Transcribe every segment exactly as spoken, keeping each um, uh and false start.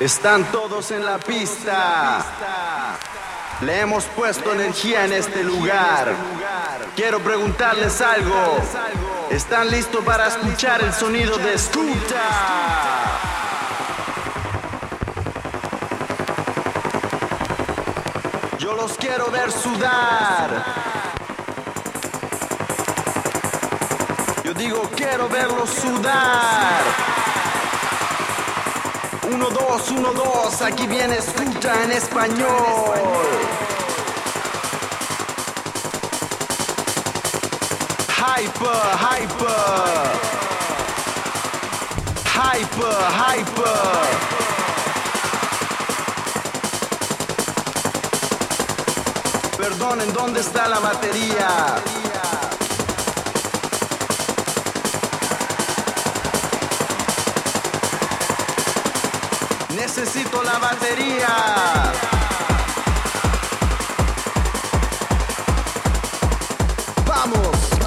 Están todos en la pista. Le hemos puesto energía en este lugar. Quiero preguntarles algo. ¿Están listos para escuchar el sonido de Scooter? Yo los quiero ver sudar. Yo digo, quiero verlos sudar. Uno, dos, uno, dos, aquí viene Scooter en español. Hyper, hyper. Hyper, hyper. Perdonen, ¿dónde está la batería? Necesito la batería. Vamos.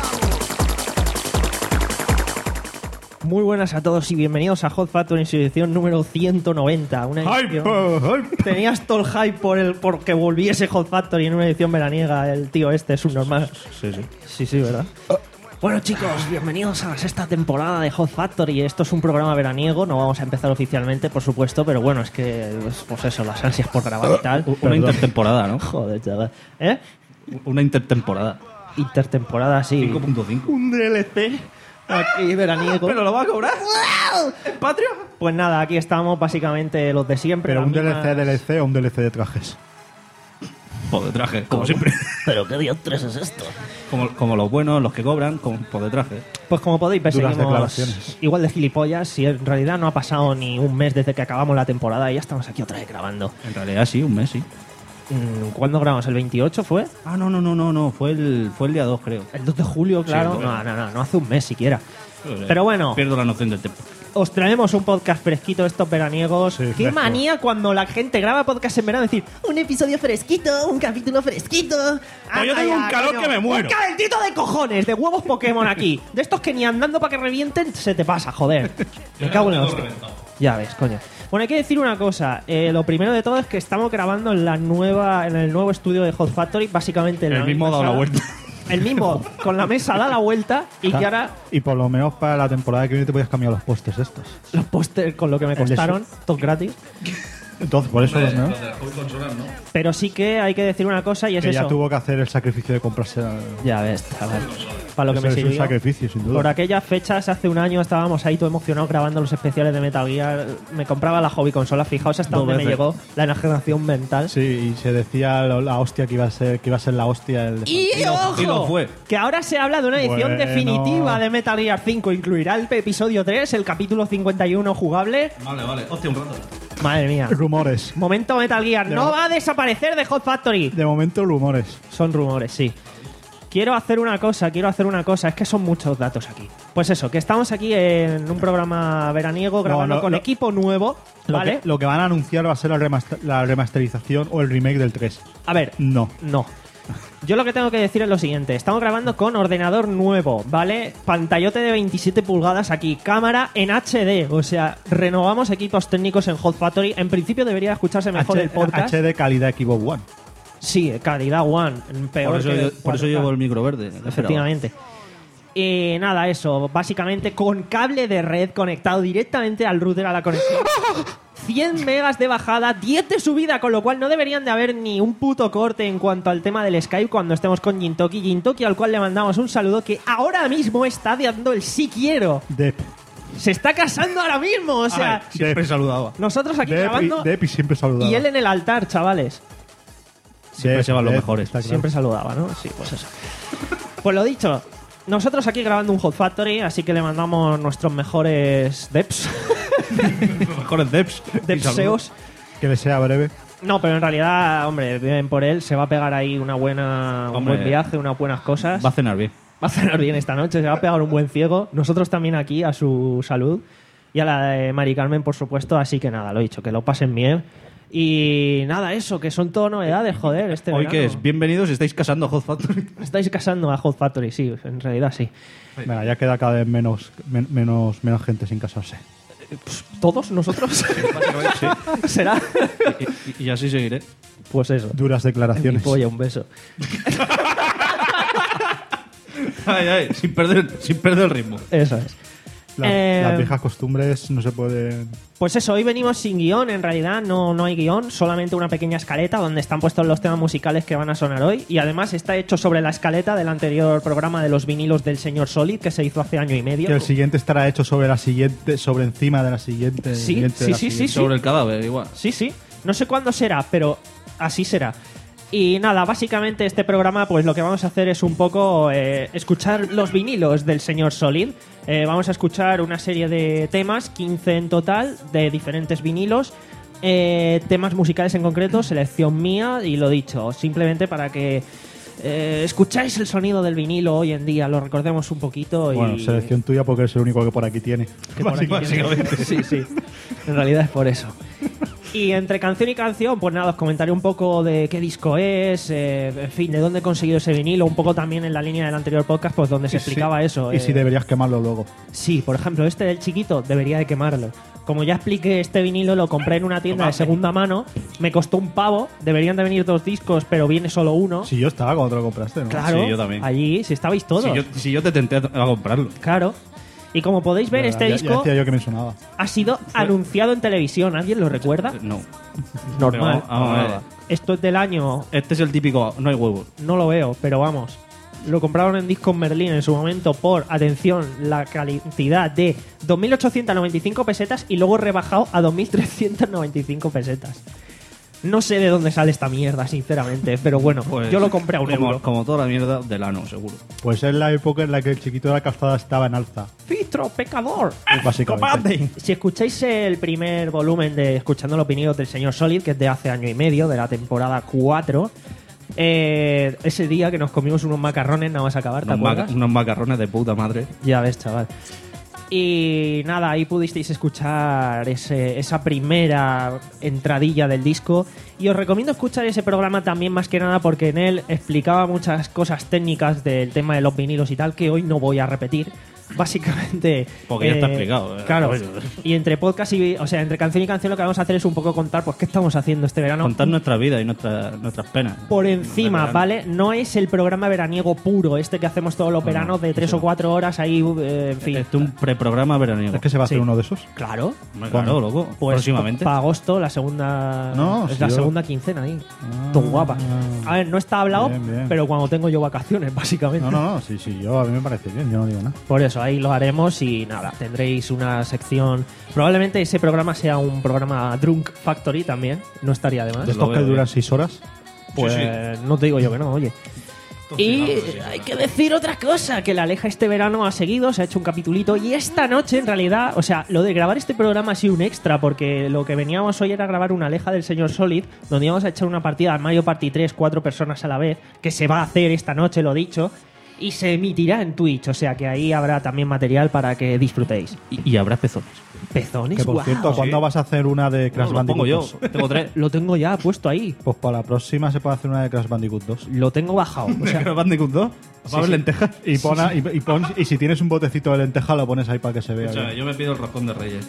Muy buenas a todos y bienvenidos a Hot Factory en su edición número ciento noventa. Una edición... Hype, hype. Tenías todo el hype por el porque volviese Hot Factory en una edición veraniega. El tío este es un normal. Sí, sí. Sí, sí, ¿verdad? Bueno, chicos, bienvenidos a la sexta temporada de Hot Factory. Esto es un programa veraniego, no vamos a empezar oficialmente, por supuesto, pero bueno, es que, pues eso, las ansias por grabar y tal. Una Perdón. intertemporada, ¿no? Joder, chaval. ¿Eh? Una intertemporada. Intertemporada, sí. cinco punto cinco. Un D L C aquí veraniego. ¿Pero lo va a cobrar? ¿En Patreon? Pues nada, aquí estamos básicamente los de siempre. Pero un mismas... D L C, D L C o un D L C de trajes. Por de traje, como siempre. ¿Pero qué diantres es esto? Como, como los buenos, los que cobran, como por de traje. Pues como podéis ver, Duras seguimos declaraciones. igual de gilipollas. Si en realidad no ha pasado ni un mes desde que acabamos la temporada y ya estamos aquí otra vez grabando. En realidad sí, un mes, sí. ¿Cuándo grabamos? ¿El veintiocho fue? Ah, no, no, no, no, no. Fue el, fue el día dos, creo. ¿El dos de julio, claro? Sí, no, no, no, no hace un mes siquiera. Joder, Pero bueno, pierdo la noción del tiempo. os traemos un podcast fresquito de estos veraniegos. Sí, Qué fresco. manía cuando la gente graba podcast en verano decir un episodio fresquito, un capítulo fresquito. Pues yo tengo Anda un ya, calor coño. que me muero. Un calentito de cojones, de huevos Pokémon aquí. De estos que ni andando para que revienten se te pasa, joder. Me cago en la hostia. Ya ves, coño. Bueno, hay que decir una cosa. Eh, lo primero de todo es que estamos grabando en la nueva, en el nuevo estudio de Hot Factory, básicamente en El la mismo ha misma dado la sala. vuelta. El mismo, con la mesa da la vuelta y que ahora Y por lo menos para la temporada que viene te podías cambiar los postes estos. los pósters con lo que me El de costaron, todos gratis. Entonces, por eso los menos. Pero sí que hay que decir una cosa y es Que ya eso. tuvo que hacer el sacrificio de comprarse. el- Ya ves, chaval. Para lo que Eso me es un sirvió. sacrificio, sin duda. Por aquellas fechas, hace un año, estábamos ahí todo emocionados grabando los especiales de Metal Gear. Me compraba la hobby consola. Fijaos hasta Dos dónde me veces. llegó la enajenación mental. Sí, y se decía lo- la hostia que iba a ser, que iba a ser la hostia. El de Y, Y lo- ojo, y lo fue. que ahora se habla de una edición Bueno. definitiva de Metal Gear cinco. Incluirá el episodio tres, el capítulo cincuenta y uno jugable. Vale, vale. Hostia, un rato. Madre mía. Rumores. Momento Metal Gear. De No mo- va a desaparecer de Hot Factory. De momento, rumores. Son rumores, sí. Quiero hacer una cosa, quiero hacer una cosa. Es que son muchos datos aquí. Pues eso, que estamos aquí en un programa veraniego grabando no, con lo- equipo nuevo, Lo, ¿vale? que, lo que van a anunciar va a ser la, remaster- la remasterización o el remake del tres. A ver, No. no. Yo lo que tengo que decir es lo siguiente. Estamos grabando con ordenador nuevo, ¿vale? Pantallote de veintisiete pulgadas aquí. Cámara en H D. O sea, renovamos equipos técnicos en Hot Factory. En principio debería escucharse mejor H- el podcast. H D calidad Xbox One. Sí, calidad One. Peor Por eso, que yo, el por eso cuatro K. llevo el micro verde. Efectivamente. Y nada, eso. Básicamente con cable de red conectado directamente al router a la conexión. cien megas de bajada, diez de subida, con lo cual no deberían de haber ni un puto corte en cuanto al tema del Skype cuando estemos con Jintoki. Jintoki, al cual le mandamos un saludo, que ahora mismo está dando el sí quiero. Dep. Se está casando ahora mismo, o sea... Ay, siempre saludaba. nosotros aquí Dep y, grabando Dep y siempre saludaba. y él en el altar, chavales. Siempre Dep, se van los Dep, mejores. está claro. Siempre saludaba, ¿no? Sí, pues eso. Pues lo dicho, nosotros aquí grabando un Hot Factory, así que le mandamos nuestros mejores deps, Los mejores deps. depseos. Que le sea breve. No, pero en realidad, hombre, bien por él, se va a pegar ahí una buena, un Hombre, buen viaje, unas buenas cosas. Va a cenar bien. Va a cenar bien esta noche, se va a pegar un buen ciego. Nosotros también aquí, a su salud. Y a la de Mari Carmen, por supuesto. Así que nada, lo dicho, que lo pasen bien. Y nada, eso, que son todo novedades, joder, este Hoy verano. que es, bienvenidos, estáis casando a Hot Factory. Estáis casando a Hot Factory, sí, en realidad sí. Venga, ya queda cada vez menos, men- menos, menos gente sin casarse. Pues, ¿todos nosotros? Básicamente, sí. ¿Será? Y, y- y así seguiré. Pues eso. Duras Mi declaraciones. polla, un beso. Ay, ay, sin perder, sin perder el ritmo. Eso es. La- Eh, Las viejas costumbres no se pueden... Pues eso, hoy venimos sin guión, en realidad no, no hay guión, solamente una pequeña escaleta donde están puestos los temas musicales que van a sonar hoy y además está hecho sobre la escaleta del anterior programa de los vinilos del señor Solid que se hizo hace año y medio. Que el siguiente estará hecho sobre la siguiente, sobre encima de la siguiente. Sí, siguiente de sí, la sí, siguiente. sí. Sobre el cadáver, igual. Sí, sí, no sé cuándo será, pero así será. Y nada, básicamente este programa pues lo que vamos a hacer es un poco eh, escuchar los vinilos del señor Solid. Eh, vamos a escuchar una serie de temas, quince en total, de diferentes vinilos. Eh, temas musicales en concreto, selección mía y lo dicho, simplemente para que eh, escucháis el sonido del vinilo hoy en día, lo recordemos un poquito. Y Bueno, selección tuya porque es el único que por aquí tiene. que por aquí Básicamente. tiene- Sí, sí. En realidad es por eso. Y entre canción y canción, pues nada, os comentaré un poco de qué disco es, eh, en fin, de dónde he conseguido ese vinilo, un poco también en la línea del anterior podcast, pues donde se Y si- explicaba eso. Y eh. si deberías quemarlo luego. Sí, por ejemplo, este del chiquito debería de quemarlo. Como ya expliqué, este vinilo lo compré en una tienda de segunda mano, me costó un pavo, deberían de venir dos discos, pero viene solo uno. Si yo estaba cuando te lo compraste, ¿no? Claro, Sí, yo también. allí, si estabais todos. Si yo, si yo te tenté a, a comprarlo. Claro. Y como podéis ver, Ya- este ya- disco Ya decía yo que me sonaba. ha sido anunciado en televisión. ¿Alguien lo recuerda? No. Normal. Pero, vamos a ver. Esto es del año, Este es el típico, no hay huevos. no lo veo, pero vamos. Lo compraron en Discos Merlin en su momento por, atención, la cantidad de dos mil ochocientas noventa y cinco pesetas y luego rebajado a dos mil trescientas noventa y cinco pesetas. No sé de dónde sale esta mierda, sinceramente, pero bueno, Pues, yo lo compré a un como, euro. como toda la mierda del ano, seguro. Pues es la época en la que el chiquito de la calzada estaba en alza. ¡Fistro, pecador! Básicamente. Si escucháis el primer volumen de Escuchando los Vinilos del señor Solid, que es de hace año y medio, de la temporada cuatro, eh, ese día que nos comimos unos macarrones nada más acabar, ¿te Unos, acuerdas? maca- unos macarrones de puta madre. Ya ves, chaval. Y nada, ahí pudisteis escuchar ese- esa primera entradilla del disco. Y os recomiendo escuchar ese programa también más que nada porque en él explicaba muchas cosas técnicas del tema de los vinilos y tal que hoy no voy a repetir. Básicamente... Porque ya está explicado, eh. Claro. Coño. Y entre podcast y... O sea, entre canción y canción lo que vamos a hacer es un poco contar pues qué estamos haciendo este verano. Contar nuestra vida y nuestra, nuestras penas. Por encima, Verano. ¿vale? No es el programa veraniego puro, este que hacemos todos los veranos de tres o cuatro horas ahí, eh, en fin. Este es un preprograma veraniego. ¿Es que se va a hacer Sí. uno de esos? Claro. Hombre, claro, loco. Pues Próximamente. para agosto, la segunda. No, es si la yo- segunda quincena ahí. Ah. Todo guapa. A ver, no está hablado, Bien, bien. pero cuando tengo yo vacaciones, básicamente. No, no, no. Sí, sí, yo a mí me parece bien. Yo no digo nada. Por eso, ahí lo haremos y nada, tendréis una sección. Probablemente ese programa sea un programa Drunk Factory también. No estaría de más. De estos lo que veo duran bien. seis horas. Pues Sí, no te digo yo que no, oye. Y hay que decir otra cosa, que la Aleja este verano ha seguido, se ha hecho un capitulito y esta noche en realidad, o sea, lo de grabar este programa ha sido un extra porque lo que veníamos hoy era grabar una Aleja del señor Solid, donde íbamos a echar una partida al Mario Party tres, cuatro personas a la vez, que se va a hacer esta noche, lo dicho, y se emitirá en Twitch, o sea que ahí habrá también material para que disfrutéis. Y, y habrá pezones. Pezones, Que por guau. cierto, ¿cuándo sí. vas a hacer una de Crash No, lo pongo Bandicoot yo. dos? Tengo tres. Lo tengo ya puesto ahí, Pues para la próxima se puede hacer una de Crash Bandicoot dos. lo tengo bajado, o sea, ¿Crash Bandicoot dos? ¿Va a haber sí. lentejas? Y, pon a- y, y pon- y si tienes un botecito de lenteja, lo pones ahí para que se vea. O sea, bien. yo me pido el roscón de Reyes.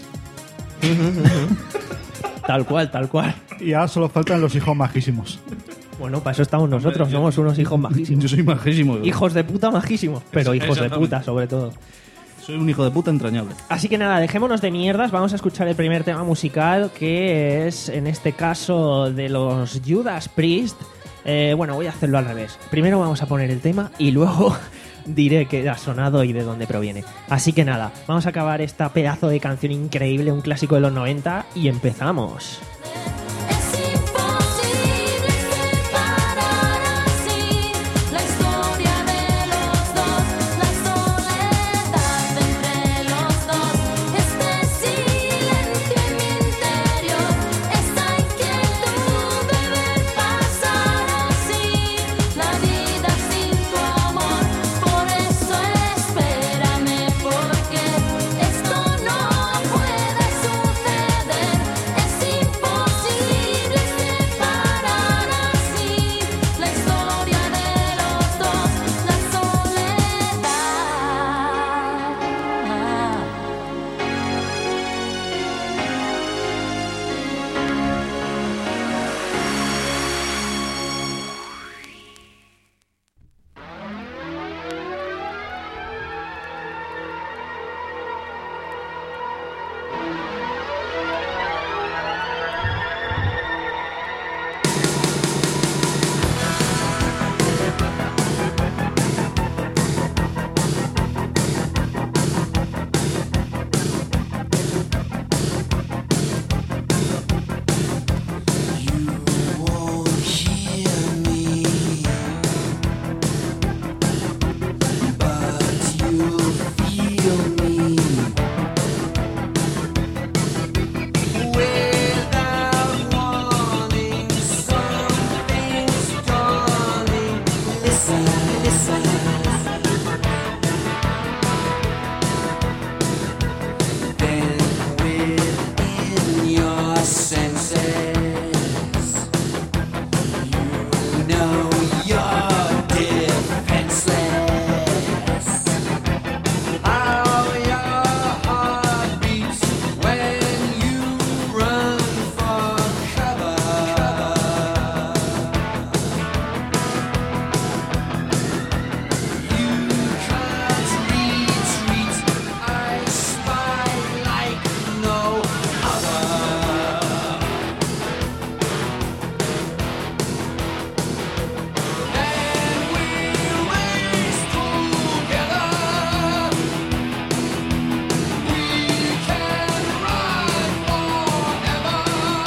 tal cual, tal cual. Y ahora solo faltan los hijos majísimos. Bueno, para eso estamos nosotros, yo- somos unos hijos majísimos. Yo soy majísimo. Hijos de puta majísimos, pero Eso- hijos de exactamente. puta sobre todo. Soy un hijo de puta entrañable. Así que nada, dejémonos de mierdas, vamos a escuchar el primer tema musical que es en este caso de los Judas Priest. Eh, bueno, voy a hacerlo al revés. Primero vamos a poner el tema y luego diré qué ha sonado y de dónde proviene. Así que nada, vamos a acabar esta pedazo de canción increíble, un clásico de los noventa y empezamos. Es imposible separar así la historia de los dos, la soledad entre los dos, este silencio en mi interior, esta inquietud de ver pasar así la vida sin tu amor. Por eso espérame, porque esto no puede suceder, es imposible. listen, listen. Then within your senses, you know you're defenseless. How your heart beats when you run for cover. You can't retreat. I spy like no other. And we'll race together. We can run forever.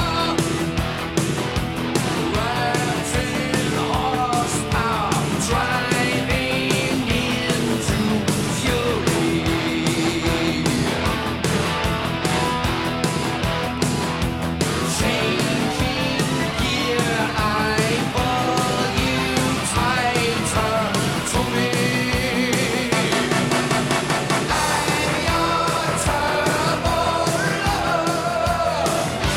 Wrapped in horsepower, driving into fury. Changing gear, I pull you tighter to me. I'm your turbo lover.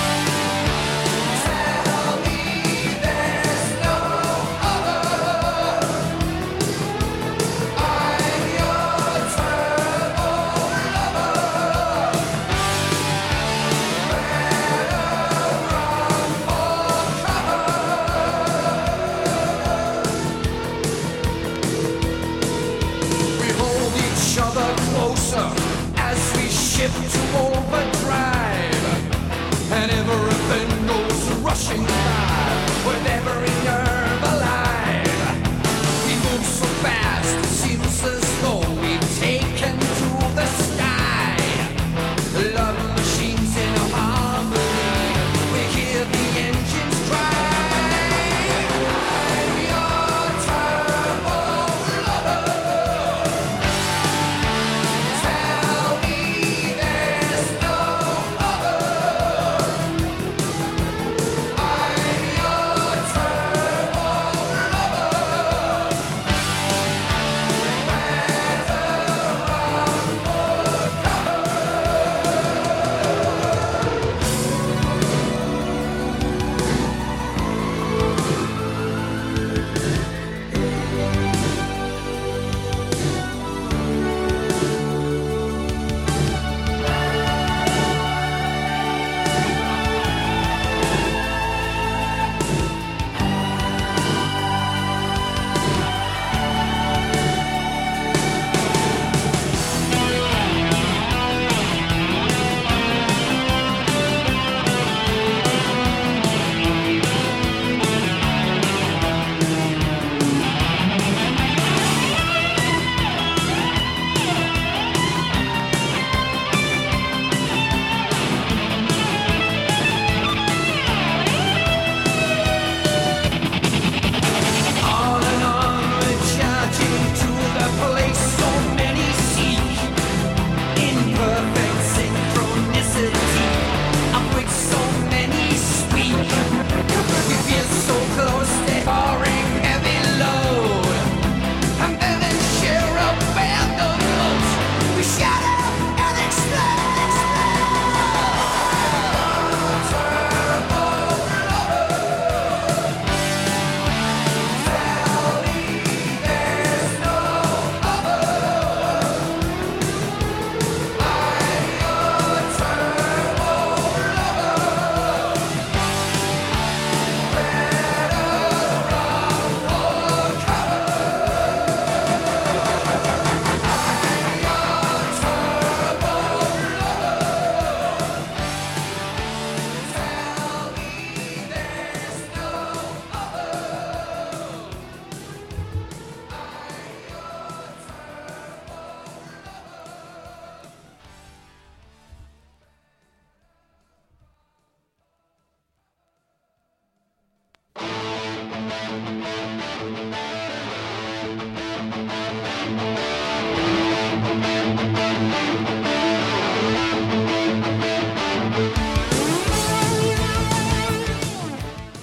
Tell me there's no other. I'm your turbo lover. We hold each other closer as we shift to overdrive, and everything goes rushing by with every nerve alive. We move so fast, it seems as though we've taken to the sky. Love machines in harmony, we hear the engines cry. I'm your turbo lover. Tell me there's no other. I'm your turbo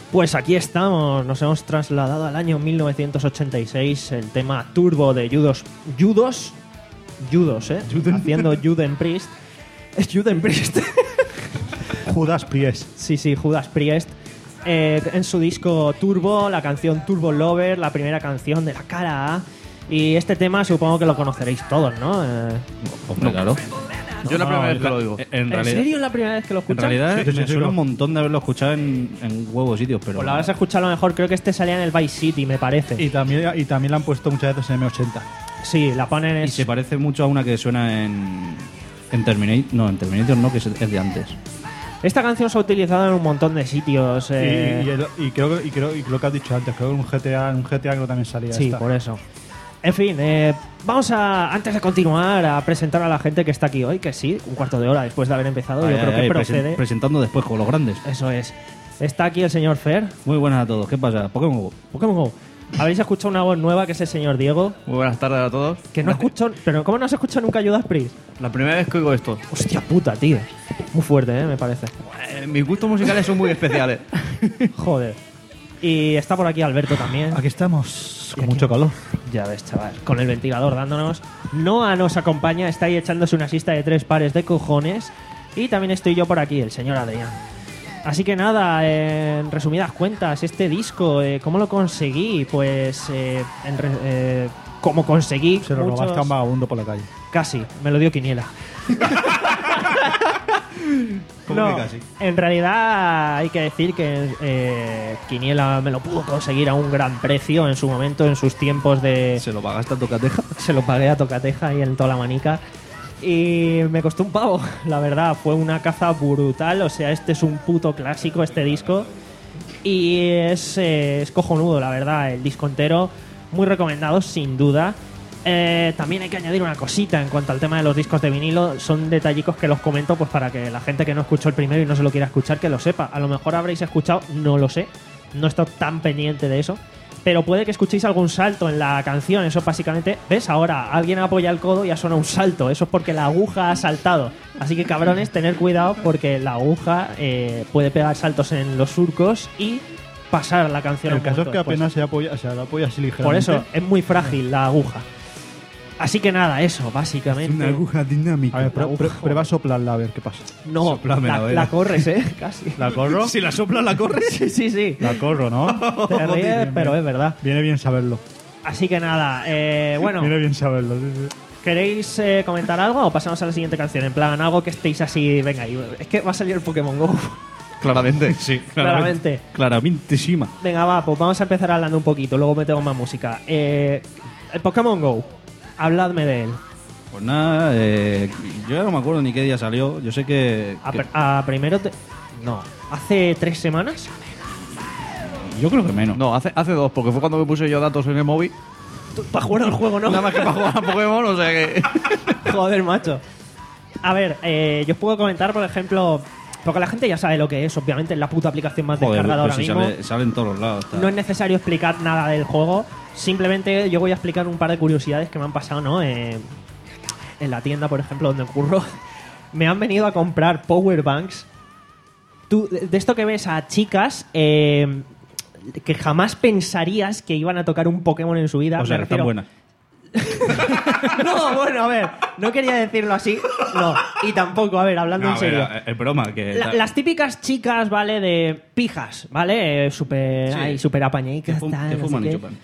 Pues aquí estamos, nos hemos trasladado al año mil novecientos ochenta y seis, el tema Turbo de Judos, Judos, Judos, ¿eh? Haciendo Juden Priest. Es Juden Priest. Judas Priest. Sí, sí, Judas Priest. Eh, en su disco Turbo, la canción Turbo Lover, la primera canción de la cara A. Y este tema supongo que lo conoceréis todos, ¿no? Eh, Hombre, claro. Yo la primera No, vez que la- lo digo. En, ¿En realidad, serio es la primera vez que lo en escuchas? realidad Sí, sí, me sí, suena no. un montón de haberlo escuchado en, en huevos sitios, pero Pues la habrás escuchado a lo mejor, creo que este salía en el Vice City, me parece. Y también, y también la han puesto muchas veces en M ochenta. Sí, la ponen en... y se parece mucho a una que suena en en Terminator, no, en Terminator no, que es, es de antes. Esta canción se ha utilizado en un montón de sitios. eh, Y, y, el- y creo, que- y creo y lo que has dicho antes, creo que en un G T A, en un G T A creo que también salía Sí, esta. por eso. En fin, eh, vamos a, antes de continuar, a presentar a la gente que está aquí hoy, que sí, un cuarto de hora después de haber empezado, Ay, yo creo ay, que ay, procede. presen- presentando después con los grandes. Eso es. Está aquí el señor Fer. Muy buenas a todos. ¿Qué pasa? Pokémon Go. Pokémon Go. Habéis escuchado una voz nueva que es el señor Diego, Muy buenas tardes a todos. que no escucho, pero ¿cómo no has escuchado nunca Judas Priest? La primera vez que oigo esto. Hostia puta, tío. Muy fuerte, ¿eh? Me parece. Eh, mis gustos musicales son muy especiales. Joder. Y está por aquí Alberto también. Aquí estamos, con aquí- mucho calor. Ya ves, chaval, con el ventilador dándonos. Noah nos acompaña, está ahí echándose una siesta de tres pares de cojones. Y también estoy yo por aquí, el señor Adrián. Así que nada, eh, en resumidas cuentas, este disco, eh, ¿cómo lo conseguí? Pues, eh, en re- eh, ¿cómo conseguí? Se lo Muchos- robaste a un vagabundo por la calle. Casi, me lo dio Quiniela. ¿Cómo No, que casi? en realidad hay que decir que eh, Quiniela me lo pudo conseguir a un gran precio en su momento, en sus tiempos de... ¿Se lo pagaste a Tocateja? Se lo pagué a Tocateja y en toda la manica. Y me costó un pavo, la verdad. Fue una caza brutal. O sea, este es un puto clásico, este disco. Y es, eh, es cojonudo, la verdad. El disco entero, muy recomendado, sin duda. Eh, también hay que añadir una cosita en cuanto al tema de los discos de vinilo. Son detallicos que los comento pues para que la gente que no escuchó el primero y no se lo quiera escuchar, que lo sepa. A lo mejor habréis escuchado, no lo sé. No he estado tan pendiente de eso. Pero puede que escuchéis algún salto en la canción. Eso básicamente, ¿ves? Ahora alguien apoya el codo y ha sonado un salto. Eso es porque la aguja ha saltado. Así que cabrones, tener cuidado porque la aguja eh, puede pegar saltos en los surcos y pasar la canción. El un caso es momento que después. apenas se apoya, se la apoya así ligeramente. Por eso es muy frágil la aguja. Así que nada, eso, básicamente. dinámica. A ver, La pr- aguja, pr- prueba a soplarla a ver qué pasa. No, Soplámela, la, a ver. la corres, ¿eh? Casi. ¿La corro? Si la soplas, la corres. Sí, sí, sí. La corro, ¿no? Te ríes, pero es verdad. Viene bien saberlo. Así que nada, eh, bueno. Viene bien saberlo, sí, sí. ¿Queréis eh, comentar algo o pasamos a la siguiente canción? En plan, algo que estéis así, venga, y- es que va a salir el Pokémon Go. Claramente. Sí, Claramente. Claramente, Shima. Venga, va, pues vamos a empezar hablando un poquito, luego metemos más música. Eh, el Pokémon Go, habladme de él. Pues nada, eh, yo ya no me acuerdo ni qué día salió. Yo sé que. A, que- pr- a primero. te- no, hace tres semanas. yo creo que menos. No, hace, hace dos, porque fue cuando me puse yo datos en el móvil. Para jugar al juego, ¿no? Nada más que para jugar a Pokémon, o sea que. Joder, macho. A ver, eh, yo os puedo comentar, por ejemplo, porque la gente ya sabe lo que es, obviamente, es la puta aplicación más Joder, descargada pero ahora si mismo. sale, sale en todos los lados. está. No es necesario explicar nada del juego. Simplemente yo voy a explicar un par de curiosidades que me han pasado, ¿no? Eh, en la tienda, por ejemplo, donde curro. Me han venido a comprar power banks. Tú, de de esto que ves a chicas eh, que jamás pensarías que iban a tocar un Pokémon en su vida. O sea, Me que están refiero- buenas. No, bueno, a ver, no quería decirlo así. No, y tampoco, a ver, hablando No, en a ver, serio. eh, es broma. Que La- las típicas chicas, ¿vale? De pijas, ¿vale? Eh, súper Sí. ay, súper apañadicas, que fum- tal, que no sé fuman y qué. chupan.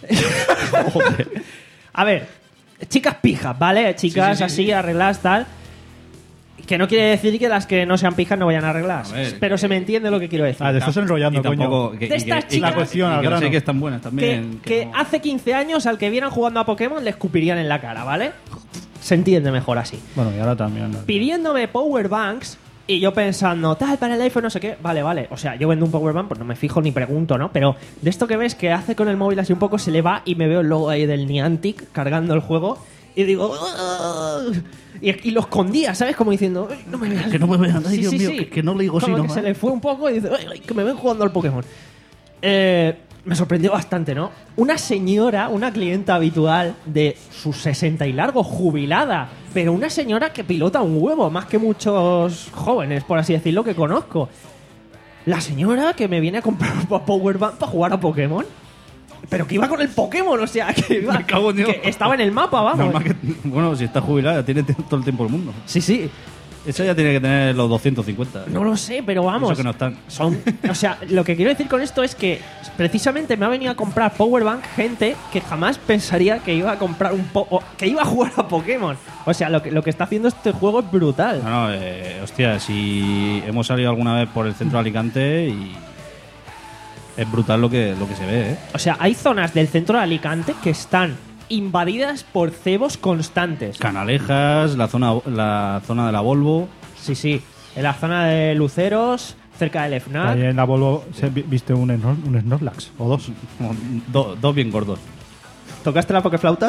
A ver, chicas pijas, ¿vale? Chicas Sí, sí, sí, así, sí. arregladas, tal. Que no quiere decir que las que no sean pijas no vayan a arreglar. A ver. Pero se me entiende lo que quiero decir. Ah, te estás enrollando, Y tampoco. coño. Que, De y estas que- y chicas- que- La cuestión, y al que grano. sé que están buenas que también. que no- hace quince años al que vieran jugando a Pokémon le escupirían en la cara, ¿vale? Se entiende mejor así. Bueno, y ahora también. ¿no? Pidiéndome power banks y yo pensando, tal, para el iPhone, no sé qué. Vale, vale. O sea, yo vendo un power bank, pues no me fijo ni pregunto, ¿no? Pero de esto que ves que hace con el móvil así un poco, se le va y me veo el logo ahí del Niantic cargando el juego y digo... "Ugh". Y, y lo escondía, ¿sabes? Como diciendo, "Ay, no me veas. Que no me vean, ay, Dios mío, que- que no le digo Como sí que nomás. se le fue un poco y dice, "Ay, ay, que me ven jugando al Pokémon". Eh, me sorprendió bastante, ¿no? Una señora, una clienta habitual de sus sesenta y largo, jubilada, pero una señora que pilota un huevo, más que muchos jóvenes, por así decirlo, que conozco. La señora que me viene a comprar un Powerbank para jugar a Pokémon. Pero que iba con el Pokémon, o sea, que iba. Me cago en Dios. Que estaba en el mapa, vamos. Normal que- bueno, si está jubilada, tiene t- todo el tiempo del mundo. Sí, sí. Esa ya tiene que tener los doscientos cincuenta. No lo sé, pero vamos. Eso que no están. Son, o sea, lo que quiero decir con esto es que precisamente me ha venido a comprar Powerbank gente que jamás pensaría que iba a comprar un po o que iba a jugar a Pokémon. O sea, lo que, lo que está haciendo este juego es brutal. No, no, eh, hostia, si hemos salido alguna vez por el centro de Alicante y es brutal lo que, lo que se ve, ¿eh? O sea, hay zonas del centro de Alicante que están invadidas por cebos constantes. Canalejas, la zona, la zona de la Volvo. Sí, sí. En la zona de Luceros, cerca del Ahí FNAC. en la Volvo se vi- viste un, Snor- un Snorlax o dos. como do- dos bien gordos. ¿Tocaste la Pokeflauta?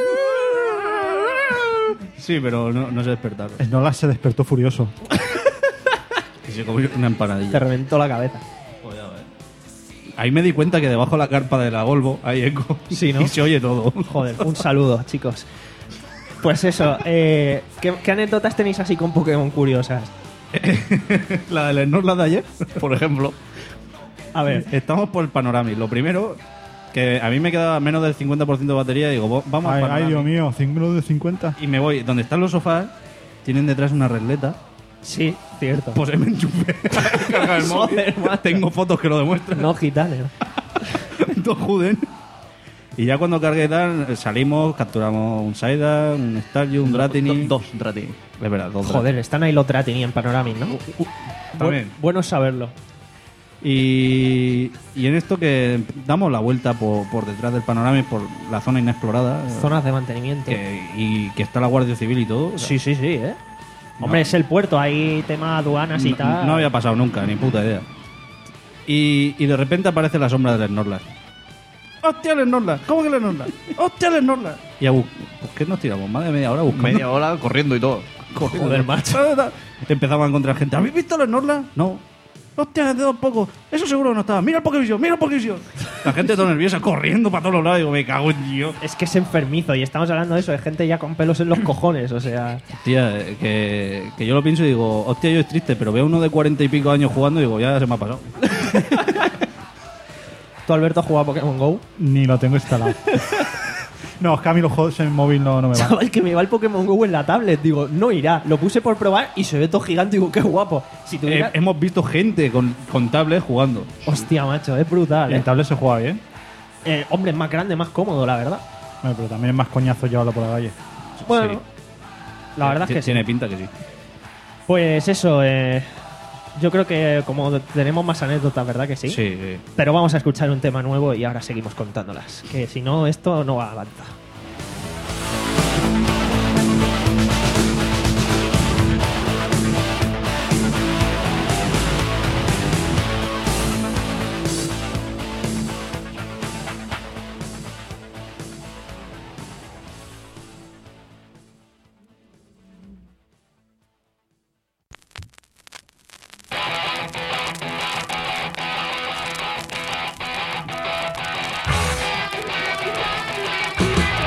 Sí, pero no, no se despertaron. Snorlax se despertó furioso. Y se comió una Te empanadilla. reventó la cabeza. Ahí me di cuenta que debajo de la carpa de la Volvo hay eco. Sí, ¿no? Y se oye todo. Joder, un saludo, chicos. Pues eso, eh, ¿qué, qué anécdotas tenéis así con Pokémon curiosas? La del Snorlax de ayer, por ejemplo. A ver, Estamos por el Panoramis. Lo primero, que a mí me quedaba menos del cincuenta por ciento de batería y digo, "Vo- vamos al Ay, ay, Panoramis". Dios mío, cinco de cincuenta. Y me voy, donde están los sofás, tienen detrás una regleta. sí, cierto. Pues ahí me enchufé. Cargar el móvil. Joder, macho. Tengo fotos que lo demuestran. No, gitano. Dos Juden. Y ya cuando cargué tal, salimos, capturamos un Saida, un Staryu, un Dratini. Do- Dos Dratini. Es verdad, dos Joder, están ahí los Dratini en Panoramis, ¿no? También. Bu- bueno saberlo. Y, y en esto que damos la vuelta por, por detrás del Panoramis, por la zona inexplorada. Zonas de mantenimiento. que- y que está la Guardia Civil y todo. o sea, Sí, sí, sí, ¿eh? Hombre, es el puerto, hay tema aduanas y no, tal. no había pasado nunca, ni puta idea. Y, y de repente aparece la sombra del Snorlax. ¡Hostia, el Snorlax! ¿Cómo que el Snorlax? ¡Hostia, el Snorlax! Y a bu- pues, ¿qué nos tiramos? Más de media hora buscando. Media hora corriendo y todo. Joder, macho. Empezamos a encontrar gente. ¿Habéis visto el Snorlax? No. Hostia, es de dos pocos. Eso seguro que no estaba. Mira el Pokevisión, mira el Pokevisión. La gente toda nerviosa, corriendo para todos los lados. Digo, me cago en Dios. Es que es enfermizo y estamos hablando de eso, de gente ya con pelos en los cojones, o sea... Tía, eh, que, que yo lo pienso y digo, hostia, yo es triste, pero veo uno de cuarenta y pico años jugando y digo, ya se me ha pasado. ¿Tú, Alberto, has jugado a Pokémon GO? Ni lo tengo instalado. No, es que a mí los juegos en móvil no, no me van. Chaval, que me va el Pokémon GO en la tablet. Digo, no irá. Lo puse por probar y se ve todo gigante. Digo, qué guapo. Si tuviera... Eh, hemos visto gente con, con tablets jugando. Hostia, macho, es brutal, En ¿eh? tablet se juega bien. Eh, hombre, es más grande, más cómodo, la verdad. Bueno, pero también es más coñazo llevarlo por la calle. Bueno, Sí. la verdad es Ti- que sí. Tiene pinta que sí. Pues eso, eh, yo creo que como tenemos más anécdotas, ¿verdad que sí? Sí, sí. Pero vamos a escuchar un tema nuevo y ahora seguimos contándolas. Que si no, esto no va a avanzar. Thank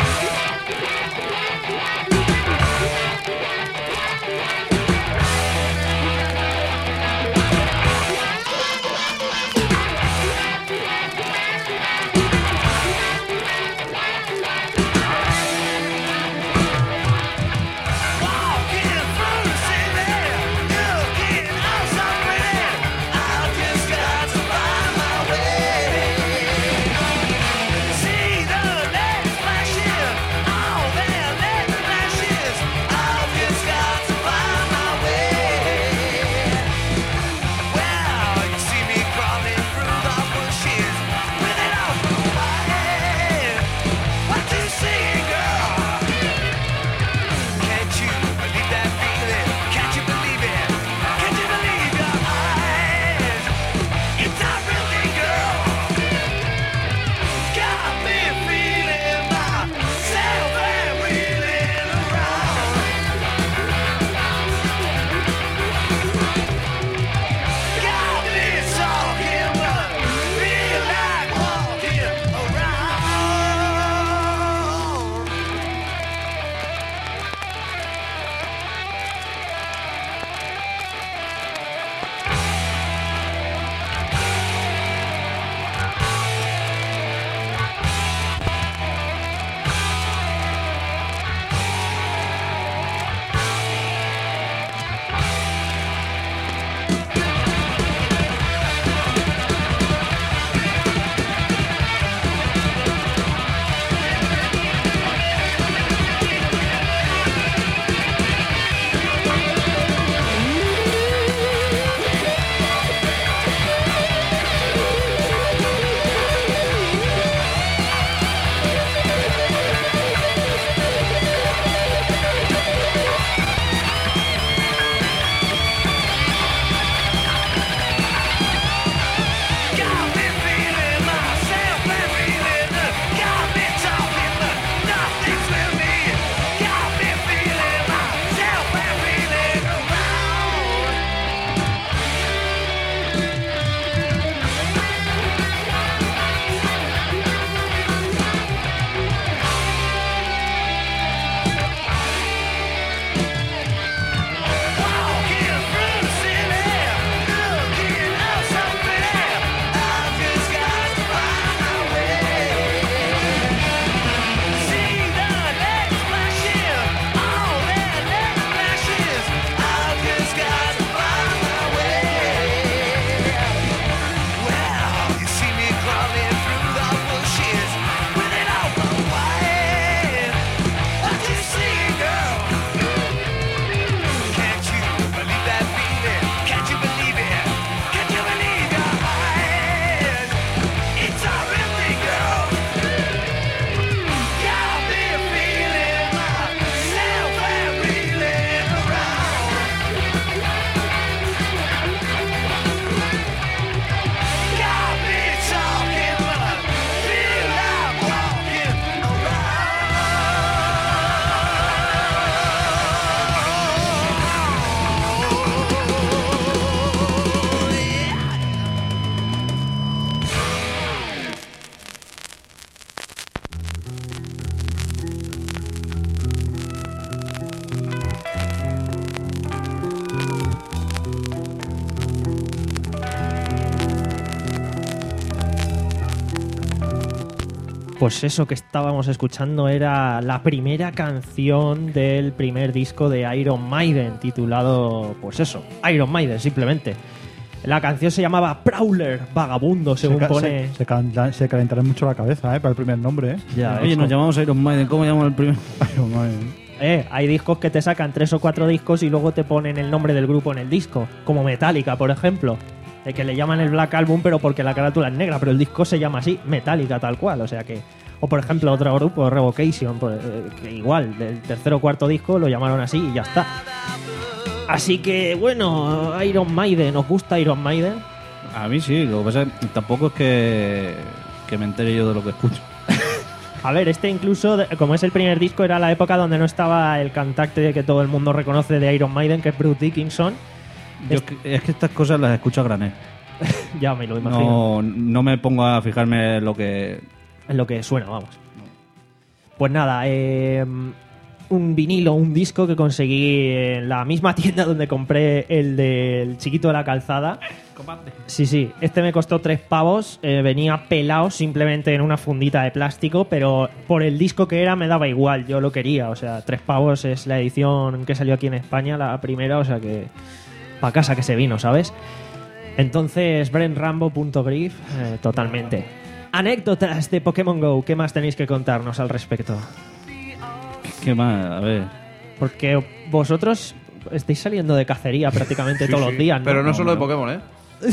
Pues eso que estábamos escuchando era la primera canción del primer disco de Iron Maiden, titulado, pues eso, Iron Maiden, simplemente. La canción se llamaba Prowler, vagabundo, según se, ca- pone... se, se, canta- se calentará mucho la cabeza, ¿eh? Para el primer nombre, ¿eh? Ya, Oye, es nos como- llamamos Iron Maiden. ¿Cómo llamamos el primer? Iron Maiden. Eh, hay discos que te sacan tres o cuatro discos y luego te ponen el nombre del grupo en el disco, como Metallica, por ejemplo. Eh, que le llaman el Black Album, pero porque la carátula es negra, pero el disco se llama así, Metallica, tal cual. O sea que. O por ejemplo, otro grupo, Revocation, pues, eh, que igual, del tercer o cuarto disco lo llamaron así y ya está. Así que, bueno, Iron Maiden, ¿os gusta Iron Maiden? A mí sí, lo que pasa es que tampoco es que, que me entere yo de lo que escucho. A ver, este incluso, de- como es el primer disco, era la época donde no estaba el cantante que todo el mundo reconoce de Iron Maiden, que es Bruce Dickinson. Yo que- es que estas cosas las escucho a granel. Ya me lo imagino. No, no me pongo a fijarme en lo que... Es lo que suena, vamos. Pues nada, eh, un vinilo, un disco que conseguí en la misma tienda donde compré el del chiquito de la calzada. Sí, sí, este me costó tres pavos, eh, venía pelado simplemente en una fundita de plástico, pero por el disco que era me daba igual, yo lo quería, o sea, tres pavos es la edición que salió aquí en España, la primera, o sea que pa' casa que se vino, ¿sabes? Entonces, brentrambo punto brief, eh, totalmente. Anécdotas de Pokémon Go, ¿qué más tenéis que contarnos al respecto? ¿Qué más? A ver... Porque vosotros estáis saliendo de cacería prácticamente todos los días, ¿no? Pero no, No, solo de no. Pokémon, ¿eh?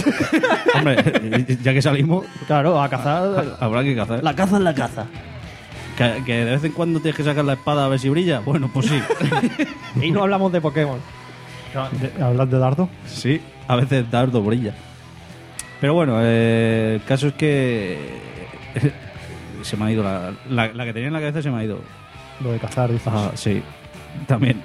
Hombre, ya que salimos, Claro, a cazar. habrá que cazar. La caza es la caza. Que, que de vez en cuando tienes que sacar la espada a ver si brilla. Bueno, pues sí. Y no hablamos de Pokémon. De- ¿Hablas de dardo? Sí, a veces dardo brilla. Pero bueno, eh, el caso es que se me ha ido la, la, la que tenía en la cabeza, se me ha ido. Lo de cazar, dices. Ah, sí, también.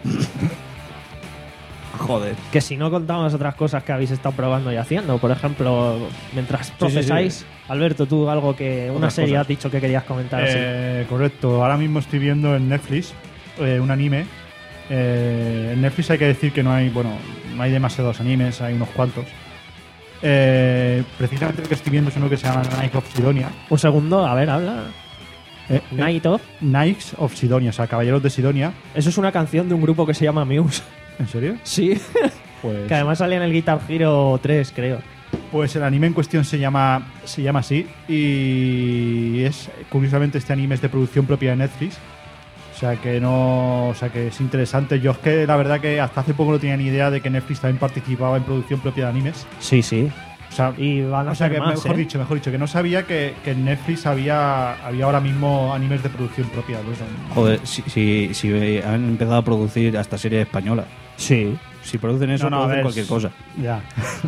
Joder. Que si no contamos otras cosas que habéis estado probando y haciendo, por ejemplo, mientras procesáis, sí. Alberto, tú algo que una Otras serie cosas. has dicho que querías comentar así. Eh, correcto. Ahora mismo estoy viendo en Netflix eh, un anime. Eh, en Netflix hay que decir que no hay, bueno, no hay demasiados animes, hay unos cuantos. Eh, precisamente el que estoy viendo es uno que se llama Knights of Sidonia. Un segundo, a ver, habla. Eh, Night of. Knights of Sidonia, o sea, Caballeros de Sidonia. Eso es una canción de un grupo que se llama Muse. ¿En serio? Sí. Pues, Que además salía en el Guitar Hero tres, creo. pues el anime en cuestión se llama se llama así y es curiosamente este anime es de producción propia de Netflix. O sea que no, o sea que es interesante. Yo es que la verdad que hasta hace poco no tenía ni idea de que Netflix también participaba en producción propia de animes. Sí, sí. O sea, Y van a o sea hacer que más, mejor ¿eh? dicho, mejor dicho, que no sabía que, que en Netflix había había ahora mismo animes de producción propia. ¿No? Joder, si, si, si han empezado a producir hasta series españolas. Sí. Si producen eso, No, no, a producen ver, cualquier cosa. Ya.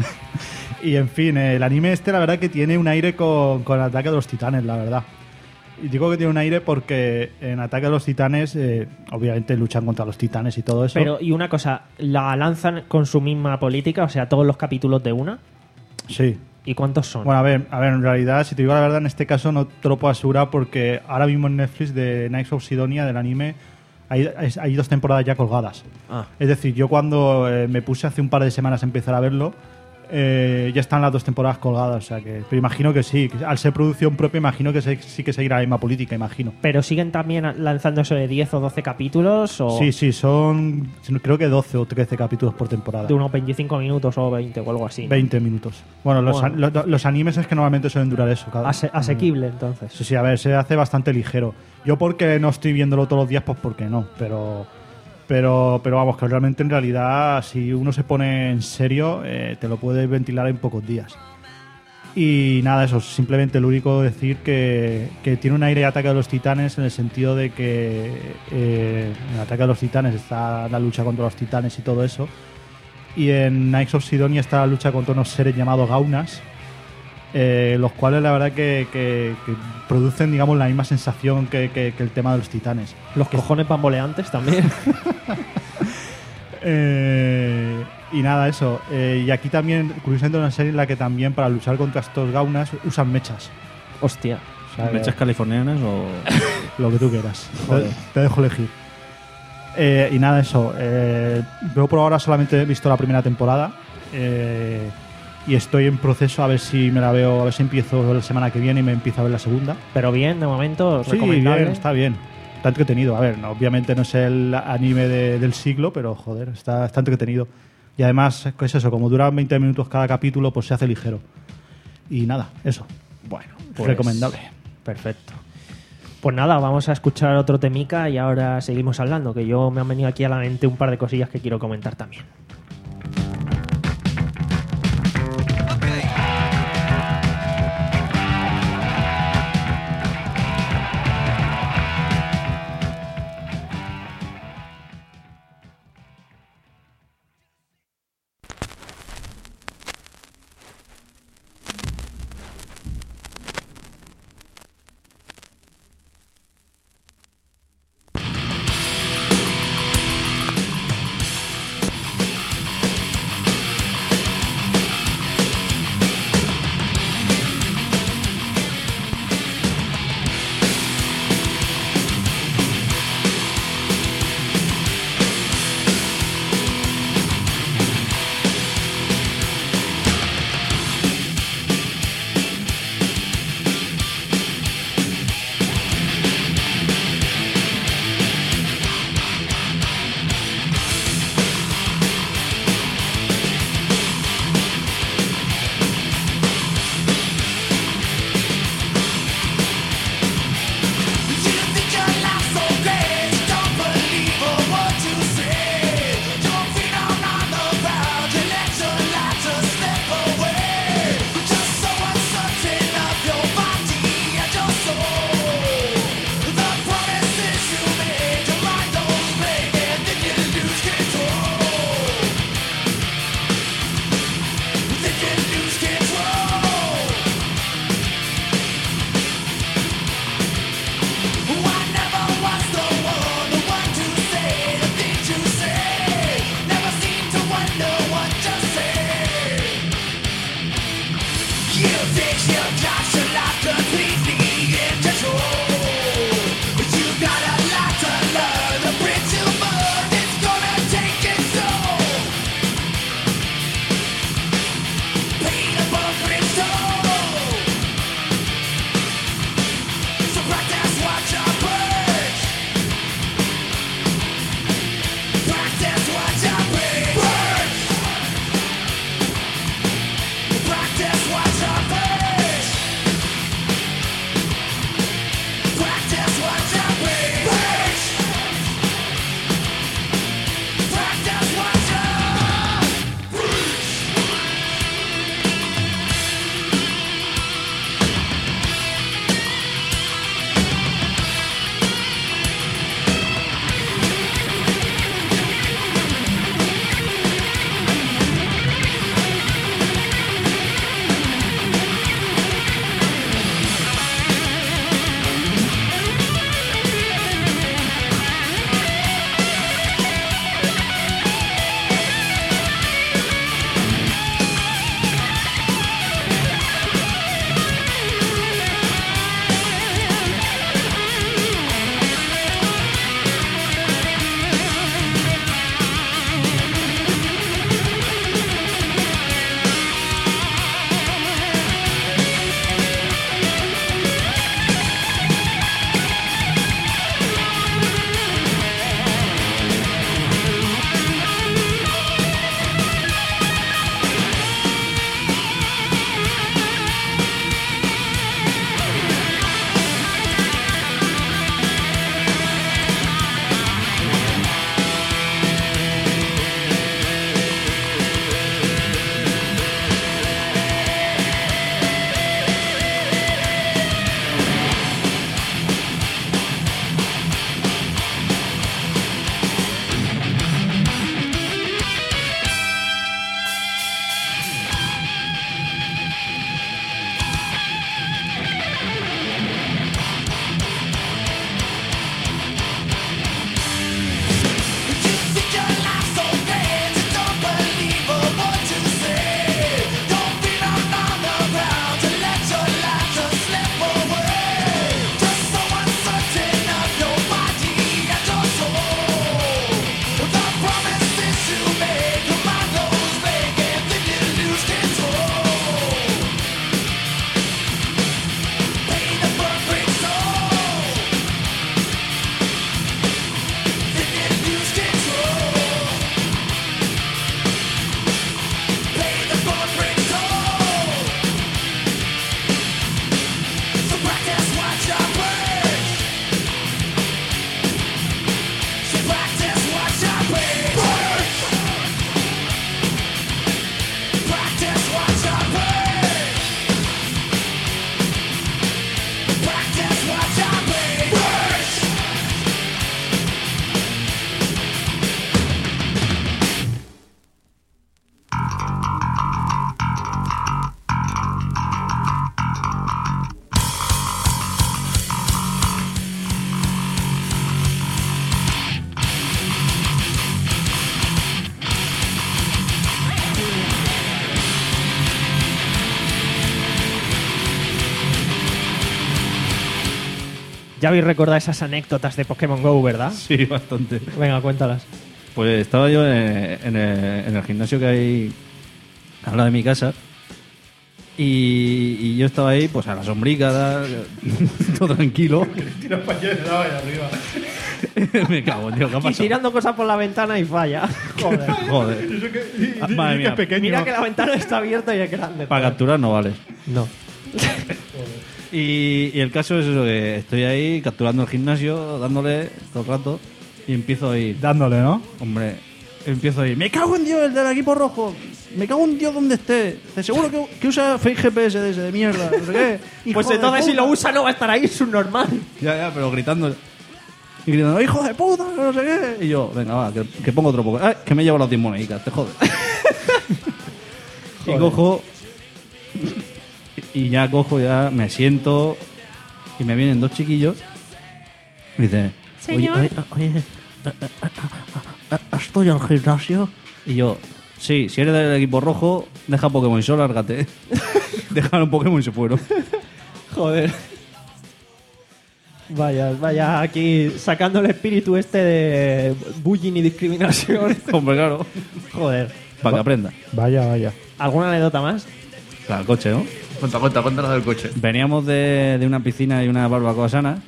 Y en fin, eh, el anime este la verdad que tiene un aire con, con Ataque de los Titanes, la verdad. Y digo que tiene un aire porque en Ataque de los Titanes, eh, obviamente luchan contra los titanes y todo eso. Pero, y una cosa, ¿la lanzan con su misma política? O sea, todos los capítulos de una. Sí. ¿Y cuántos son? Bueno, a ver, a ver, en realidad, si te digo la verdad, en este caso no te lo puedo asegurar porque ahora mismo en Netflix de Knights of Sidonia, del anime, hay, hay- hay dos temporadas ya colgadas. Ah. Es decir, yo cuando eh, me puse hace un par de semanas a empezar a verlo, eh, ya están las dos temporadas colgadas. O sea que, pero imagino que sí. que al ser producción propia, imagino que se- sí que seguirá la misma política, imagino. ¿Pero siguen también lanzándose de diez o doce capítulos? ¿O Sí, sí, son creo que doce o trece capítulos por temporada. de unos veinticinco minutos o veinte o algo así? veinte minutos. Bueno, los, Bueno. an- lo- los animes es que normalmente suelen durar eso. Cada, Ase- asequible, entonces. Sí, sí, a ver, se hace bastante ligero. Yo porque no estoy viéndolo todos los días, pues porque no, pero pero pero vamos, que realmente en realidad si uno se pone en serio, eh, te lo puedes ventilar en pocos días. Y nada, eso, simplemente lo único decir que, que tiene un aire de Ataque de los Titanes en el sentido de que eh, en Ataque de los Titanes está la lucha contra los titanes y todo eso. Y en Knights of Sidonia está la lucha contra unos seres llamados Gaunas, eh, los cuales la verdad que, que- que producen, digamos, la misma sensación que, que- que el tema de los titanes. Los cojones bamboleantes también. Eh, y nada, eso. Eh, y aquí también, curiosamente, una serie en la que también para luchar contra estos gaunas usan mechas. Hostia. O sea, ¿Mechas californianas o...? lo que tú quieras. Joder. Te, te dejo elegir. Eh, y nada, eso. Eh, yo por ahora solamente he visto la primera temporada. Eh, y estoy en proceso a ver si me la veo, a ver si empiezo la semana que viene y me empiezo a ver la segunda. Pero bien, de momento, Sí, recomendable. bien, está bien. Está entretenido. A ver, no, obviamente no es el anime de- del siglo, pero joder, está, está entretenido. Y además, es eso, como dura veinte minutos cada capítulo, pues se hace ligero. Y nada, eso. Bueno, pues, Recomendable. Perfecto. Pues nada, vamos a escuchar otro temica y ahora seguimos hablando, que yo me han venido aquí a la mente un par de cosillas que quiero comentar también. Ya habéis recordado esas anécdotas de Pokémon Go, ¿verdad? Sí, bastante. Venga, cuéntalas. Pues estaba yo en, en el, en el gimnasio que hay al lado de mi casa. Y, y yo estaba ahí, pues a la sombrica, tal, todo tranquilo. Me cago, tío, ¿qué ha Y pasado? tirando cosas por la ventana y falla. Joder. Joder. Ah, madre mía. Mira que la ventana está abierta y es grande. Para capturar no vale. No. Y, y el caso es eso, que estoy ahí capturando el gimnasio, dándole todo el rato, y empiezo a ir, Dándole, ¿no? hombre, empiezo a ir, me cago en Dios, el del equipo rojo, me cago en Dios donde esté, de seguro que, que usa fake G P S de ese de mierda, no sé qué. Hijo Pues de entonces si puta. lo usa no va a estar ahí, es un normal. Ya, ya, pero gritando. Y gritando, hijo de puta, que no sé qué. Y yo, venga, va, que, que pongo otro poco. Ay, que me llevo las diez moneditas, te jodes. Y cojo. Y ya cojo, ya me siento. Y me vienen dos chiquillos. Y dice, Señor. oye, oye, oye, ¿estoy al gimnasio? Y yo, sí, si eres del equipo rojo, deja Pokémon y solo lárgate. Dejaron un Pokémon y se fueron. Joder. Vaya, vaya, aquí sacando el espíritu este de bullying y discriminación. Hombre, claro. Joder. Para que aprenda. Vaya, vaya. ¿Alguna anécdota más? Claro, el coche, ¿no? Cuenta, cuenta, cuéntanos del coche. Veníamos de, de una piscina y una barbacoa sana.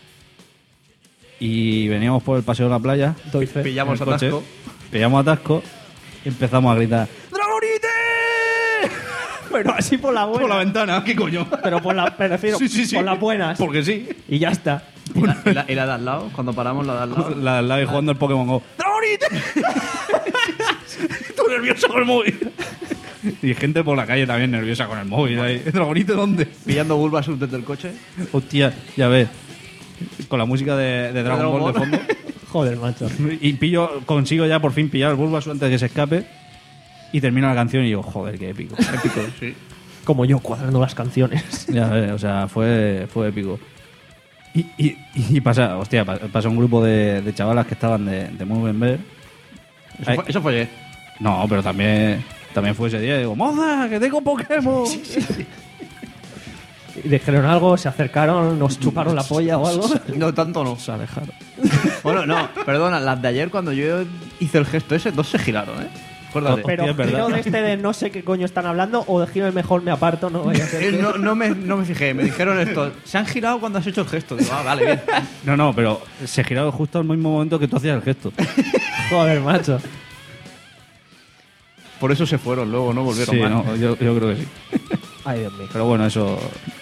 Y veníamos por el paseo de la playa. Doy fe. Pillamos en el coche, atasco. Pillamos atasco y empezamos a gritar ¡Dragonite! Pero así por la buena. Por la ventana, ¿qué coño? Pero por la, me refiero, Sí, sí, sí. por las buenas. Porque sí. Y ya está. ¿Y la, y la- y la de al lado? Cuando paramos, la de al lado. La, la de jugando el Pokémon Go. ¡Dragonite! Estoy nervioso con el móvil. Y gente por la calle también nerviosa con el móvil. Ahí. ¿Dragonite dónde? Pillando Bulbasaur desde el coche. Hostia, ya ves. Con la música de, de Dragon Dragon Ball de Ball. fondo. Joder, macho. Y pillo, consigo ya por fin pillar el Bulbasaur antes de que se escape. Y termina la canción y digo, joder, qué épico. Épico, sí. Como yo cuadrando las canciones. Ya ves, o sea, fue, fue épico. Y, y, y pasa, hostia, pa- pasa un grupo de, de chavalas que estaban de, de muy buen ver. Eso Ay, fue, eso fue ayer. no, pero también, también fue ese día. Digo, ¡moza, que tengo Pokémon! Y dijeron algo, se acercaron, nos chuparon la polla o algo. No, tanto no. Se alejaron. Bueno, no, perdona, las de ayer cuando yo hice el gesto ese, dos se giraron, ¿eh? Acuérdate. Hostia, Pero es verdad. giro de este de no sé qué coño están hablando o de giro de mejor me aparto, no vaya a ser Eh, que- no, no, me, no me fijé, me dijeron esto. Se han girado cuando has hecho el gesto. Digo, ah, vale, bien. No, no, pero se giraron justo al mismo momento que tú hacías el gesto. Joder, macho. Por eso se fueron luego, no volvieron Sí, más. no, yo, yo creo que sí. Ay, Dios mío. Pero bueno, eso.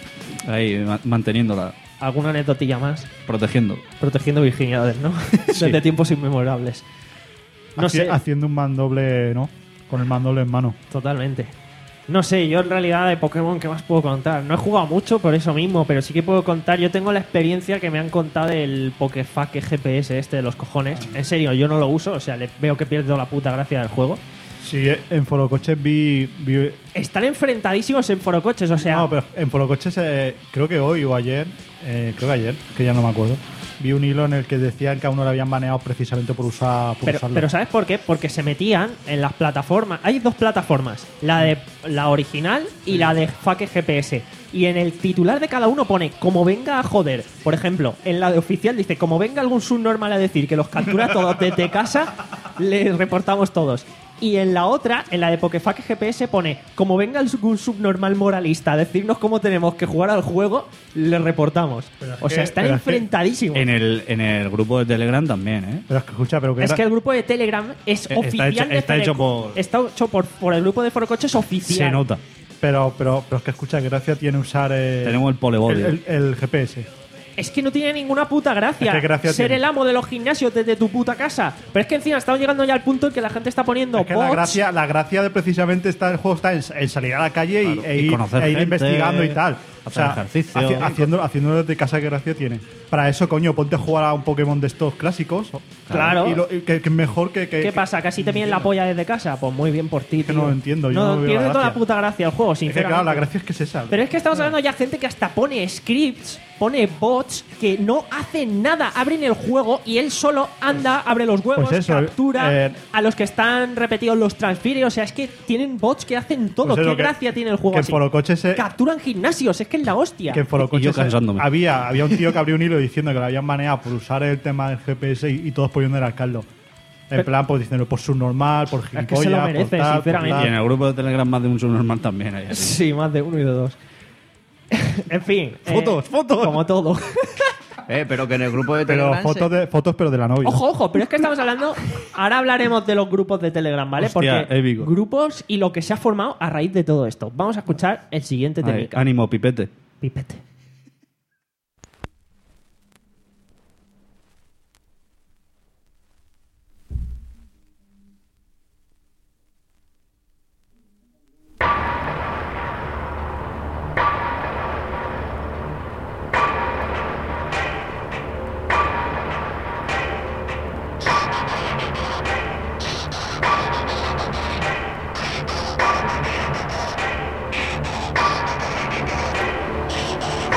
Ahí, ma- manteniéndola, ¿Alguna anecdotilla más? protegiendo. Protegiendo virginidades, ¿no? Desde tiempos inmemorables. No Haci- sé, Haciendo un mandoble, ¿no? Con el mandoble en mano. totalmente. No sé, yo en realidad de Pokémon, ¿qué más puedo contar? No he jugado mucho por eso mismo, pero sí que puedo contar. Yo tengo la experiencia que me han contado del Pokéfuck G P S este de los cojones. En serio, yo no lo uso, o sea, le veo que pierdo la puta gracia del juego. Sí, en Forocoches vi, vi Están enfrentadísimos en forocoches, o sea... no, pero en Forocoches, eh, creo que hoy o ayer, eh, creo que ayer, que ya no me acuerdo, vi un hilo en el que decían que a uno le habían baneado precisamente por, usar, por Pero, usarlo. pero ¿sabes por qué? Porque se metían en las plataformas. Hay dos plataformas, la de la original y la de Fuck G P S. Y en el titular de cada uno pone como venga a joder. Por ejemplo, en la de oficial dice como venga algún subnormal a decir que los captura todos desde casa, les reportamos todos. Y en la otra, en la de Pokéfuck G P S, pone como venga algún subnormal moralista a decirnos cómo tenemos que jugar al juego, le reportamos. O sea, que- están pero es que enfrentadísimos. En el, en el grupo de Telegram también, ¿eh? Pero es que escucha, pero que Es era- que el grupo de Telegram es Eh, está oficial hecho- de está hecho Teleco. por- Está hecho por, por el grupo de Forocoches oficial. Se nota. pero, pero, pero es que escucha, que gracia tiene usar eh, Tenemos el polebodio. el, el- el G P S. Es que no tiene ninguna puta gracia, Es que gracia ser tiene. el amo de los gimnasios desde tu puta casa. Pero es que encima estamos llegando ya al punto en que la gente está poniendo Es que la bots. gracia, la gracia de precisamente está el juego está en, en salir a la calle y, Claro, e y ir, conocer e ir gente, investigando y tal. O hacer sea, ejercicio. haci- haciendo, haciéndolo desde casa, ¿qué gracia tiene? Para eso, coño, ponte a jugar a un Pokémon de estos clásicos. Claro. Y lo- y que, que es mejor que. que ¿Qué pasa? ¿Que así te vienen la polla desde casa? Pues muy bien por ti, que tío. no lo entiendo, yo no veo pierde la toda la gracia. puta gracia el juego, Es que, sinceramente. claro, la gracia es que es esa. Pero es que estamos hablando ya de gente que hasta pone scripts, pone bots que no hacen nada, abren el juego y él solo anda, abre los huevos, Pues eso, captura eh, a los que están repetidos, los transfiere. O sea, es que tienen bots que hacen todo. Pues ¿Qué eso, que- gracia tiene el juego que en así? Forocoches se- Capturan gimnasios, es que es la hostia. Que en Forocoches Y yo cansándome. había, había un tío que abrió un hilo diciendo que lo habían baneado por usar el tema del G P S y, y todos poniendo el Carlos. En Pero- plan, pues diciendo por subnormal, por gilipollas, que se lo por merece, tal, por sinceramente. tal. Y en el grupo de Telegram más de un subnormal también hay. así. Sí, más de uno y de dos. En fin. Fotos, eh, fotos. Como todo. Eh, pero que en el grupo de Pero Telegram. se- fotos, de, fotos, pero de la novia. Ojo, ojo, pero es que estamos hablando. Ahora hablaremos de los grupos de Telegram, ¿vale? Hostia, Porque épico. grupos y lo que se ha formado a raíz de todo esto. Vamos a escuchar el siguiente Ay, técnica. ánimo, pipete. Pipete. Thank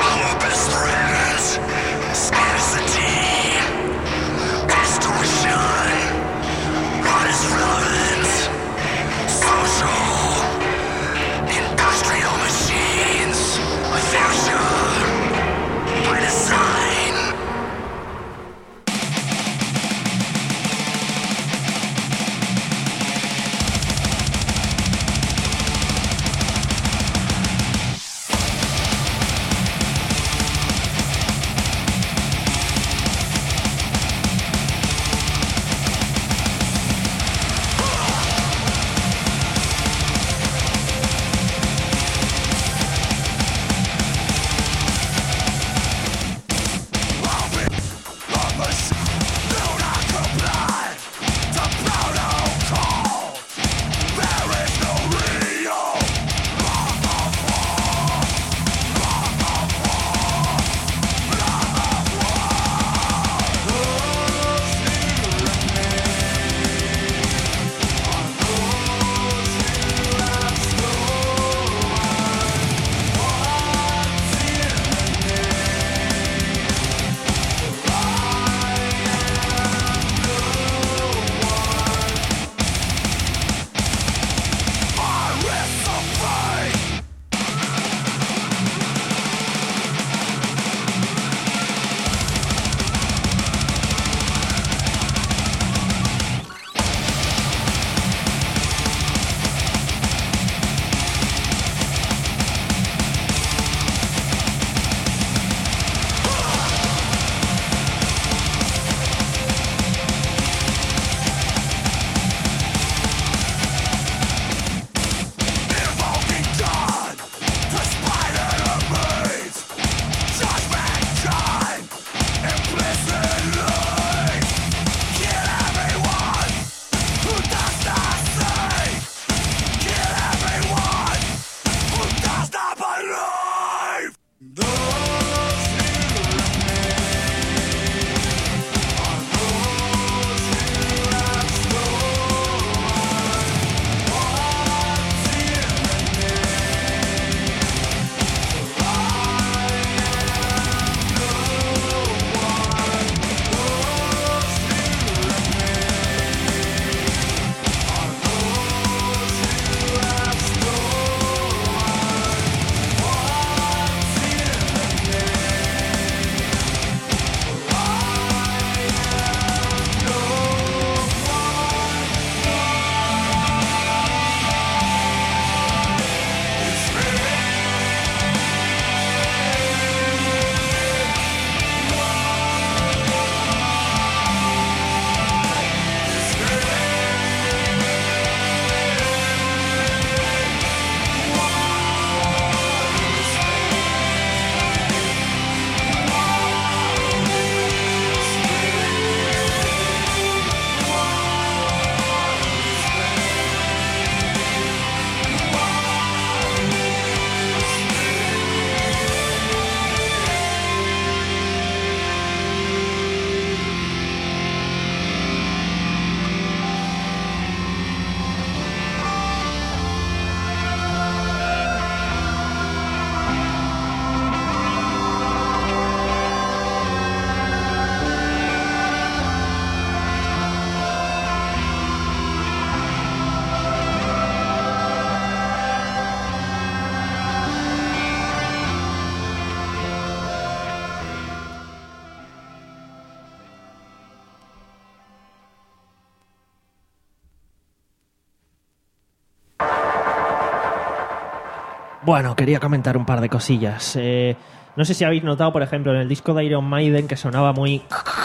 Bueno, quería comentar un par de cosillas. Eh, no sé si habéis notado, por ejemplo, en el disco de Iron Maiden que sonaba muy...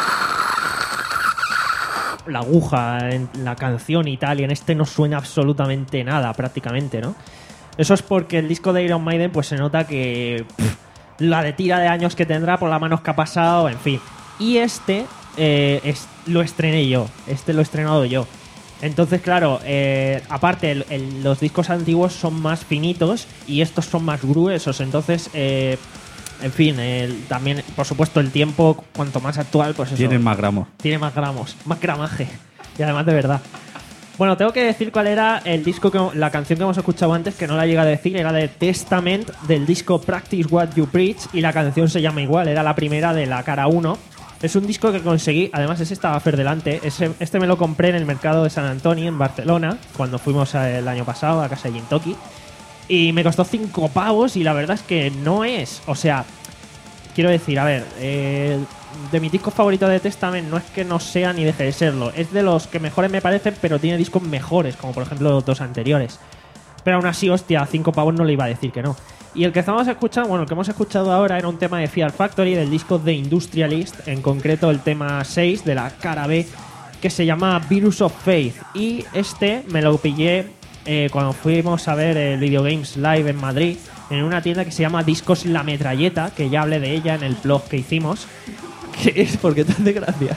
la aguja en la canción y tal, y en este no suena absolutamente nada, prácticamente, ¿no? Eso es porque el disco de Iron Maiden pues se nota que pff, la de tira de años que tendrá por las manos que ha pasado, en fin. Y este eh, es, lo estrené yo, este lo he estrenado yo. Entonces, claro, eh, aparte el- el- los discos antiguos son más finitos y estos son más gruesos, entonces... Eh, en fin, el- también, por supuesto, el tiempo, cuanto más actual, pues eso. Tienen más gramos. Tiene más gramos, más gramaje. Y además de verdad. Bueno, tengo que decir cuál era el disco, que la canción que hemos escuchado antes, que no la llega a decir, era de Testament, del disco Practice What You Preach, y la canción se llama igual, era la primera de la cara uno. Es un disco que conseguí, además ese estaba Fer delante, ese, este me lo compré en el mercado de San Antonio, en Barcelona, cuando fuimos el año pasado a casa de Gintoki. Y me costó cinco pavos y la verdad es que no es, o sea, quiero decir, a ver, eh, de mis discos favoritos de Testament no es que no sea ni deje de serlo, es de los que mejores me parecen, pero tiene discos mejores, como por ejemplo los dos anteriores. Pero aún así, hostia, a cinco pavos no le iba a decir que no. Y el que estamos escuchando, bueno, el que hemos escuchado ahora era un tema de Fear Factory, del disco The Industrialist, en concreto el tema seis de la cara B, que se llama Virus of Faith. Y este me lo pillé eh, cuando fuimos a ver el Video Games Live en Madrid, en una tienda que se llama Discos La Metralleta, que ya hablé de ella en el blog que hicimos. ¿Qué es? ¿Por qué te hace gracia?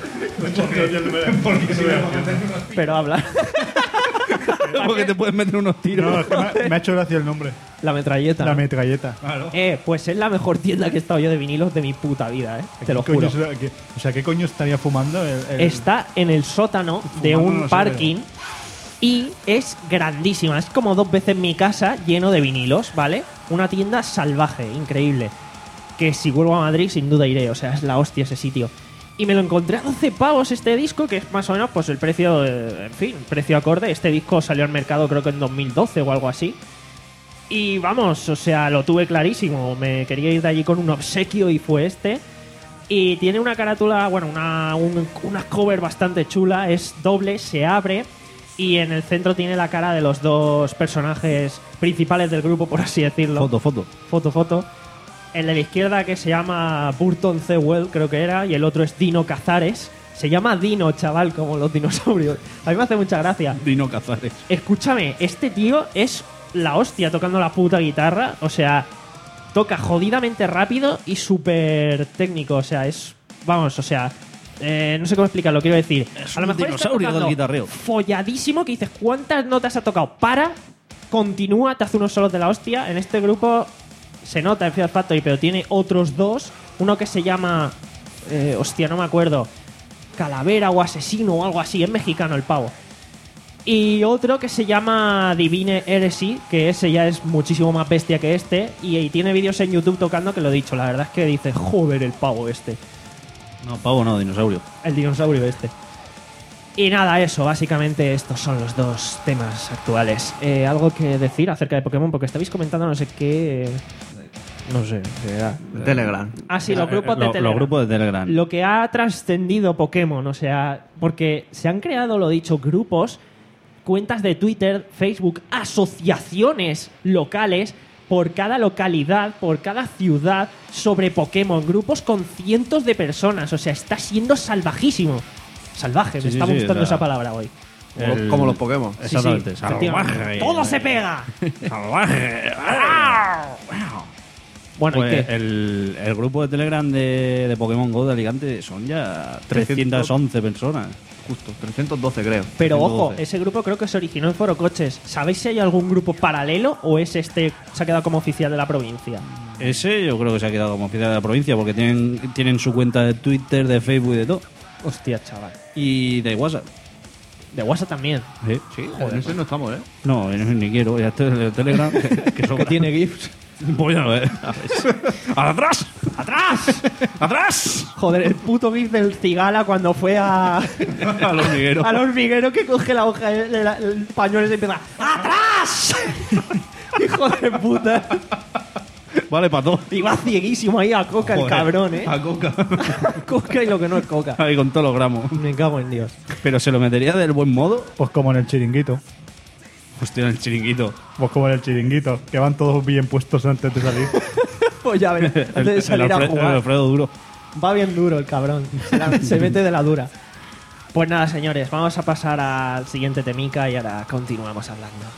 Pero habla. Porque te puedes meter unos tiros. No, es que me, me ha hecho gracia el nombre. La metralleta. La ¿no? metralleta. Eh, pues es la mejor tienda que he estado yo de vinilos de mi puta vida, eh. Te lo ¿Qué coño juro. será? ¿Qué- O sea, ¿qué coño estaría fumando? El, el- Está en el sótano de Fumando un no se parking y es grandísima. Es como dos veces mi casa lleno de vinilos, ¿vale? Una tienda salvaje, increíble. Que si vuelvo a Madrid, sin duda iré. O sea, es la hostia ese sitio. Y me lo encontré a doce pavos este disco, que es más o menos pues el precio, eh, en fin, precio acorde. Este disco salió al mercado creo que en dos mil doce o algo así. Y vamos, o sea, lo tuve clarísimo. Me quería ir de allí con un obsequio y fue este. Y tiene una carátula, bueno, una, un- una cover bastante chula. Es doble, se abre. Y en el centro tiene la cara de los dos personajes principales del grupo, por así decirlo. Foto, foto. Foto, foto. El de la izquierda, que se llama Burton Zewell, creo que era, y el otro es Dino Cazares. Se llama Dino, chaval, como los dinosaurios. A mí me hace mucha gracia. Dino Cazares. Escúchame, este tío es la hostia tocando la puta guitarra. O sea, toca jodidamente rápido y súper técnico. O sea, es... Vamos, o sea... eh, no sé cómo explicarlo, quiero decir. Es a lo un mejor está dinosaurio del tocando guitarreo. folladísimo, que dices, ¿cuántas notas ha tocado? Para, continúa, te hace unos solos de la hostia. En este grupo se nota en Fear Factory, pero tiene otros dos. Uno que se llama... eh, hostia, no me acuerdo. Calavera o Asesino o algo así. Es mexicano el pavo. Y otro que se llama Divine Heresy, que ese ya es muchísimo más bestia que este. Y, y tiene vídeos en YouTube tocando, que lo he dicho. La verdad es que dice, joder, el pavo este. No, pavo no, dinosaurio. El dinosaurio este. Y nada, eso, básicamente estos son los dos temas actuales. Eh, ¿Algo que decir acerca de Pokémon? Porque estabais comentando no sé qué... eh, No sé, qué era. Telegram. Ah, sí, los grupos de Lo- Telegram. Los grupos de Telegram. Lo que ha trascendido Pokémon, o sea, porque se han creado, lo dicho, grupos, cuentas de Twitter, Facebook, asociaciones locales por cada localidad, por cada ciudad sobre Pokémon, grupos con cientos de personas, o sea, está siendo salvajísimo. Salvaje, Sí, me sí, está sí, gustando o sea, esa palabra hoy. Como, El- como los Pokémon. Sí, Exactamente. sí, efectivamente. Salvaje. ¡Todo se pega! Salvaje. Bueno, ¿y Pues qué? el, el grupo de Telegram de, de Pokémon Go de Alicante son ya trescientas once personas. Justo, trescientos doce creo. Pero ojo, trescientos doce. ese grupo creo que se originó en Foro Coches. ¿Sabéis si hay algún grupo paralelo o es este se ha quedado como oficial de la provincia? Ese yo creo que se ha quedado como oficial de la provincia porque tienen, tienen su cuenta de Twitter, de Facebook y de todo. Hostia, chaval. Y de WhatsApp. De WhatsApp también. Sí. Sí, en ese no estamos, ¿eh? No, ni ni quiero. Ya estoy en el Telegram. Que, que sobra. Tiene GIFs. Voy a ver. ¡Atrás! ¡Atrás! ¡Atrás! Joder, el puto GIF del Cigala cuando fue a... Al hormiguero. al hormiguero que coge la hoja, el, el- el pañuelo y se empieza... ¡Atrás! Hijo de puta. Vale, para todo. Y va cieguísimo ahí a Coca, el Joder, cabrón, ¿eh? A Coca. Coca y lo que no es Coca. Ahí con todos los gramos. Me cago en Dios. Pero se lo metería del buen modo. Pues como en el chiringuito. Hostia, en el chiringuito. Pues como en el chiringuito, que van todos bien puestos antes de salir. Pues ya ves, antes de El, salir a Alfredo, el jugar. Alfredo duro. Va bien duro el cabrón. Se, la- se mete de la dura. Pues nada, señores, vamos a pasar al siguiente temica y ahora continuamos hablando.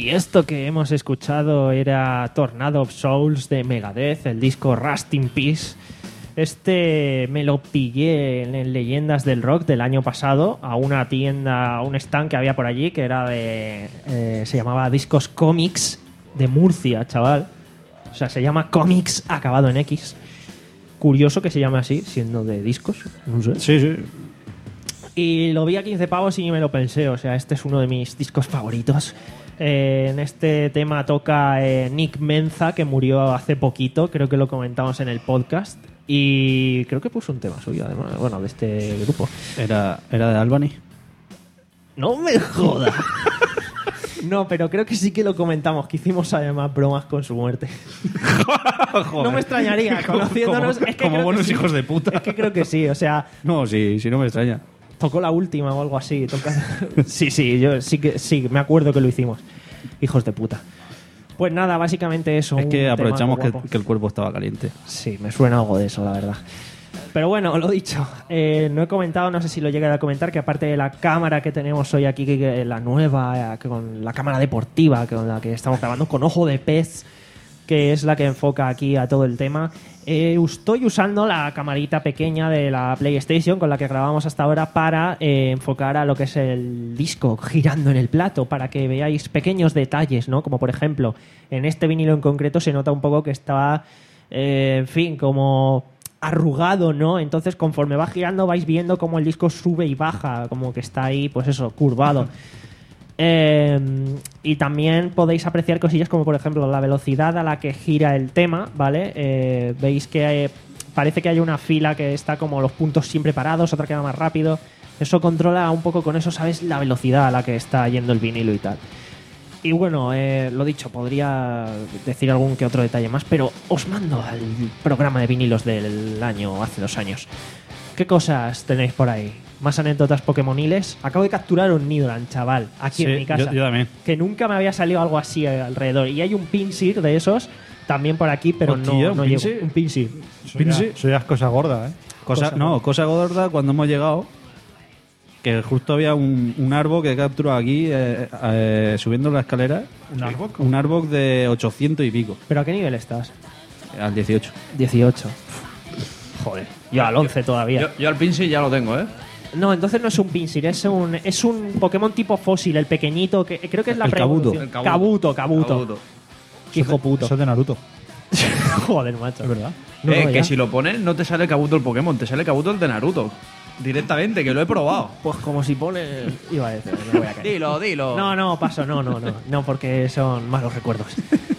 Y esto que hemos escuchado era Tornado of Souls de Megadeth, el disco Rust in Peace. Este me lo pillé en, en Leyendas del Rock del año pasado a una tienda, a un stand que había por allí que era de... eh, se llamaba Discos Comics de Murcia, chaval. O sea, se llama Comics acabado en X. Curioso que se llame así, siendo de discos. No sé. Sí, sí. Y lo vi a quince pavos y me lo pensé. O sea, este es uno de mis discos favoritos. Eh, en este tema toca eh, Nick Menza, que murió hace poquito. Creo que lo comentamos en el podcast. Y creo que puso un tema suyo, además. Bueno, de este grupo. Era, era de Albany. ¡No me jodas! No, pero creo que sí que lo comentamos, que hicimos además bromas con su muerte. No me extrañaría, conociéndonos. Como, es que como creo que buenos sí. hijos de puta. Es que creo que sí, o sea, No, sí, sí, no me extraña. tocó la última o algo así. toca- Sí, sí, yo sí que sí, me acuerdo que lo hicimos. Hijos de puta. Pues nada, básicamente eso. Es un que temazo aprovechamos que, guapo. que el cuerpo estaba caliente. Sí, me suena algo de eso, la verdad. Pero bueno, lo dicho, eh, no he comentado, no sé si lo llegué a comentar, que aparte de la cámara que tenemos hoy aquí, que, que la nueva, eh, con la cámara deportiva con la que estamos grabando, con ojo de pez, que es la que enfoca aquí a todo el tema, eh, estoy usando la camarita pequeña de la PlayStation con la que grabamos hasta ahora para eh, enfocar a lo que es el disco girando en el plato, para que veáis pequeños detalles, ¿no? Como por ejemplo, en este vinilo en concreto se nota un poco que está, eh, en fin, como arrugado, ¿no? Entonces, conforme va girando, vais viendo cómo el disco sube y baja, como que está ahí, pues eso, curvado. Eh, y también podéis apreciar cosillas como, por ejemplo, la velocidad a la que gira el tema, ¿vale? Eh, veis que hay- parece que hay una fila que está como los puntos siempre parados, otra que va más rápido. Eso controla un poco con eso, ¿sabes? La velocidad a la que está yendo el vinilo y tal. Y bueno, eh, lo dicho, podría decir algún que otro detalle más, pero os mando al programa de vinilos del año, hace dos años. ¿Qué cosas tenéis por ahí? ¿Más anécdotas pokemoniles? Acabo de capturar un Nidoran, chaval, aquí Sí, en mi casa. yo- yo también. Que nunca me había salido algo así alrededor. Y hay un Pinsir de esos también por aquí, pero Hostia, no, ¿un no llego. Pinsir? Un Pinsir. Eso ya, eso ya es cosa gorda, ¿eh? Cosa, Cosa no, gorda. cosa gorda cuando hemos llegado, que justo había un, un árbol que he capturado aquí, eh, eh, subiendo la escalera. ¿Un árbol? Un árbol de ochocientos y pico, ¿Pero a qué nivel estás? al dieciocho. dieciocho. Joder. Yo al once todavía. Yo, yo al Pinsir ya lo tengo, ¿eh? No, entonces no es un Pinsir, es un, es un Pokémon tipo fósil, el pequeñito, que creo que es la El Kabuto. pre-evolución. El Kabuto, Kabuto. Kabuto. Hijo puto. Eso es de Naruto. Joder, macho. Es verdad. No, eh, no, que ya. si lo pones, no te sale Kabuto el Pokémon, te sale Kabuto el de Naruto. Directamente, que lo he probado. Pues como si pone... Iba a decir, me voy a caer. Dilo, dilo. No, no, paso, no, no, no. No, porque son malos recuerdos.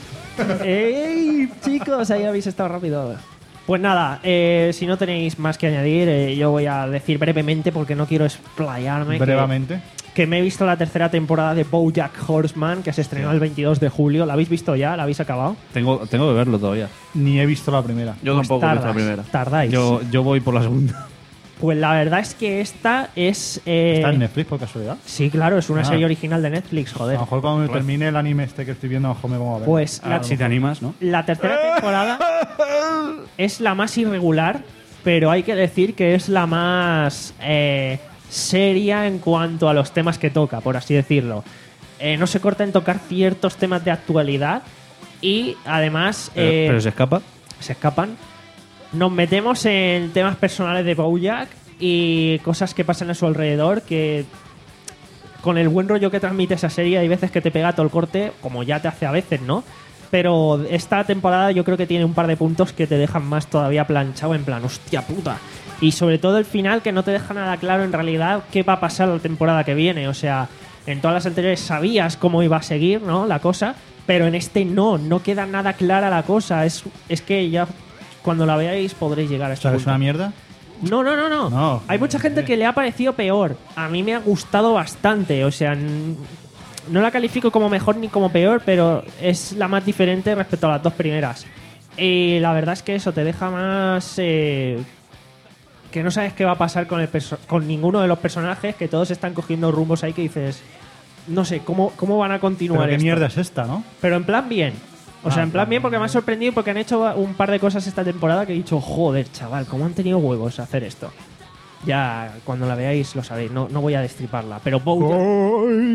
¡Ey, chicos! Ahí habéis estado rápido. Pues nada, eh, si no tenéis más que añadir, eh, yo voy a decir brevemente, porque no quiero explayarme. que- Brevemente. Que me he visto la tercera temporada de BoJack Horseman, que se estrenó el veintidós de julio. ¿La habéis visto ya? ¿La habéis acabado? Tengo, tengo que verlo todavía. Ni he visto la primera. Yo Pues tampoco he visto tardas, la primera. Tardáis. Yo, yo voy por la segunda. Pues la verdad es que esta es... eh, ¿Está en Netflix por casualidad? Sí, claro, es una Ah. serie original de Netflix, A joder. lo mejor cuando termine el anime este que estoy viendo, a lo mejor me pongo a ver. Pues Ah, la, si te animas, ¿no? la tercera temporada es la más irregular, pero hay que decir que es la más eh, seria en cuanto a los temas que toca, por así decirlo. Eh, no se corta en tocar ciertos temas de actualidad y además Pero, eh, pero se escapa. se escapan. Nos metemos en temas personales de BoJack y cosas que pasan a su alrededor que con el buen rollo que transmite esa serie hay veces que te pega todo el corte, como ya te hace a veces, ¿no? Pero esta temporada yo creo que tiene un par de puntos que te dejan más todavía planchado, en plan, hostia puta. Y sobre todo el final, que no te deja nada claro en realidad qué va a pasar la temporada que viene. O sea, en todas las anteriores sabías cómo iba a seguir, ¿no? La cosa, pero en este no, no queda nada clara la cosa. Es, es que ya cuando la veáis podréis llegar a O este sea, que es punto. una mierda. No, no, no, no, No. Hay mucha gente que le ha parecido peor. A mí me ha gustado bastante. O sea, n- no la califico como mejor ni como peor, pero es la más diferente respecto a las dos primeras. Y la verdad es que eso te deja más... eh, que no sabes qué va a pasar con, el perso- con ninguno de los personajes, que todos están cogiendo rumbos ahí que dices... No sé, ¿cómo, cómo van a continuar Pero qué esto? mierda es esta, ¿no? Pero en plan bien. O Ah, sea, en plan claro. bien porque me ha sorprendido porque han hecho un par de cosas esta temporada que he dicho, joder, chaval, ¿cómo han tenido huevos a hacer esto? Ya, cuando la veáis lo sabéis, no, no voy a destriparla. Pero BoJack,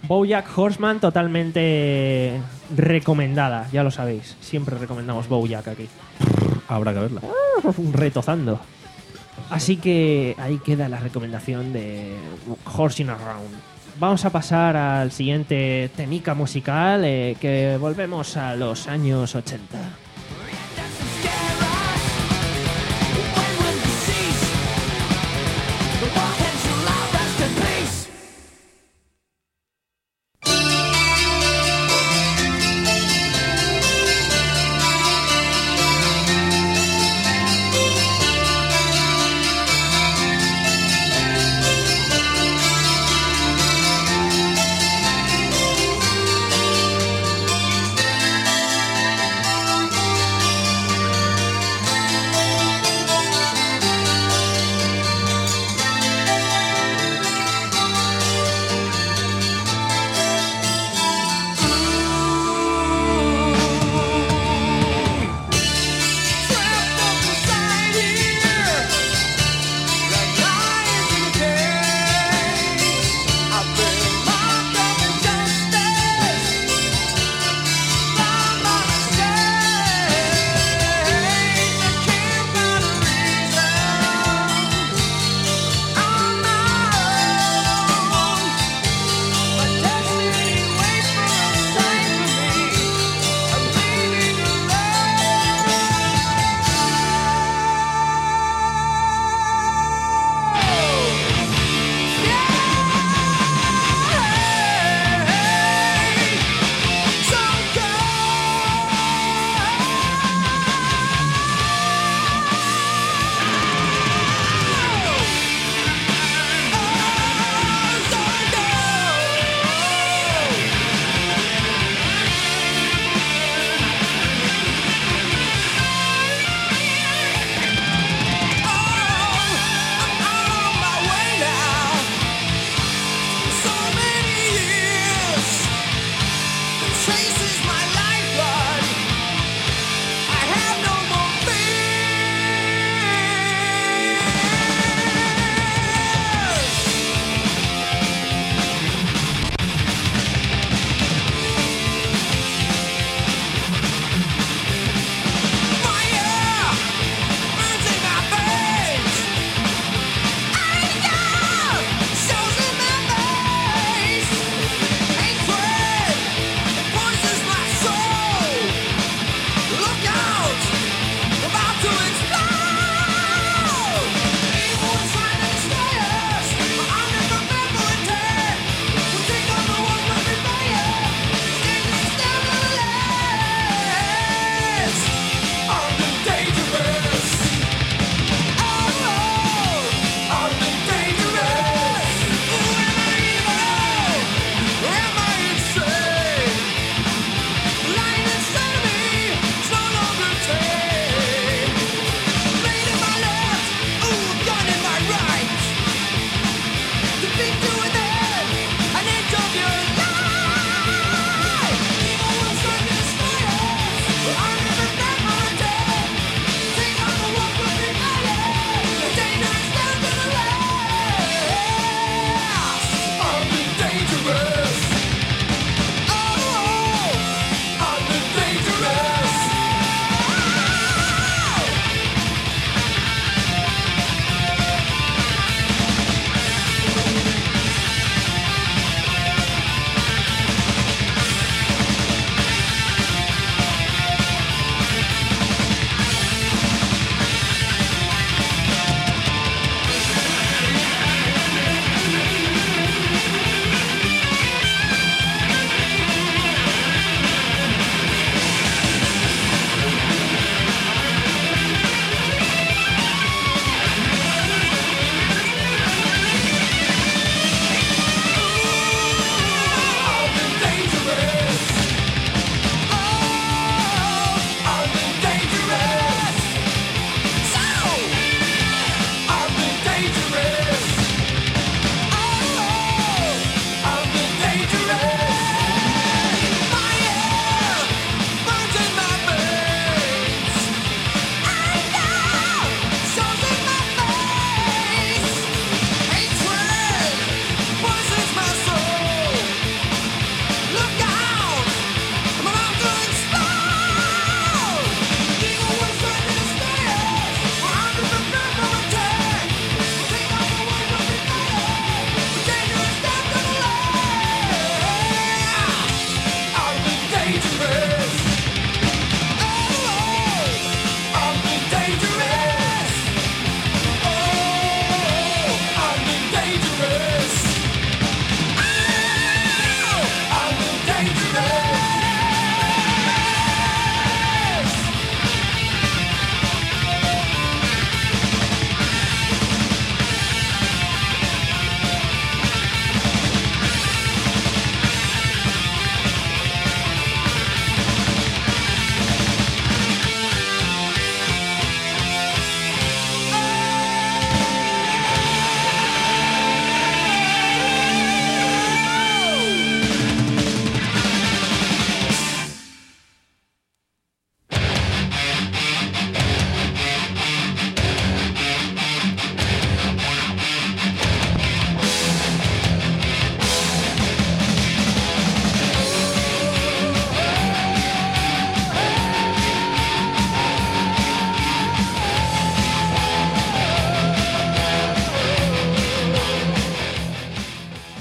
BoJack Horseman totalmente recomendada, ya lo sabéis. Siempre recomendamos BoJack aquí. Habrá que verla. Retozando. Así que ahí queda la recomendación de Horsing Around. Vamos a pasar al siguiente temica musical, eh, que volvemos a los años ochenta. Thank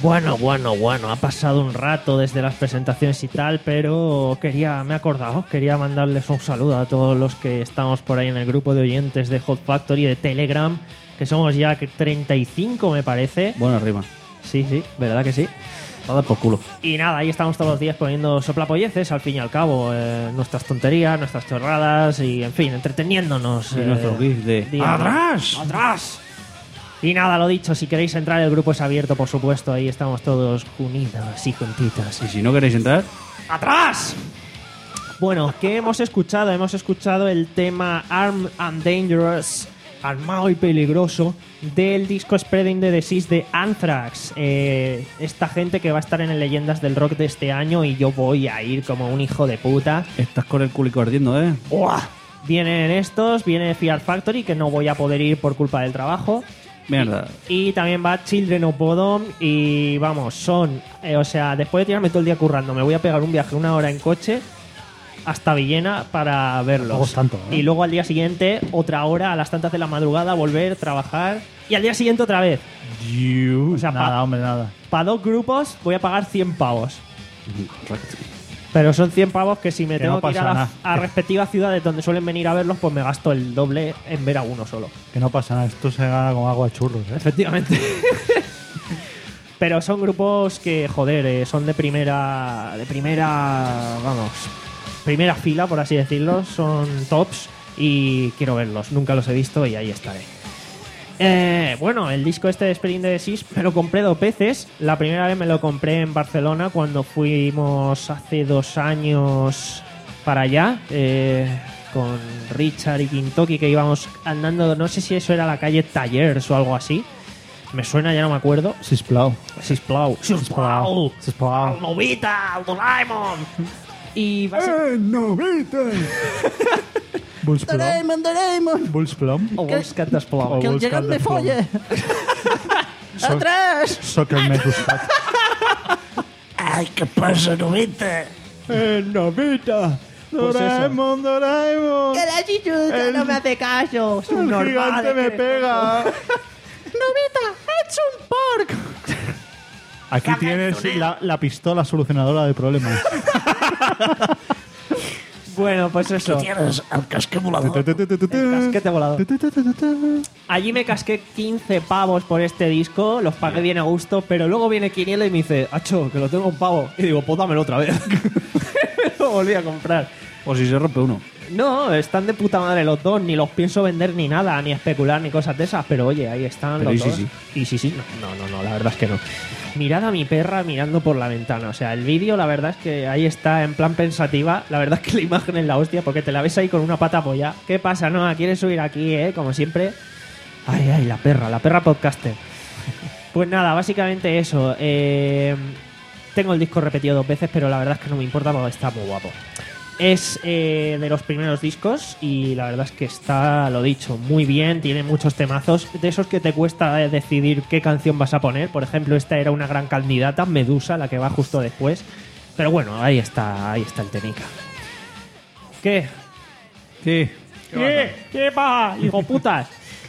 Bueno, bueno, bueno, ha pasado un rato desde las presentaciones y tal, pero quería, me he acordado, quería mandarles un saludo a todos los que estamos por ahí en el grupo de oyentes de Hot Factory de Telegram, que somos ya que treinta y cinco me parece. Buena rima. Sí, sí, ¿verdad que sí? A dar por culo. Y nada, ahí estamos todos los días poniendo soplapolleces, al fin y al cabo, eh, nuestras tonterías, nuestras chorradas y, en fin, entreteniéndonos. Y eh, nuestro gif de día a día. ¡Atrás! ¡Atrás! Y nada, lo dicho, si queréis entrar, el grupo es abierto, por supuesto. Ahí estamos todos unidos y juntitos. Y si no queréis entrar, ¡Atrás! Bueno, ¿qué hemos escuchado? Hemos escuchado el tema Armed and Dangerous, armado y peligroso, del disco Spreading the Disease de Anthrax. Eh, esta gente que va a estar en el Leyendas del Rock de este año y yo voy a ir como un hijo de puta. estás con el culico ardiendo, ¿eh? ¡Uah! Vienen estos, viene Fear Factory, que no voy a poder ir por culpa del trabajo. Mierda. Y también va Children of Bodom. Y vamos, son. eh, o sea, después de tirarme todo el día currando, me voy a pegar un viaje una hora en coche hasta Villena para verlos. Tampoco es tanto, ¿eh? Y luego al día siguiente, otra hora a las tantas de la madrugada, volver, trabajar. Y al día siguiente otra vez. O sea, nada, pa- hombre, nada. Para dos grupos voy a pagar cien pavos. Pero son cien pavos que si me Que tengo no que ir a pasa las nada. a respectivas ciudades donde suelen venir a verlos, pues me gasto el doble en ver a uno solo. Que no pasa nada, esto se gana con agua de churros, ¿eh? Efectivamente. Pero son grupos que, joder, eh, son de primera. De primera. Vamos. Primera fila, por así decirlo. Son tops y quiero verlos. Nunca los he visto y ahí estaré. Eh, bueno, el disco este de Spreading the Disease me lo compré dos veces. La primera vez me lo compré en Barcelona cuando fuimos hace dos años para allá. Eh, con Richard y Kintoki, que íbamos andando, no sé si eso era la calle Tallers o algo así. Me suena, ya no me acuerdo. Sisplau. Sisplau. Sisplau. Sisplau. Al Novita, al Doraemon. Y basi- ¡Eh, novita! Bullsplum. Doraemon! Bullsplum. o vols que et desplau. O ¡Que el vols gegant me et desplom. folle! Soc- ¡Atrás! Soc el més buscat. ¡Ay, qué pasa, Novita! ¡Eh, novita! Pues eso. Doraemon, Doraemon. la chichucha El- no me hace caso. Es un El normal, gigante me que- pega. Novita, ets un porc. Aquí tienes la, la pistola solucionadora de problemas. Bueno, pues eso. Tienes el casque volador. El casquete volador. Allí me casqué quince pavos por este disco, los pagué bien a gusto, pero luego viene Quiniela y me dice, Acho, que lo tengo un pavo. Y digo, pues dámelo otra vez. Lo volví a comprar. O si se rompe uno. No, están de puta madre los dos, ni los pienso vender ni nada, ni especular ni cosas de esas, pero oye, ahí están Pero los y sí, dos. sí. Y sí, sí, no, no, no, no, la verdad es que no. Mirad a mi perra mirando por la ventana, o sea, el vídeo la verdad es que ahí está en plan pensativa, la verdad es que la imagen es la hostia porque te la ves ahí con una pata apoyada. ¿Qué pasa? No, quieres subir aquí, eh, como siempre. Ay, ay, la perra, la perra podcaster. Pues nada, básicamente eso. eh, tengo el disco repetido dos veces, pero la verdad es que no me importa porque está muy guapo. Es eh, de los primeros discos y la verdad es que está, lo dicho, muy bien, tiene muchos temazos, de esos que te cuesta eh, decidir qué canción vas a poner. Por ejemplo, esta era una gran candidata, Medusa, la que va justo después. Pero bueno, ahí está, ahí está el tenica. ¿Qué? ¿Qué? ¿Qué? ¿Qué pasa, hijo putas?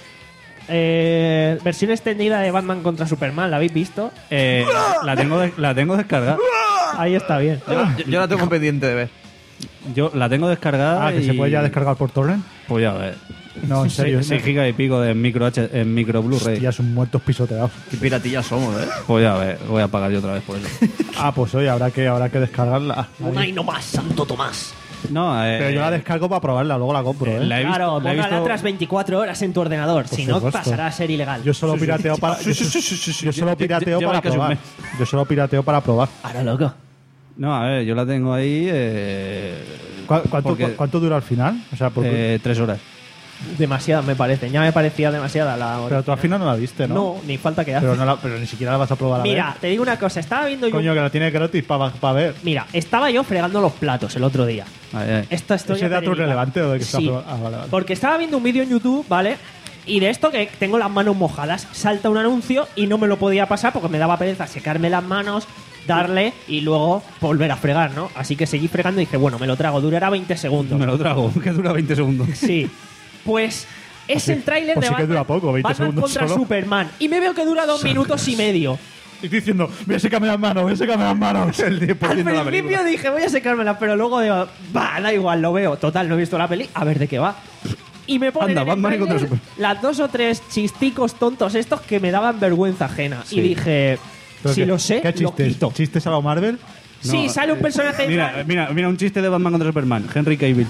Eh, versión extendida de Batman contra Superman, ¿la habéis visto? Eh, la, tengo de- la tengo descargada. Ahí está bien. Yo, yo la tengo pendiente de ver. Yo la tengo descargada. Ah, que y- se puede ya descargar por torrent. Pues ya ves. No, en serio. seis gigas y pico de micro H, en micro Blu-ray. Ya son muertos pisoteados. Qué piratillas somos, ¿eh? Pues ya ves, voy a pagar yo otra vez por eso. Ah, pues oye, habrá que, habrá que descargarla. Una y no más, Santo Tomás. No, eh, Pero yo la descargo para probarla, luego la compro, ¿eh? la he visto, Claro, la he póngala visto- tras veinticuatro horas en tu ordenador, si no supuesto. pasará a ser ilegal. Yo solo pirateo para. Yo, Sí, sí, sí, sí, sí. yo solo Lle- pirateo lleva para casi un probar. mes. Yo solo pirateo para probar. Ahora, loco. No, a ver, yo la tengo ahí. Eh, ¿Cu- ¿Cuánto, porque- cu- cuánto dura al final? O sea, por- eh, tres horas. Demasiada me parece. Ya me parecía demasiada la hora. pero tú al final no la viste, ¿no? No, ni falta que hace. Pero, no la- pero ni siquiera la vas a probar a Mira, ver. te digo una cosa. Estaba viendo yo. Coño, que la tiene gratis para ver. Mira, estaba yo fregando los platos el otro día. Ay, ay. Esta historia ¿Ese dato es verídica. relevante o de que está Sí, probando? Ah, vale, vale. porque estaba viendo un vídeo en YouTube, ¿vale? Y de esto que tengo las manos mojadas, salta un anuncio y no me lo podía pasar porque me daba pereza secarme las manos, darle y luego volver a fregar, ¿no? Así que seguí fregando y dije, bueno, me lo trago, durará veinte segundos. Me lo trago, que dura veinte segundos. Sí. Pues es sí- el tráiler pues de sí que Batman, dura poco, veinte Batman segundos contra solo. Superman. Y me veo que dura dos minutos y medio. Y estoy diciendo, voy a secarme las manos, voy a secarme las manos. El diez por Al ciento de la principio película. dije, voy a secármela, pero luego digo, va, da igual, lo veo. Total, no he visto la peli, a ver de qué va. Y me ponen Anda, en el Batman y contra tráiler Superman. las dos o tres chisticos tontos estos que me daban vergüenza ajena. Sí. Y dije, Pero si qué- lo sé, ¿Qué lo chistes? quito. ¿Chistes a lo Marvel? Sí, No, sale un eh, personaje... Mira, mira, mira un chiste de Batman contra Superman. Henry Cavill.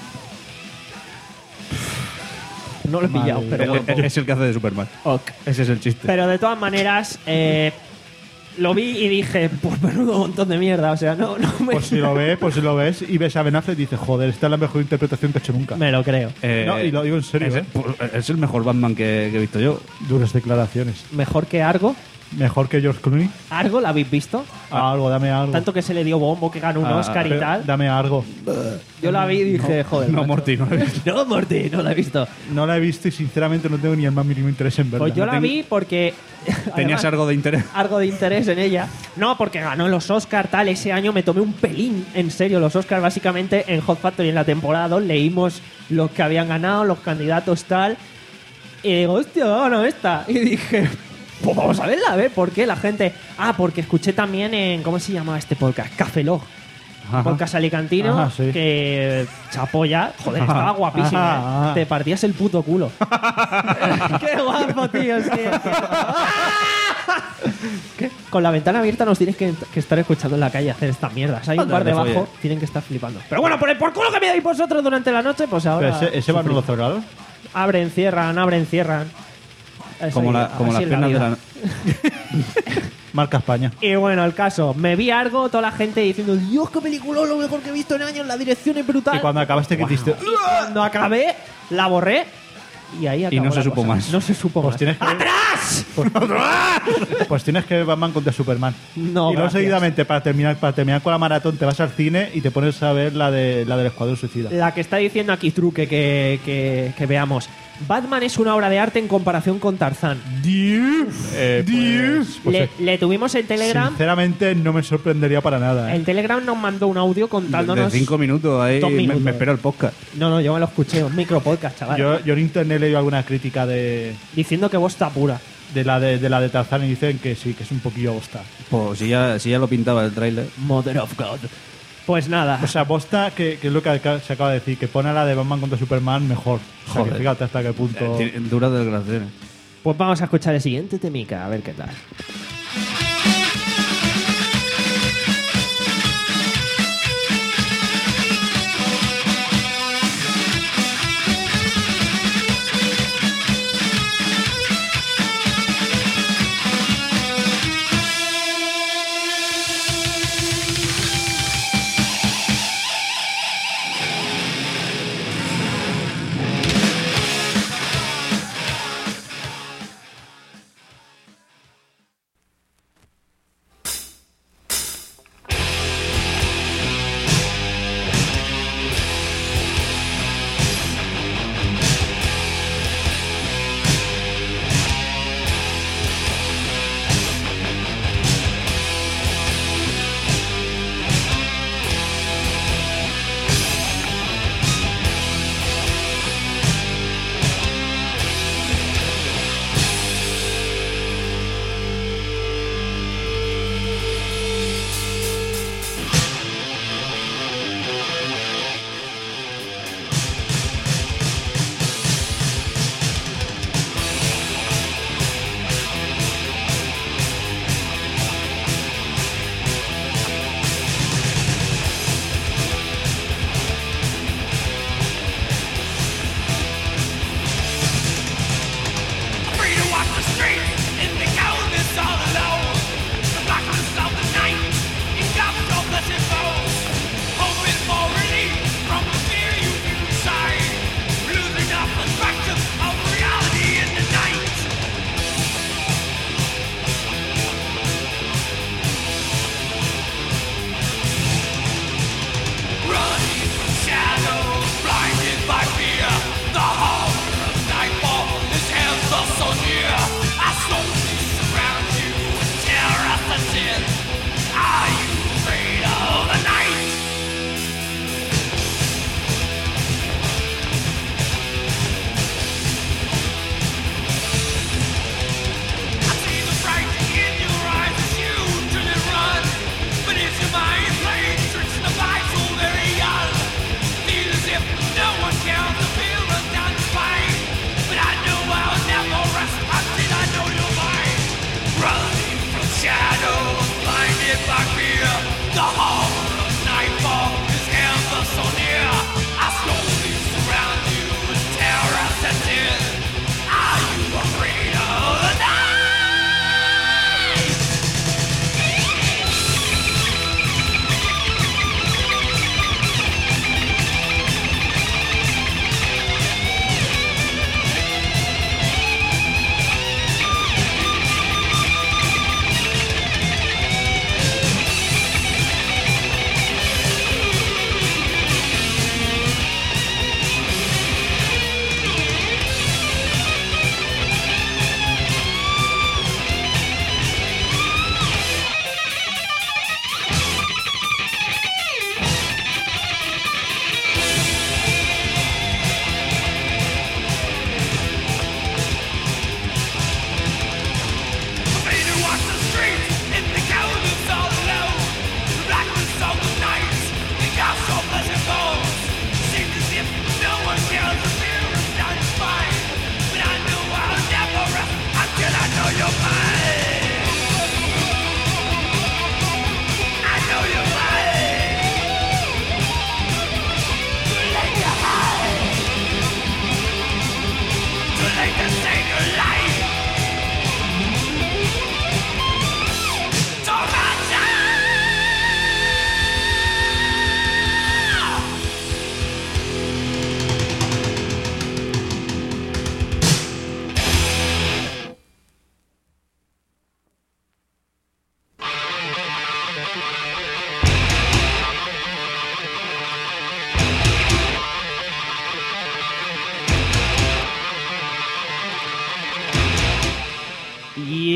No lo he pillado, Madre pero Eh, bueno. eh, es el que hace de Superman. Ok. Ese es el chiste. Pero de todas maneras, eh, lo vi y dije, pues menudo montón de mierda. O sea, no, no me, Pues si lo ves, pues si lo ves y ves a Ben Affleck y dices, joder, esta es la mejor interpretación que he hecho nunca. me lo creo. Eh, No, y lo digo en serio, Es, ¿eh? pues, es el mejor Batman que, que he visto yo. Duras declaraciones. Mejor que Argo. Mejor que George Clooney. Argo, ¿la habéis visto? Algo, dame algo. Tanto que se le dio bombo, que ganó un Ah, Oscar y Pero tal. Dame algo. Yo la vi y dije, joder. No, macho. Morty, no lo he visto. No, Morty, no la he visto. No la he visto y sinceramente no tengo ni el más mínimo interés en verla. Pues yo No la tengo- vi porque. ¿Tenías además, algo de interés? algo de interés en ella. No, porque ganó los Oscars, tal. Ese año me tomé un pelín en serio los Oscars. Básicamente en Hot Factory en la temporada dos leímos los que habían ganado, los candidatos, tal. Y digo, hostia, bueno, esta. Y dije, pues vamos a verla, a ver por qué la gente. Ah, porque escuché también en. ¿Cómo se llama este podcast? Café Log. Ajá. Podcast alicantino. Ajá, sí. Que chapoya. Joder, estaba guapísima. Ajá, ¿eh? ajá. Te partías el puto culo. Qué guapo, tío. Sí. ¿Qué? Con la ventana abierta nos tienes que, que estar escuchando en la calle hacer estas mierdas. Hay un Anda, par de debajo, folle. tienen que estar flipando. Pero bueno, por el por culo que me dais vosotros durante la noche, pues Pero ahora. ese, ese bar no lo cerraron. Abren, cierran, abren, cierran. Eso Como, y- la, como así las es la piernas de vida. la... Marca España. Y bueno, el caso, me vi algo, toda la gente diciendo, Dios, qué película, lo mejor que he visto en años, la dirección es brutal. Y cuando acabaste que dijiste, Y cuando acabé, la borré y ahí acabó no se la supo cosa. más. No se supo Pues más. tienes que- ¡Atrás! pues tienes que ver Batman contra Superman. No, y luego gracias. seguidamente, para terminar, para terminar con la maratón, te vas al cine y te pones a ver la, de, la del Escuadrón Suicida. La que está diciendo aquí Truque que, que, que veamos. Batman es una obra de arte en comparación con Tarzán. Eh, pues, pues, le, eh, le tuvimos en Telegram. sinceramente no me sorprendería para nada. ¿eh? En Telegram nos mandó un audio De contándonos. cinco minutos ahí. Dos me- minutos. Me, espero el podcast. No, no, yo me lo escuché, un micro podcast, chaval. Yo, yo en internet he leído alguna crítica de, Diciendo que vos está pura. de la de, de la de Tarzán y dicen que sí, que es un poquillo bosta. Pues si ya, si ya lo pintaba el tráiler. Mother of God. Pues nada. O sea, bosta, que, que es lo que acá- se acaba de decir, que pone a la de Batman contra Superman mejor. O sea, que Joder. fíjate hasta qué punto. Eh, tiene duras declaraciones. Pues vamos a escuchar el siguiente temica, a ver qué tal.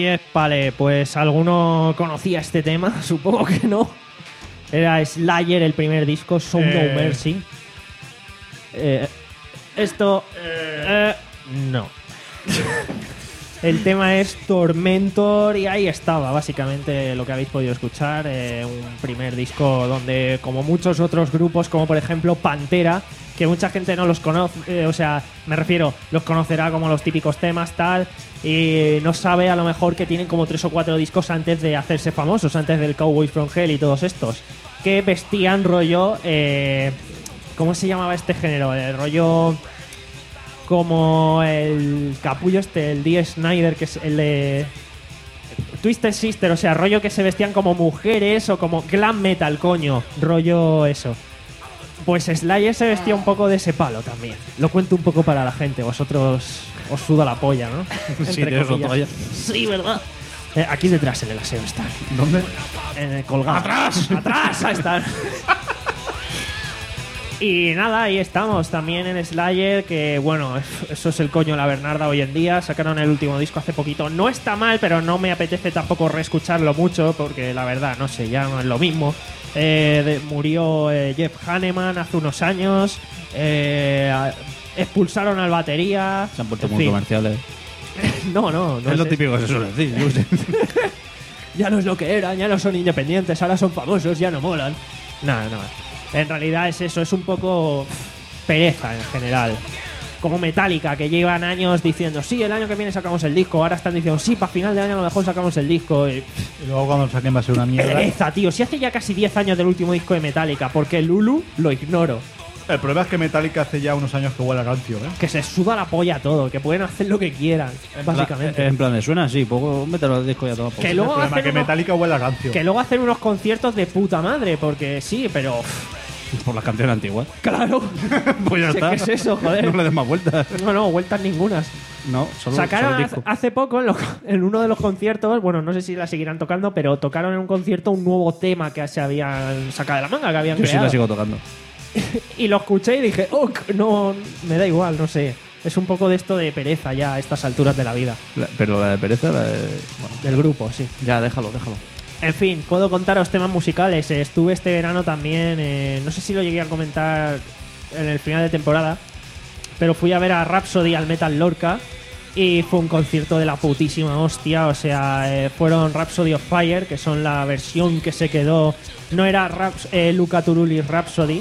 Oye, vale, pues alguno conocía este tema, supongo que no. Era Slayer, el primer disco, Sound Eh. No Mercy. Eh, esto... eh, no. El tema es Tormentor y ahí estaba básicamente lo que habéis podido escuchar. Eh, un primer disco donde, como muchos otros grupos, como por ejemplo Pantera, que mucha gente no los conoce, eh, o sea, me refiero, los conocerá como los típicos temas, tal, y no sabe a lo mejor que tienen como tres o cuatro discos antes de hacerse famosos, antes del Cowboys from Hell y todos estos, que vestían rollo... Eh, ¿cómo se llamaba este género? El rollo... como el capullo este, el Dee Snider, que es el de Twisted Sister, o sea, rollo que se vestían como mujeres o como glam metal, coño, rollo eso. Pues Slayer se vestía un poco de ese palo también. Lo cuento un poco para la gente, vosotros os suda la polla, ¿no? Sí, Entre tienes comillas. toalla. Sí, ¿verdad? Eh, aquí detrás en el aseo están. ¿Dónde? En el colgado. ¡Atrás! ¡Atrás! Ahí están. Y nada, ahí estamos, también en Slayer, que bueno, eso es el coño de la Bernarda hoy en día. Sacaron el último disco hace poquito. No está mal, pero no me apetece tampoco reescucharlo mucho, porque la verdad, no sé, ya no es lo mismo. Eh, de- murió eh, Jeff Hanneman hace unos años. Eh, a- expulsaron al batería. Se han puesto en muy fin. comerciales. No, no, no es lo es- típico que se suele decir. yo qué sé. ya no es lo que eran, ya no son independientes, ahora son famosos, ya no molan. Nada, nada. En realidad es eso, es un poco pff, pereza en general. Como Metallica, que llevan años diciendo, sí, el año que viene sacamos el disco. Ahora están diciendo, sí, para final de año a lo mejor sacamos el disco. Y, pff, Y luego cuando lo saquen va a ser una mierda. pereza, tío. Si hace ya casi diez años del último disco de Metallica, porque Lulu lo ignoro. El problema es que Metallica hace ya unos años que huele a rancio, ¿eh? Que se suda la polla todo, que pueden hacer lo que quieran, básicamente. En plan de suena así, poco mételo al disco y a tomar por Que culo. luego El problema es hacen que unos- Metallica huele a rancio. Que luego hacen unos conciertos de puta madre, porque sí, pero... pff, Por las canciones antiguas. claro. Pues ya Sí, está. ¿qué es eso, joder? No le des más vueltas. No, no, vueltas ningunas. No, solo Sacaron solo hace, disco. hace poco en, lo- en uno de los conciertos, bueno, no sé si la seguirán tocando, pero tocaron en un concierto un nuevo tema que se habían sacado de la manga, que habían Yo sí creado. la sigo tocando. Y lo escuché y dije, oh, no, me da igual, no sé. Es un poco de esto de pereza ya a estas alturas de la vida. La- pero la de pereza, la de. Bueno, Del grupo, sí. Ya, déjalo, déjalo. En fin, puedo contaros temas musicales. Eh, Estuve este verano también, eh, no sé si lo llegué a comentar en el final de temporada, pero fui a ver a Rhapsody al Metal Lorca y fue un concierto de la putísima hostia. O sea, eh, fueron Rhapsody of Fire, que son la versión que se quedó. No era Raps, eh, Luca Turuli's Rhapsody.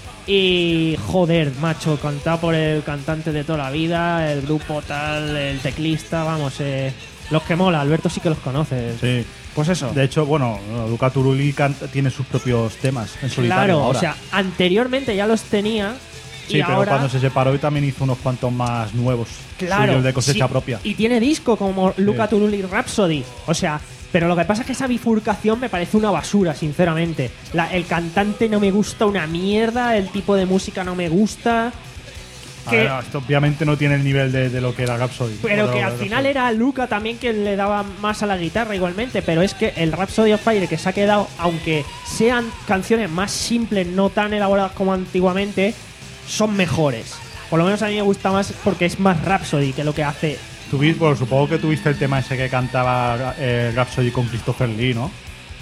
Y joder, macho, cantado por el cantante de toda la vida, el grupo tal, el teclista, vamos, eh, los que mola. Alberto sí que los conoces. Sí. Pues eso. De hecho, bueno, Luca Turuli canta- tiene sus propios temas en solitario Claro, ahora. o sea, anteriormente ya los tenía. sí, y pero ahora, cuando se separó y también hizo unos cuantos más nuevos. claro, suyos de cosecha sí, propia. Y tiene disco como Luca Sí. Turuli Rhapsody. O sea, pero lo que pasa es que esa bifurcación me parece una basura, sinceramente. La- el cantante no me gusta una mierda, el tipo de música no me gusta. A que- ver, esto obviamente no tiene el nivel de, de lo que era Rhapsody. Pero O de que lo al que final fue. era Luca también quien le daba más a la guitarra igualmente. Pero es que el Rhapsody of Fire que se ha quedado, aunque sean canciones más simples, no tan elaboradas como antiguamente, son mejores. Por lo menos a mí me gusta más porque es más Rhapsody que lo que hace. Tuvi- bueno, supongo que tuviste el tema ese que cantaba eh, Rhapsody con Christopher Lee, ¿no?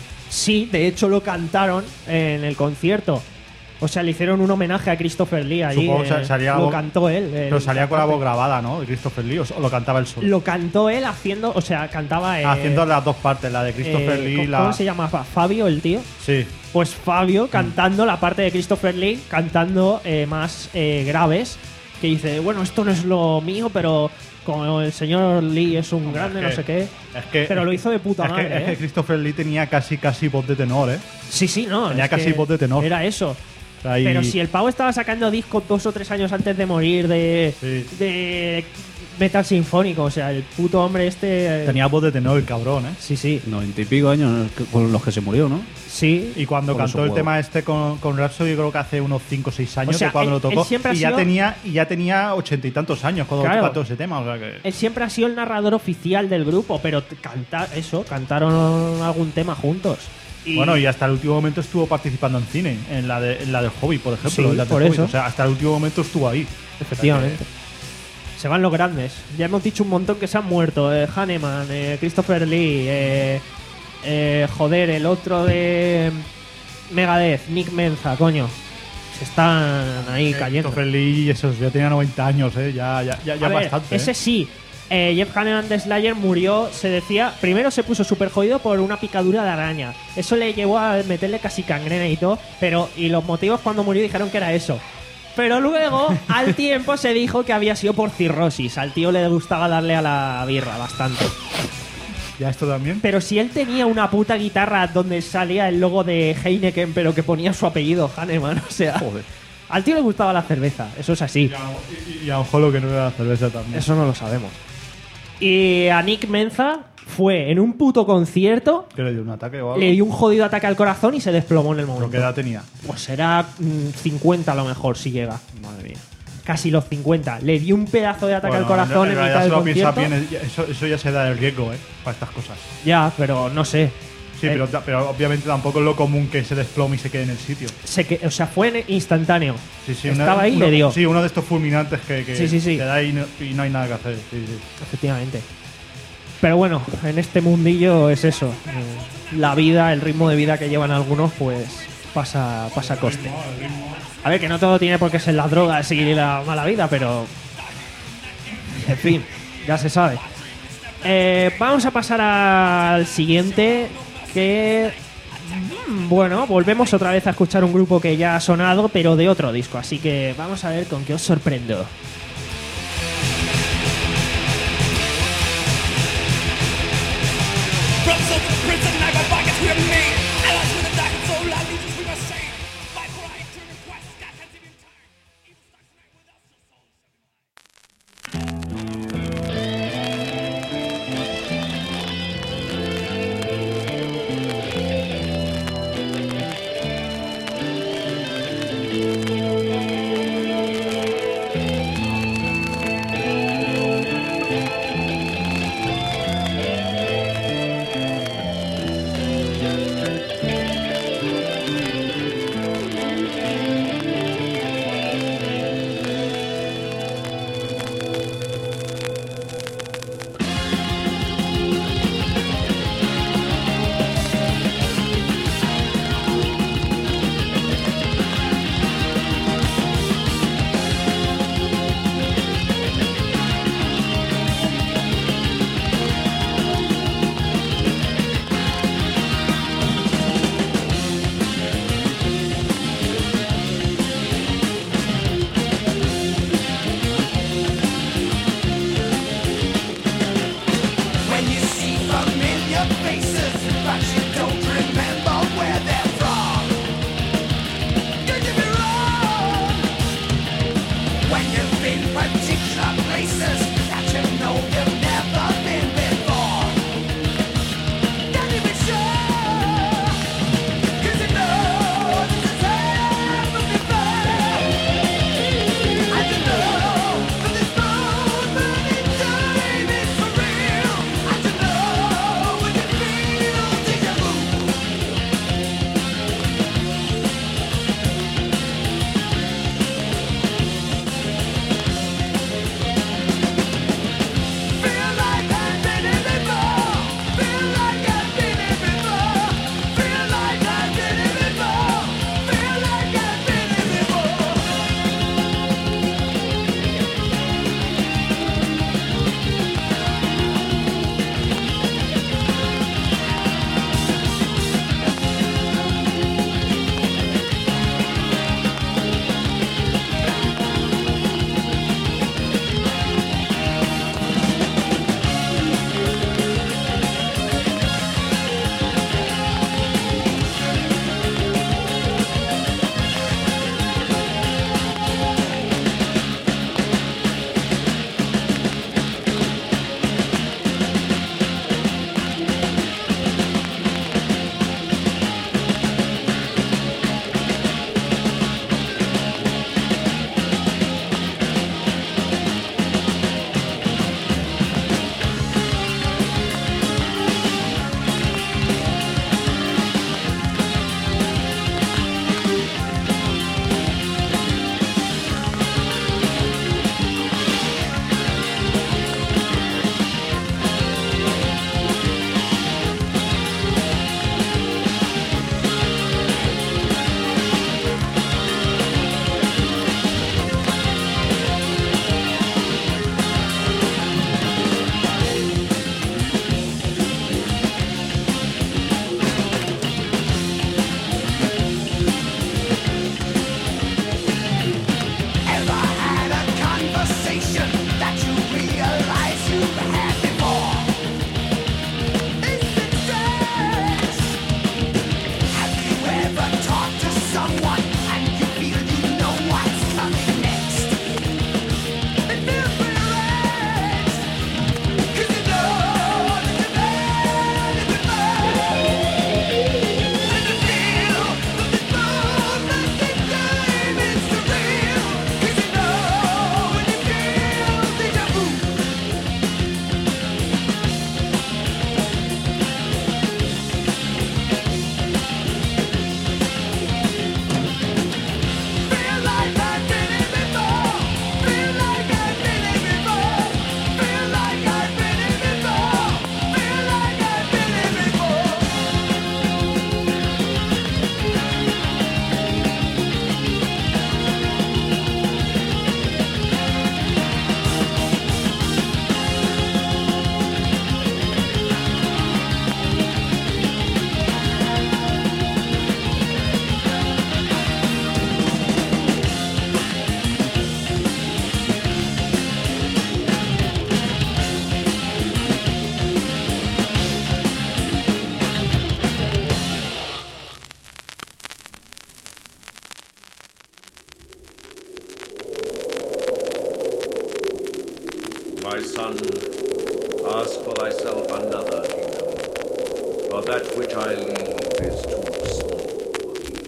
Sí, de hecho lo cantaron en el concierto. O sea, le hicieron un homenaje a Christopher Lee allí. Supongo que eh, salía la lo voz- cantó él. el Pero salía con la cantante. voz grabada, ¿no? De Christopher Lee, o o lo cantaba él solo. Lo cantó él haciendo, o sea, cantaba. eh, Haciendo las dos partes, la de Christopher eh, Lee y ¿cómo, la. cómo se llama? Fabio, el tío. Sí. Pues Fabio cantando la parte de Christopher Lee, cantando eh, más eh, graves, que dice, bueno, esto no es lo mío, pero como el señor Lee es un grande, Es no que- sé qué. Es que, Pero es lo que- hizo de puta es que- madre, Es que ¿eh? Christopher Lee tenía casi, casi voz de tenor, ¿eh? Sí, sí, no. Tenía es casi que voz de tenor. Era eso. Ahí- Pero si el pavo estaba sacando discos dos o tres años antes de morir de, Sí. de metal sinfónico, o sea, el puto hombre este. eh, Tenía voz de tenor el cabrón, ¿eh? Sí, sí. Noventa y pico años que- con los que se murió, ¿no? Sí. Y cuando Por cantó eso el huevo. tema este con, con Rhapsody, creo que hace unos cinco o seis años O sea, de cuando él- lo tocó. él siempre ha y, ya sido- tenía, y ya tenía ochenta y tantos años cuando Claro. cantó ese tema. O sea que. Él siempre ha sido el narrador oficial del grupo, pero t- cantar eso, cantaron algún tema juntos. Y- Bueno, y hasta el último momento estuvo participando en cine, en la, de, en la del Hobby, por ejemplo. Sí, en la del por Hobbit. eso. O sea, hasta el último momento estuvo ahí. Efectivamente. Se van los grandes. Ya hemos dicho un montón que se han muerto. Eh, Hanneman, eh, Christopher Lee, eh, eh, joder, el otro de Megadeth, Nick Menza, coño. Se están ahí cayendo. Christopher Lee, esos ya tenía noventa años, ¿eh? Ya, ya, ya, ya A ver, bastante. ese ¿eh? sí. Eh, Jeff Hanneman de Slayer murió, se decía, primero se puso súper jodido por una picadura de araña. Eso le llevó a meterle casi gangrena y todo, pero y los motivos cuando murió dijeron que era eso. Pero luego, al tiempo, se dijo que había sido por cirrosis. Al tío le gustaba darle a la birra bastante. ¿Ya esto también? Pero si él tenía una puta guitarra donde salía el logo de Heineken, pero que ponía su apellido, Hanneman, o sea... Joder. Al tío le gustaba la cerveza, eso es así. Y a, y- y a ojo lo que no era la cerveza también. Eso no lo sabemos. Y a Nick Menza fue en un puto concierto, ¿Que le dio un ataque o algo? le dio un jodido ataque al corazón y se desplomó en el ¿Pero momento. qué edad tenía? Pues será mm, cincuenta a lo mejor si llega. Madre mía. Casi los cincuenta. Le dio un pedazo de ataque Bueno, al corazón en, en mitad realidad, del si lo piensas concierto. bien, eso, eso ya se da el riesgo, ¿eh? Para estas cosas. Ya, pero no sé. Sí, Eh, pero, pero obviamente tampoco es lo común que se desplome y se quede en el sitio. se que- o sea, fue en- instantáneo. Sí, sí, Estaba una- ahí y uno- le dio. Sí, uno de estos fulminantes que, que Sí, sí, sí. te da y no, y no hay nada que hacer. Sí, sí. Efectivamente. Pero bueno, en este mundillo es eso. Eh, La vida, el ritmo de vida que llevan algunos, pues pasa, pasa coste. A ver, que no todo tiene por qué ser las drogas y la mala vida, pero... En fin, ya se sabe. Eh, vamos a pasar al siguiente, que... mm, Bueno, volvemos otra vez a escuchar un grupo que ya ha sonado, pero de otro disco. Así que vamos a ver con qué os sorprendo. Brothers of the prison, knife and pockets we have made. Allies with the dark and soul, our allegiance we must say. Fight for right to request, God has even time. Evil starts tonight with us, your souls shall be mine. vision that you realize you've had before. Is it strange? Have you ever talked to someone and you feel you know what's coming next? It feels rearranged, 'cause you know that you've had it before. And you feel that this moment in time is surreal, 'cause you know when you feel deja vu. Feel like I've been here before. Feel like I've been here before. Feel like I've been here before. Feel like I've been here before. My son, ask for thyself another kingdom, for that which I leave is too small for thee.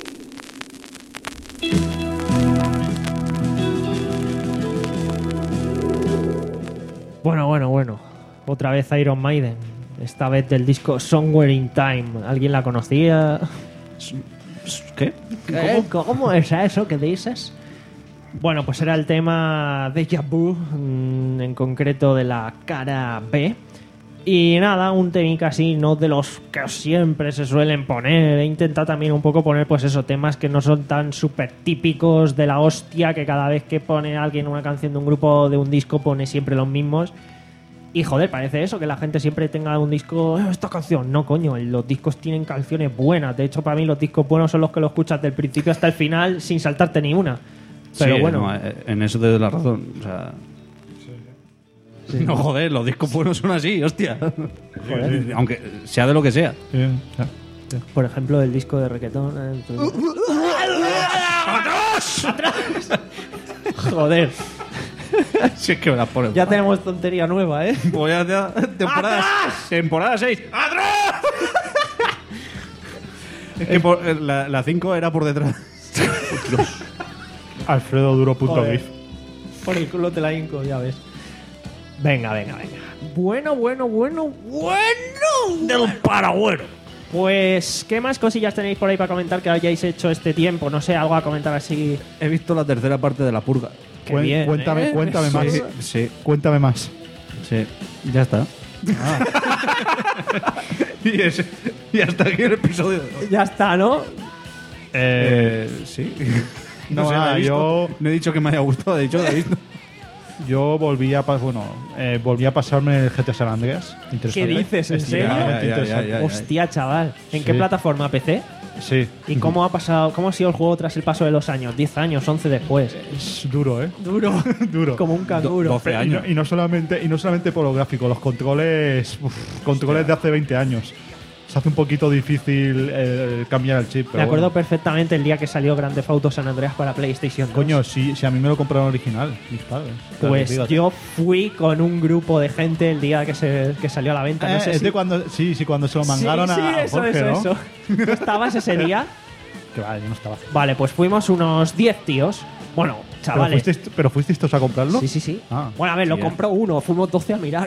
Bueno, bueno, bueno. Otra vez Iron Maiden. Esta vez del disco Somewhere in Time. ¿Alguien la conocía? ¿Qué? ¿Cómo, cómo es eso que dices? Bueno, pues era el tema Deja Vu, mm, en concreto de la cara B. Y nada, un temica así, no de los que siempre se suelen poner. He intentado también un poco poner, pues eso, temas que no son tan súper típicos de la hostia, que cada vez que pone alguien una canción de un grupo, de un disco, pone siempre los mismos. Y joder, parece eso, que la gente siempre tenga un disco, "Eh, esta canción". No, coño, los discos tienen canciones buenas. De hecho, para mí los discos buenos son los que los escuchas del principio hasta el final sin saltarte ni una. Pero Sí, bueno, no, eh, en eso te doy la razón. O sea. No, joder, los discos buenos son así, hostia. Aunque sea de lo que sea. Sí, ya, ya. por ejemplo, el disco de reggaetón. eh, entonces- Joder, Si es que me las pones. ya tenemos tontería nueva, ¿eh? Pues ya, ya, temporada, temporada seis. ¡Atrás! Es que por- eh, la cinco era por detrás. Alfredo Duro punto Joder. gif. Por el culo te la hinco, ya ves. Venga, venga, venga. Bueno, bueno, bueno, bueno. Del paragüero. Pues, ¿qué más cosillas tenéis por ahí para comentar que hayáis hecho este tiempo? No sé, algo a comentar así. He visto la tercera parte de La Purga. Qué Cuen- bien, cuéntame, ¿eh? cuéntame más. Sí, sí, Cuéntame más. sí. Ya está. y, ese- y hasta aquí el episodio. Ya está, ¿no? Eh, sí. No, sé, nada, la he visto. yo- No he dicho que me haya gustado, he dicho que la he visto. Yo volví a, pa- bueno, eh, volví a pasarme el G T A San Andreas. Interesante. ¿Qué dices? ¿En serio? Extremadamente Ya, ya, ya, interesante. ya, ya. Hostia, chaval. ¿En Sí. qué plataforma? ¿P C? Sí. ¿Y cómo ha pasado? ¿Cómo ha sido el juego tras el paso de los años? diez años, once después. Es duro, ¿eh? Duro. Duro. Como un canguro. doce Y años. no, y no solamente y no solamente por lo gráfico, los controles, uf, controles de hace veinte años. Se hace un poquito difícil eh, cambiar el chip. Pero Me acuerdo bueno. perfectamente el día que salió Grand Theft Auto San Andreas para PlayStation dos. Coño, si, si a mí me lo compraron original, mis padres. Pues Fíjate. yo fui con un grupo de gente el día que, se, que salió a la venta. No Eh, sé es si- de cuando, sí, sí, cuando se lo mangaron sí, sí, a eso, Jorge, eso, ¿no? eso. ¿Tú estabas ese día? Que vale, yo no estaba. Vale, pues fuimos unos diez tíos. Bueno, ¿Pero chavales. fuisteis, ¿Pero fuisteis todos a comprarlo? Sí, sí, sí. Ah. Bueno, a ver, lo Sí, compró uno, fuimos doce a mirar.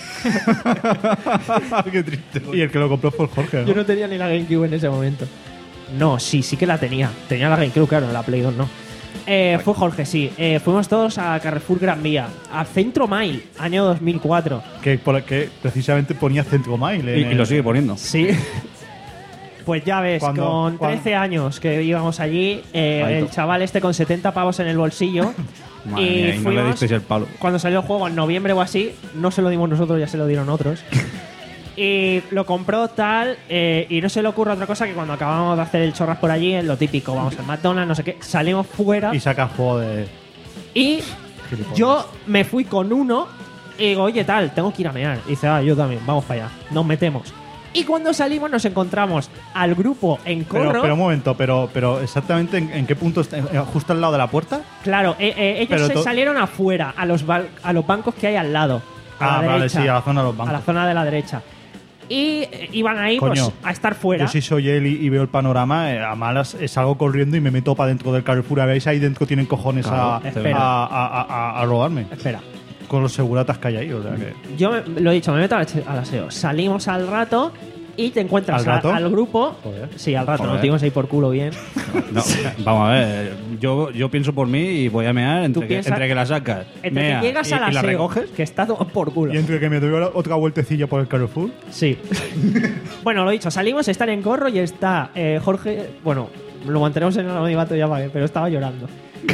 Qué triste. Y el que lo compró fue el Jorge, ¿no? Yo no tenía ni la GameCube en ese momento. No, sí, sí que la tenía. Tenía la GameCube, claro, la Play dos no. Eh, fue Jorge, sí. Eh, fuimos todos a Carrefour Gran Vía, a Centro Mile, año dos mil cuatro. Que, por- que precisamente ponía Centro Mile. Y, en y lo el- sigue poniendo. Sí. Pues ya ves, Cuando- con cuando- trece años que íbamos allí, eh, Ahí el to- chaval este con setenta pavos en el bolsillo. Madre y mía, y no le fuimos, disteis el palo. cuando salió el juego en noviembre o así, no se lo dimos nosotros, ya se lo dieron otros. Y lo compró tal, eh, y no se le ocurre otra cosa que cuando acabamos de hacer el chorras por allí, es lo típico, vamos al McDonald's, no sé qué, salimos fuera Y saca juego de. y Gilipollas. Yo me fui con uno y digo, oye, tal, tengo que ir a mear. Y dice, ah, yo también, vamos para allá. Nos metemos. Y cuando salimos nos encontramos al grupo en corro. Pero, pero un momento, pero, pero exactamente en, en qué punto está, Eh, justo al lado de la puerta. Claro, eh, eh, ellos Pero se to- salieron afuera, a los, bal- a los bancos que hay al lado. A Ah, la vale, derecha, sí, a la zona de los a bancos. la zona de la derecha. Y eh, iban ahí Coño, pues, a estar fuera. Yo si soy él y, y veo el panorama, eh, a malas eh, salgo corriendo y me meto para dentro del Carrefour. A ver si ahí dentro tienen cojones a, Claro, espera. a, a, a- a robarme. Espera. Con los seguratas que hay ahí. O sea que. Yo me- lo he dicho, me meto al, al aseo. Salimos al rato y te encuentras ¿Al a- rato? al grupo. Joder. Sí, al rato, Joder. nos dimos ahí por culo bien. No, vamos a ver. Yo, yo pienso por mí y voy a mear entre, que, piensas- entre que la sacas, Entre mea, que llegas y, al y la aseo, recoges. que está todo por culo. Y entre que me doy ahora otra vueltecilla por el Carrefour. Sí. Bueno, lo dicho, salimos, están en corro y está eh, Jorge. Bueno, lo mantenemos en el anonimato ya, vale, pero estaba llorando.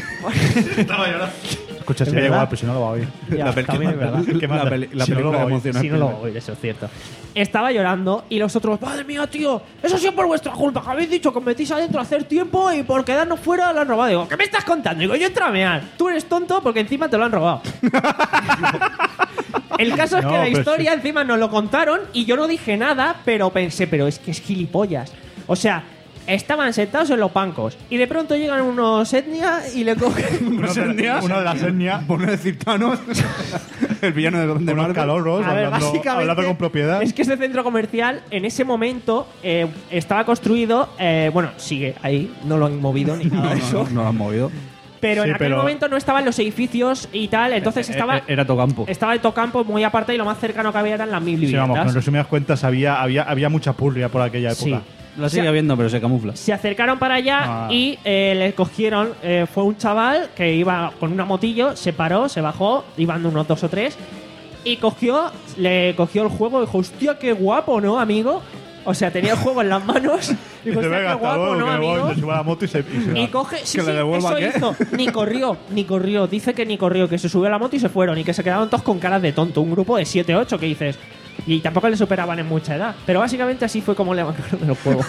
Escucha, ¿Es si da verdad? igual, pero si no lo va a oír. Ya, La peli- también es verdad. ¿Qué más La da? peli- la Si no lo película va a oír. emociona. Si no lo voy a oír, eso es cierto. Estaba llorando y los otros, madre mía, tío, eso sí es por vuestra culpa. Que habéis dicho que os metís adentro a hacer tiempo y por quedarnos fuera lo han robado. Digo, ¿qué me estás contando? Digo, yo entro a mear. Tú eres tonto porque encima te lo han robado. El caso es No, que la pero historia sí. encima nos lo contaron y yo no dije nada, pero pensé, pero es que es gilipollas. O sea, estaban sentados en los bancos y de pronto llegan unos etnia y le cogen. Uno de, uno de las etnias, Por no decir Thanos, el villano de, de unos Marvel. calorros, A ver, hablando, básicamente, hablando con propiedad. Es que ese centro comercial en ese momento eh, estaba construido, eh, bueno, sigue ahí, no lo han movido ni nada de No, eso. no, no lo han movido. Pero Sí, en aquel pero- momento no estaban los edificios y tal, entonces estaba, Eh, Era Tocampo. estaba el Tocampo muy aparte y lo más cercano que había eran las mil Sí, viviendas. vamos, en resumidas cuentas había, había, había mucha purria por aquella época. Sí. La sigue O sea, habiendo, pero se camufla. Se acercaron para allá Ah. y eh, le cogieron. eh, fue un chaval que iba con una motillo, se paró, se bajó, iban unos dos o tres, y cogió, le cogió el juego y dijo: hostia, qué guapo, ¿no, amigo? O sea, tenía el juego en las manos. Y Dijo: se hostia, venga, qué hasta guapo, luego, ¿no, que me voy, amigo? se sube a la moto y se, y se Y va. coge, sí, ¿Que sí, le devuelva eso qué? hizo. Ni corrió, ni corrió. Dice que ni corrió, que se subió a la moto y se fueron. Y que se quedaron todos con caras de tonto. Un grupo de siete ocho que dices. Y tampoco le superaban en mucha edad. Pero básicamente así fue como le bancaron el juego.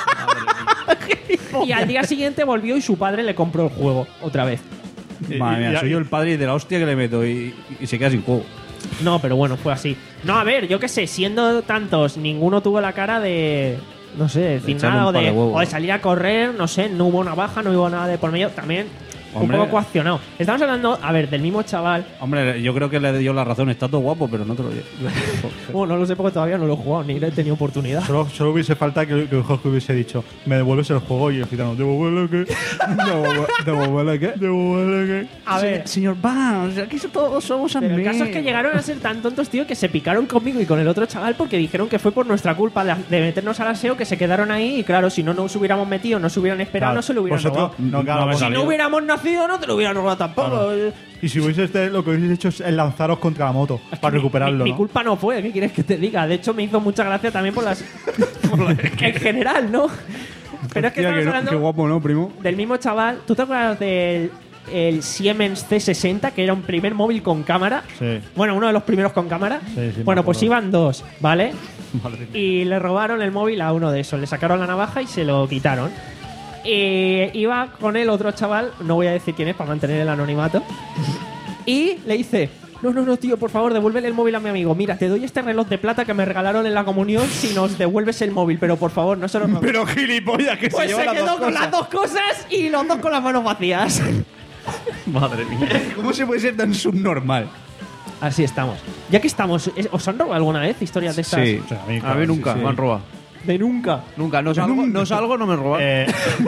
Y al día siguiente volvió y su padre le compró el juego otra vez. Madre mía, y- soy yo el padre de la hostia que le meto y, y se queda sin juego. No, pero bueno, fue así. No, a ver, yo qué sé, siendo tantos, ninguno tuvo la cara de. No sé, de decir echarle nada un o par de, de huevos. o de salir a correr, no sé, no hubo una baja, no hubo nada de por medio. También Hombre. un poco coaccionado. Estamos hablando, a ver, del mismo chaval. Hombre, yo creo que le dio la razón. Está todo guapo, pero no te lo digo. Bueno, no lo sé porque todavía no lo he jugado, ni he tenido oportunidad. Solo, solo hubiese falta que, que Jorge hubiese dicho: me devuelves el juego, y el gitano: ¿devuelve qué? ¿Devuelve qué? ¿Devuelve qué? A ver, Señor Barnes, aquí todos somos pero amigos. el caso es que llegaron a ser tan tontos, tío, que se picaron conmigo y con el otro chaval porque dijeron que fue por nuestra culpa de, de meternos al aseo, que se quedaron ahí y claro, si no nos hubiéramos metido, no se hubieran esperado, Claro, no se lo hubieran vosotros- robado. no, claro, No me vos- Si salió. no hubiéramos nacido, no te lo hubieran robado tampoco. Claro. Eh, Y si hubiese este, lo que hubiese hecho es lanzaros contra la moto para recuperarlo. Mi, mi ¿no? culpa no fue, ¿qué quieres que te diga? De hecho, me hizo mucha gracia también por las. en general, ¿no? Pero es que Hostia, estamos qué, hablando qué guapo, ¿no, primo? del mismo chaval. ¿Tú te acuerdas del el Siemens C sesenta, que era un primer móvil con cámara? Sí. Bueno, uno de los primeros con cámara. Sí, sí, me bueno, pues acuerdo. iban dos, ¿vale? Y le robaron el móvil a uno de esos. Le sacaron la navaja y se lo quitaron. Y iba con él otro chaval, no voy a decir quién es para mantener el anonimato. Y le dice: no, no, no, tío, por favor, devuélvele el móvil a mi amigo. Mira, te doy este reloj de plata que me regalaron en la comunión si nos devuelves el móvil, pero por favor, no se lo robes. Pero gilipollas, que Pues se se, lleva las quedó dos con cosas. las dos cosas y los dos con las manos vacías. Madre mía. ¿Cómo se puede ser tan subnormal? Así estamos. Ya que estamos, ¿es- ¿os han robado alguna vez historias de estas? Sí. O sea, a mí, A claro, mí sí, nunca, sí. me han robado. De nunca. Nunca, no salgo, no, salgo, no me roban. Eh,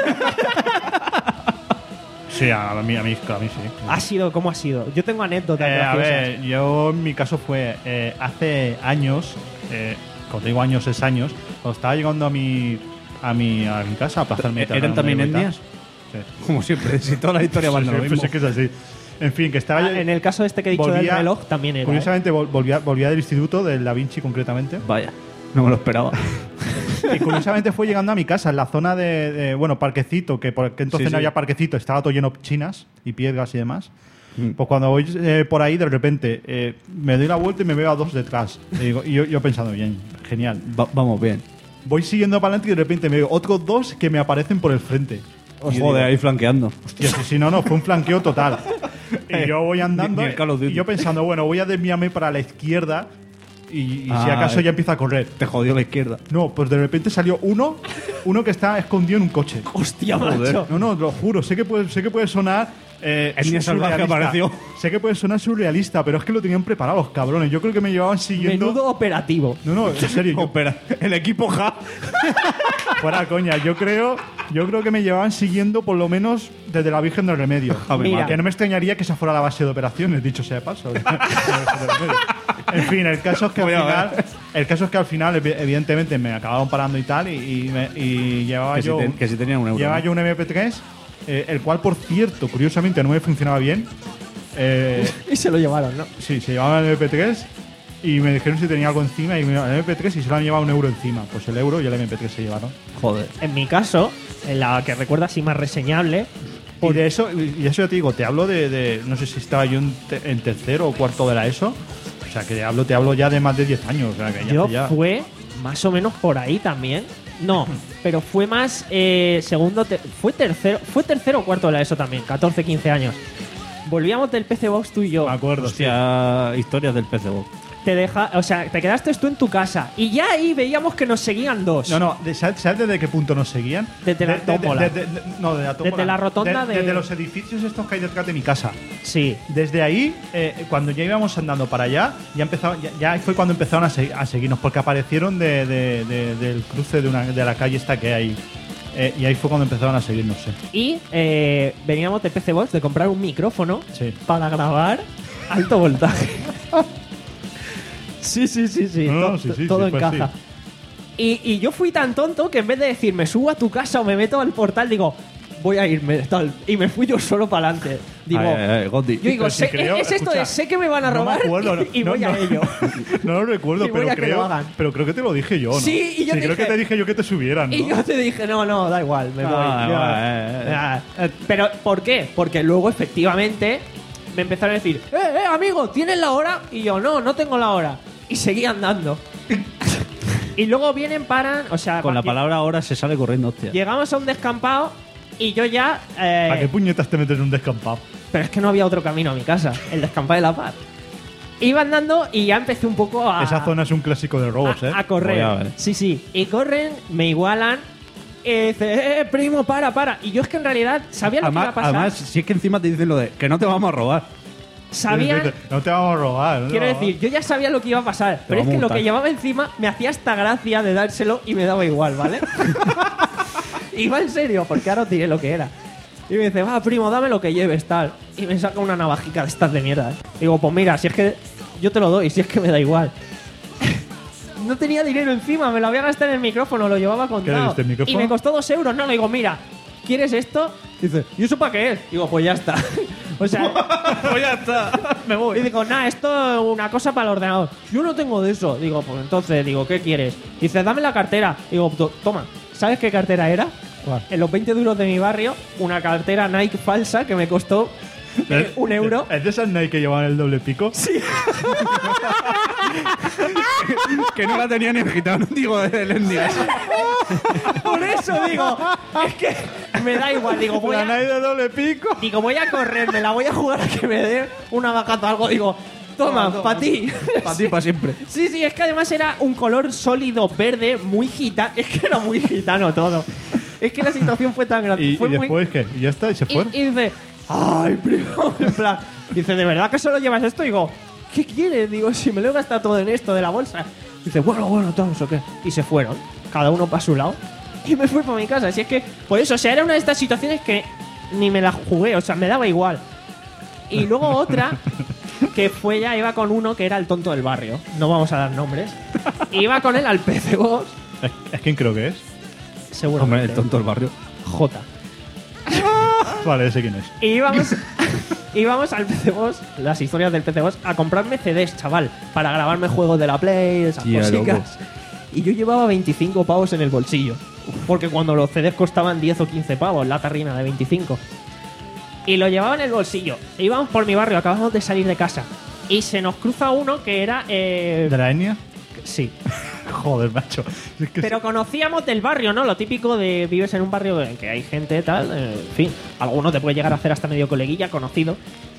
sí, a mí, a mí, a mí sí. ¿Ha sido? ¿Cómo ha sido? Yo tengo anécdotas Eh, a graciosas. ver, yo en mi caso fue eh, hace años, eh, cuando digo años es años, cuando estaba llegando a mi a mi, a mi casa a plazarme. ¿Eran también etnias? Sí. Como siempre, si toda la historia va Sí, lo sí, mismo. pues es que es así. En fin, que estaba. Ah, en el caso este que he dicho del volvía- reloj también era. ¿eh? Curiosamente, vol- volvía, volvía del instituto, del Da Vinci concretamente. Vaya, no me lo esperaba. Y curiosamente fue llegando a mi casa, en la zona de, de, bueno, parquecito, que por que entonces Sí, no sí. había parquecito, estaba todo lleno de chinas y piedras y demás. Pues cuando voy eh, por ahí, de repente, eh, me doy la vuelta y me veo a dos detrás. Y, digo, y yo, yo pensando, bien, genial. Va- vamos bien. Voy siguiendo para adelante y de repente me veo otros dos que me aparecen por el frente. Y Joder, digo, ahí flanqueando. hostia, si, si no, no, fue un flanqueo total. Y yo voy andando Ni el Call of Duty. y yo pensando, bueno, voy a desviarme para la izquierda y, y si Ah, acaso eh. ya empieza a correr. Te jodió la izquierda. No, pues de repente salió uno, uno que está escondido en un coche. Hostia, macho. No, no, lo juro, sé que puede, sé que puede sonar. Eh, Etnia salvaje surrealista. apareció. Sé que puede sonar surrealista, pero es que lo tenían preparado los cabrones. Yo creo que me llevaban siguiendo. Menudo operativo. No, no, en serio. yo- Espera, el equipo Ja. Fuera coña, yo creo, yo creo que me llevaban siguiendo por lo menos desde la Virgen del Remedio. Mira. Que no me extrañaría que esa fuera la base de operaciones, dicho sea de paso. En fin, el caso es que al Voy a final, ver. el caso es que al final, evi- evidentemente, me acabaron parando y tal, y, y, me- y llevaba Que si yo, ten- que si tenía un euro, llevaba ¿no? yo un eme pe tres, eh, el cual, por cierto, curiosamente, no me funcionaba bien. Eh, Y se lo llevaron, ¿no? Sí, se llevaba el eme pe tres y me dijeron si tenía algo encima y me el eme pe tres y se lo han llevado un euro encima. Pues el euro y el eme pe tres se llevaron. Joder. En mi caso, en la que recuerdo así más reseñable, Y de eso, y eso ya te digo, te hablo de, de- no sé si estaba yo en, te- en tercero o cuarto de la ESO. O sea, que te hablo, te hablo ya de más de diez años. O sea, que ya, yo ya- fue más o menos por ahí también. No, pero fue más eh, segundo, te- fue tercero, fue tercero o cuarto de la ESO también, catorce, quince años. Volvíamos del P C Box tú y yo. me acuerdo. sí. Hostia, historias del P C Box. Te deja, o sea, te quedaste tú en tu casa y ya ahí veíamos que nos seguían dos. No, no, de- ¿sabes, sabes desde qué punto nos seguían? Desde la De- de- tómbola. de- de- de- no, de la tómbola. Desde la rotonda de- Desde los edificios estos que hay detrás de mi casa. Sí. Desde ahí, eh, cuando ya íbamos andando para allá, ya empezaba, ya, ya fue cuando empezaron a, se- a seguirnos, porque aparecieron de, de- de- del cruce de, una, de la calle esta que hay. Eh, y ahí fue cuando empezaron a seguirnos, sí. Y eh, veníamos de P C Box de comprar un micrófono Sí. para grabar alto voltaje. sí, sí, sí, sí. No, no, to- sí, sí, todo sí, pues encaja. Y, y yo fui tan tonto que en vez de decir me subo a tu casa o me meto al portal, digo, voy a irme, tal. Y me fui yo solo para adelante. Digo, Ay, ay, ay, Gotti. yo digo, Pero si sé- creo- es esto escucha, de sé que me van a no me robar acuerdo, no- y, y no, voy no. a ello. No lo recuerdo, Y voy pero a que lo creo, hagan. pero creo que te lo dije yo, ¿no? Sí, y yo creo dije- que te dije yo que te subieran, ¿no? Y yo te dije, no, no, da igual, me Ah, voy. Yo- va, eh, eh. Ah, Pero, ¿por qué? Porque luego, efectivamente, me empezaron a decir, eh, eh, amigo, ¿tienes la hora? Y yo, no, no tengo la hora. Y seguí andando. Y luego vienen, paran, o sea, Con la lle- palabra ahora se sale corriendo, hostia. llegamos a un descampado y yo ya... eh, ¿Para qué puñetas te metes en un descampado? pero es que no había otro camino a mi casa, el descampado de la paz. Iba andando y ya empecé un poco a... Esa zona es un clásico de robos, a, ¿eh? a correr. Voy a ver. Sí, sí. Y corren, me igualan. Y dice, eh, primo, para, para. Y yo es que en realidad sabía lo que iba a Además, pasar. además, si es que encima te dicen lo de que no te vamos a robar. sabía, No te vamos a robar. ¿no? quiero decir, yo ya sabía lo que iba a pasar. Pero es vamos que a lo multar. que llevaba encima me hacía esta gracia de dárselo y me daba igual, ¿vale? Iba en serio, porque ahora os diré lo que era. Y me dice, va, primo, dame lo que lleves, tal. Y me saca una navajica de estas de mierda. ¿eh? Digo, pues mira, si es que yo te lo doy, si es que me da igual. No tenía dinero encima, me lo había gastado en el micrófono, lo llevaba contado. diste, el micrófono? Y me costó dos euros. No, le digo, mira, ¿quieres esto? Dice, ¿y eso para qué es? Digo, pues ya está. O sea, Pues ya está. me voy. Y digo, nah, esto es una cosa para el ordenador. Yo no tengo de eso. Digo, pues entonces, digo, ¿qué quieres? Dice, dame la cartera. Digo, "To- toma. ¿Sabes qué cartera era? ¿Cuál? En los veinte duros de mi barrio, una cartera Nike falsa que me costó eh, un euro. ¿Es de esas Nike que llevan el doble pico? Sí. Que no la tenía ni el gitano, digo, el Endia. Por eso digo, es que me da igual. Digo, voy La a, Nike de doble pico. digo, voy a correr, me la voy a jugar a que me dé una bajada o algo. Digo, toma, para ti. Para ti, para siempre. Sí, sí, es que además era un color sólido verde, muy gitano. Es que era muy gitano todo. Es que la situación fue tan grande. ¿Y, fue y muy- después qué? ¿Y ya está? ¿Y se y, fue? y dice, ay, primo, en plan, dice, ¿de verdad que solo llevas esto? Digo, ¿qué quieres? Digo, si me lo he gastado todo en esto de la bolsa. Dice, bueno, bueno, todo eso, ¿qué? Y se fueron, cada uno para su lado. Y me fui para mi casa. Así es que, por eso, o sea, era una de estas situaciones que ni me la jugué, o sea, me daba igual. Y luego otra, que fue ya, iba con uno que era el tonto del barrio. No vamos a dar nombres. Iba con él al P C Box, ¿Es, es quién creo que es? seguramente. Hombre, el tonto del barrio. J. Vale, ese quién es. Y íbamos, íbamos al P C Box, las historias del P C Box, a comprarme C Ds, chaval, para grabarme juegos de la Play, esas Tía, cositas. Y yo llevaba veinticinco pavos en el bolsillo. Porque cuando los C Ds costaban diez o quince pavos, la tarrina de veinticinco. Y lo llevaba en el bolsillo. E íbamos por mi barrio, acabamos de salir de casa. Y se nos cruza uno que era... eh, ¿De la etnia? sí. Joder, macho. Es que Pero conocíamos del barrio, ¿no? Lo típico de vives en un barrio en que hay gente tal, eh, en fin, alguno te puede llegar a hacer hasta medio coleguilla, conocido.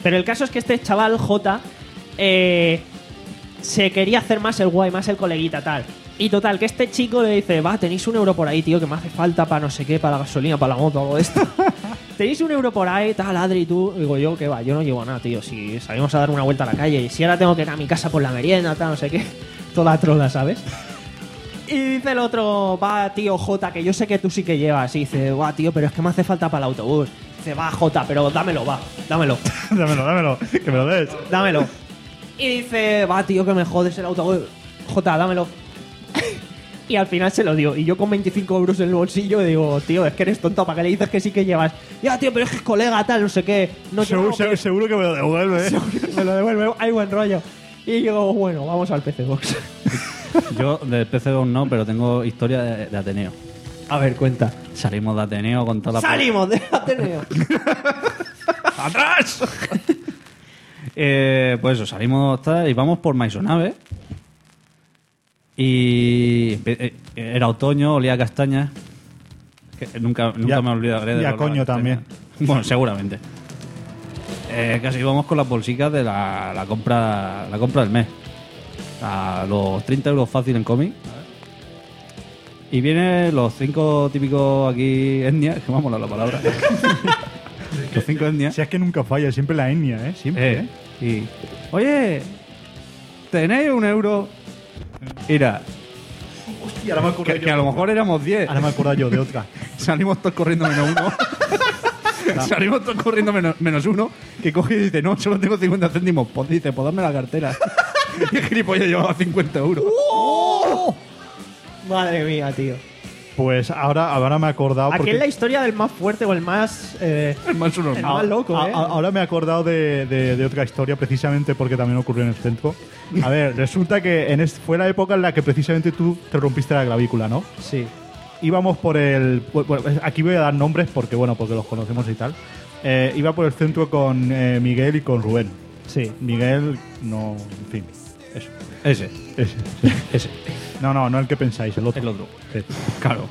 Pero el caso es que este chaval, J, eh, se quería hacer más el guay, más el coleguita, tal. Y total, que este chico le dice, va, tenéis un euro por ahí, tío, que me hace falta para no sé qué, para la gasolina, para la moto, algo de esto. Tenéis un euro por ahí, tal, Adri, tú. Digo yo, que va, yo no llevo nada, tío. Si salimos a dar una vuelta a la calle, y si ahora tengo que ir a mi casa por la merienda, tal, no sé qué. Toda trola, ¿sabes? Y dice el otro, va, tío, J, que yo sé que tú sí que llevas. Y dice, va, tío, pero es que me hace falta para el autobús. Dice, va, J, pero dámelo, va, dámelo. dámelo, dámelo, que me lo des. Dámelo. Y dice, va, tío, que me jodes el autobús. J, dámelo. Y al final se lo dio. Y yo con veinticinco euros en el bolsillo digo, tío, es que eres tonto, ¿para qué le dices que sí que llevas? Ya, tío, pero es que es colega, tal, no sé qué. No Seguro, tengo seguro, que- seguro que me lo devuelve. ¿eh? me lo devuelve, hay buen rollo. Y digo, bueno, vamos al P C Box. Yo de P C dos no, pero tengo historia de, de Ateneo. A ver, cuenta. Salimos de Ateneo con toda la... ¡Salimos de Ateneo! ¡Atrás! eh, pues eso, salimos tal, y vamos por Maisonave. Y eh, era otoño, olía a castañas. Que nunca nunca Ya- me olvidaré de y a los coño olores a castañas. también. Bueno, seguramente. Eh, casi íbamos con las bolsicas de la, la compra la compra del mes. A los treinta euros fácil en cómic. Y vienen los cinco típicos aquí etnias, que vamos a la palabra. Los cinco etnias. Si es que nunca falla, siempre la etnia, ¿eh? Siempre, Eh, ¿eh? y, oye, ¿tenéis un euro? Mira, Y ahora me acuerdo que, yo. que a lo mejor éramos diez. Ahora me acuerdo yo de otra. Salimos todos corriendo menos uno. Salimos todos corriendo menos, menos uno. Que coge y dice, no, solo tengo cincuenta céntimos. Pues dice, pues dame la cartera. Y el gilipollas llevaba cincuenta euros. Madre mía, tío. Pues ahora, ahora me he acordado. Aquí porque es la historia del más fuerte o el más. Eh, El más uno. el más loco, a- ¿eh? a- ahora me he acordado de, de- de otra historia, precisamente porque también ocurrió en el centro. A ver, resulta que en est- fue la época en la que precisamente tú te rompiste la clavícula, ¿no? Sí. Íbamos por el. Bueno, aquí voy a dar nombres porque, bueno, porque los conocemos y tal. Eh, iba por el centro con eh, Miguel y con Rubén. Sí. Miguel, no. En fin. Eso. Ese. Ese. Ese. No, no, no el que pensáis, el otro. El otro. Sí. Claro.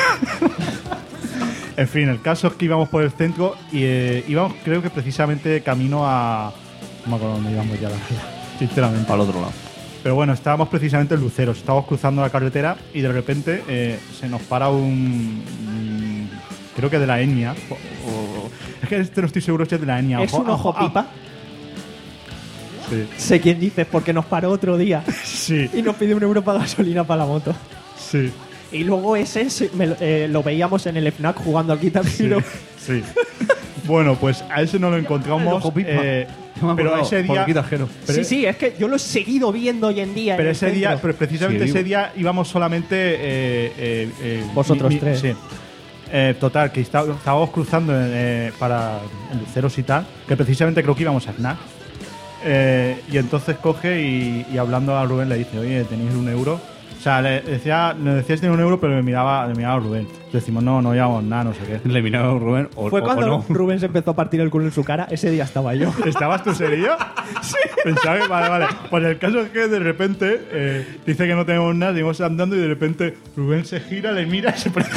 En fin, el caso es que íbamos por el centro y eh, íbamos, creo que precisamente camino a. No me acuerdo dónde íbamos ya, la verdad, sinceramente. Al otro lado. Pero bueno, estábamos precisamente en Luceros, estábamos cruzando la carretera y de repente eh, se nos para un. mm, Creo que de la etnia. o- o- es que este no estoy seguro si es de la etnia. ¿Es un ojo ah, pipa? sí. Sé quién dices, porque nos paró otro día Sí, y nos pidió un euro para gasolina para la moto. sí. Y luego ese se- me lo- eh, lo veíamos en el FNAC jugando al Guitar Hero. Sí. Bueno, pues a ese no lo El encontramos. ojo pipa. eh, Yo me he pero acordado, ese por día. el guitarjero. pero- sí, sí, es que yo lo he seguido viendo hoy en día. en Pero el ese día, centro. pero precisamente Sigue ese vivo. día íbamos solamente. eh, eh, eh, Vosotros tres. Sí. Eh, total, que está- estábamos cruzando eh, para en Luceros y tal, que precisamente creo que íbamos a Snack. Eh, y entonces coge y, y hablando a Rubén le dice, oye, ¿tenéis un euro? O sea, le decía, le decías tener un euro, pero me miraba, me miraba a Rubén. Decimos, no, no llevamos nada, no sé qué. Le miraba a Rubén o, Fue o- cuando o no. Rubén se empezó a partir el culo en su cara. Ese día estaba yo. ¿Estabas tú serio? Sí. Pensaba que, vale, vale. Pues el caso es que de repente eh, dice que no tenemos nada, seguimos andando y de repente Rubén se gira, le mira y se pone.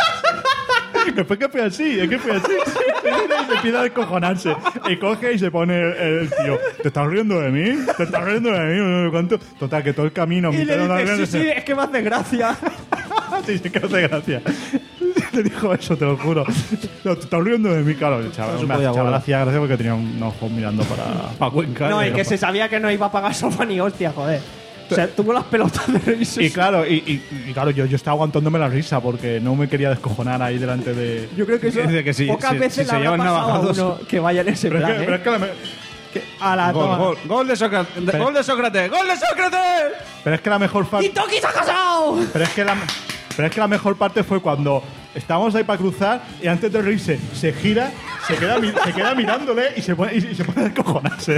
Después que fue así, es que fue así. Se mira y se empieza a descojonarse. Y coge y se pone el, el tío. ¿Te estás riendo de mí? ¿Te estás riendo de mí? No sé cuánto. Total, que todo el camino. Y mitad de le una dice, vez, sí, sí, es que me hace gracia. sí, sí, que hace gracia. Te dijo eso, te lo juro. No, te estás riendo de mí, claro. El chaval, No se me podía el chaval guardar. hacía gracia porque tenía un ojo mirando para. Pa' Cuenca. No, y pero que pa- se sabía que no iba a pagar sofa ni hostia, joder. O sea, tuvo las pelotas de reírse. Y claro, y, y- y claro, yo, yo estaba aguantándome la risa porque no me quería descojonar ahí delante de. Yo creo que eso Dice que sí, pocas sí, veces sí le se habrá llevan pasado a navajados. uno que vaya en ese Pero es, plan, que, ¿eh? pero es que la me- Que a la Gol, toma. gol, gol de Sócrates. Gol de Sócrates. Gol de Sócrates. pero es que la mejor parte. ¡Y Toki se ha casado! Pero es que la, pero es que la mejor parte fue cuando estábamos ahí para cruzar y antes de reírse se gira, se queda, mi- se queda mirándole y se pone, y, y se pone a descojonarse.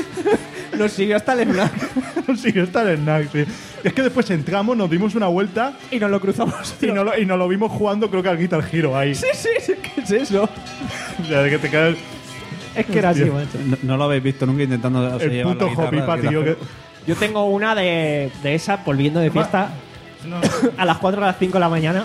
Nos siguió hasta el FNAC Sí, está el snack, sí. Es que después entramos, nos dimos una vuelta y nos lo cruzamos. y no lo, y nos lo vimos jugando, creo que al Guitar Hero ahí. Sí, sí, sí, ¿qué es eso? O sea, de que te queda el, Es que era así, Hostia. macho. No, no lo habéis visto nunca intentando o sea, el llevar puto la guitarra Jopipa, al tío. Que, guitarrero. Yo tengo una de, de esa, volviendo de fiesta, a las cuatro o a las cinco de la mañana.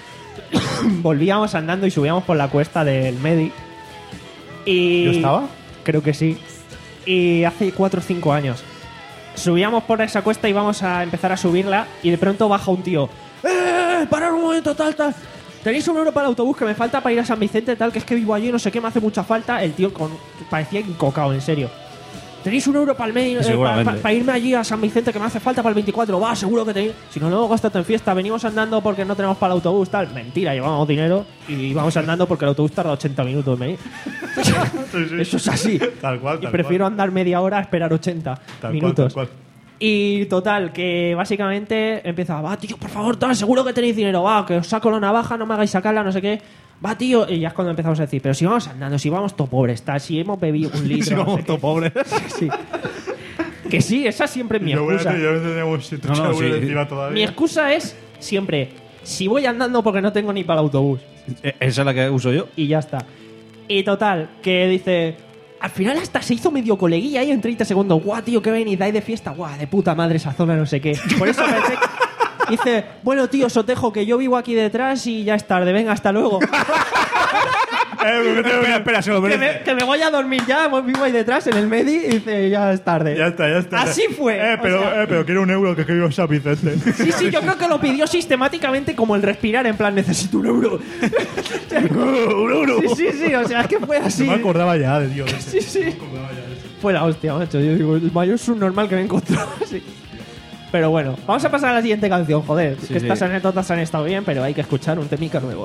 Volvíamos andando y subíamos por la cuesta del Medi. Y ¿Yo estaba? creo que sí. Y hace cuatro o cinco años. Subíamos por esa cuesta y íbamos a empezar a subirla y de pronto baja un tío. ¡Eh! ¡Parar un momento, tal, tal! ¿Tenéis un euro para el autobús que me falta para ir a San Vicente, tal, que es que vivo allí, no sé qué, me hace mucha falta? El tío con, parecía encocado, en serio. ¿Tenéis un euro para el medio, eh, Seguramente. para irme allí a San Vicente que me hace falta para el veinticuatro? Va, seguro que tenéis. Si no, luego gástate en fiesta. Venimos andando porque no tenemos para el autobús, tal. Mentira, llevamos dinero y vamos andando porque el autobús tarda ochenta minutos en venir. Eso es así. Tal cual, Y tal prefiero cual. andar media hora a esperar ochenta Tal cual, minutos. tal cual. Y total, que básicamente empieza, va, tío, por favor, tal, seguro que tenéis dinero, va, que os saco la navaja, no me hagáis sacarla, no sé qué. Va, tío, y ya es cuando empezamos a decir, pero si vamos andando, si vamos todo pobres, tal, si hemos bebido un litro. Si no vamos sé todo qué. pobres. Sí. Que sí, esa siempre es mi Yo voy a excusa. yo tenemos No, no, sí. encima todavía. Mi excusa es siempre, si voy andando porque no tengo ni para el autobús. Eh, Esa es la que uso yo. Y ya está. Y total, que dice... Al final hasta se hizo medio coleguilla ahí en treinta segundos. Guau, tío, que venís, dais de fiesta. Guau, de puta madre esa zona, no sé qué. Por eso pensé que- dice, bueno, tío, Sotejo, que yo vivo aquí detrás y ya es tarde. Venga, hasta luego. espera, espera, se lo que, merece. me, que me voy a dormir ya. Vivo ahí detrás en el Medi y dice, ya es tarde. Ya está, ya está. Así fue. Eh, o pero, sea, eh, pero quiero un euro que quiero en San Vicente. sí, sí, yo creo que lo pidió sistemáticamente como el respirar, en plan, necesito un euro. un euro. Sí, sí, sí, o sea, es que fue así. No me acordaba ya de Dios. Sí, sí. Fue la hostia, macho. Yo digo, el mayor subnormal que me encontró. Sí. Pero bueno, vamos a pasar a la siguiente canción, joder. Sí, que sí. estas anécdotas han estado bien, pero hay que escuchar un temica nuevo.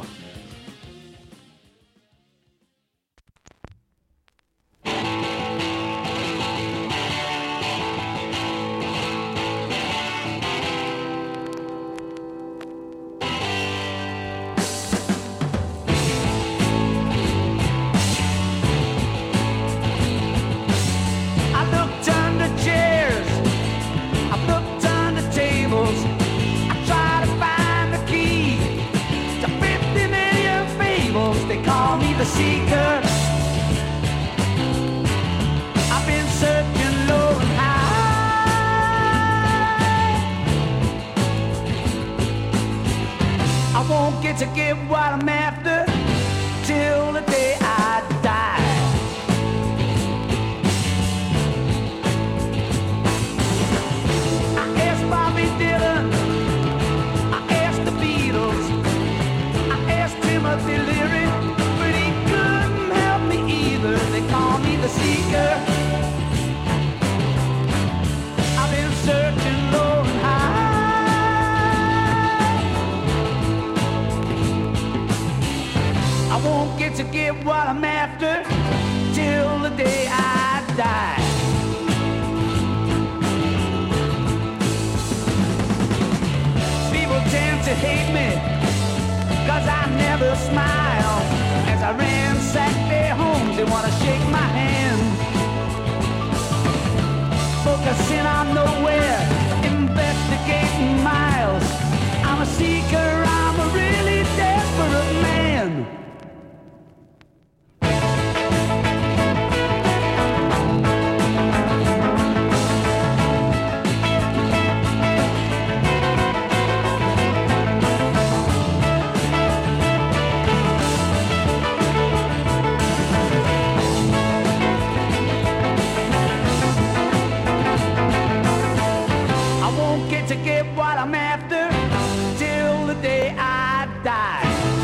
I looked under chairs, I looked under tables, I tried to find the key to fifty million fables. They call me the seeker. I've been searching low and high. I won't get to get what I'm after till the day I die. I asked Bobby Dylan, I asked the Beatles, I asked Timothy Leary, but he couldn't help me either. They call me the seeker. I've been searching low and high. I won't get to get what I'm after till the day I die. People tend to hate me, cause I never smile. As I ransack their homes, they wanna shake my hand. Focusing on nowhere, investigating miles. I'm a seeker, I'm a really desperate man. I won't get to get what I'm after till the day I die.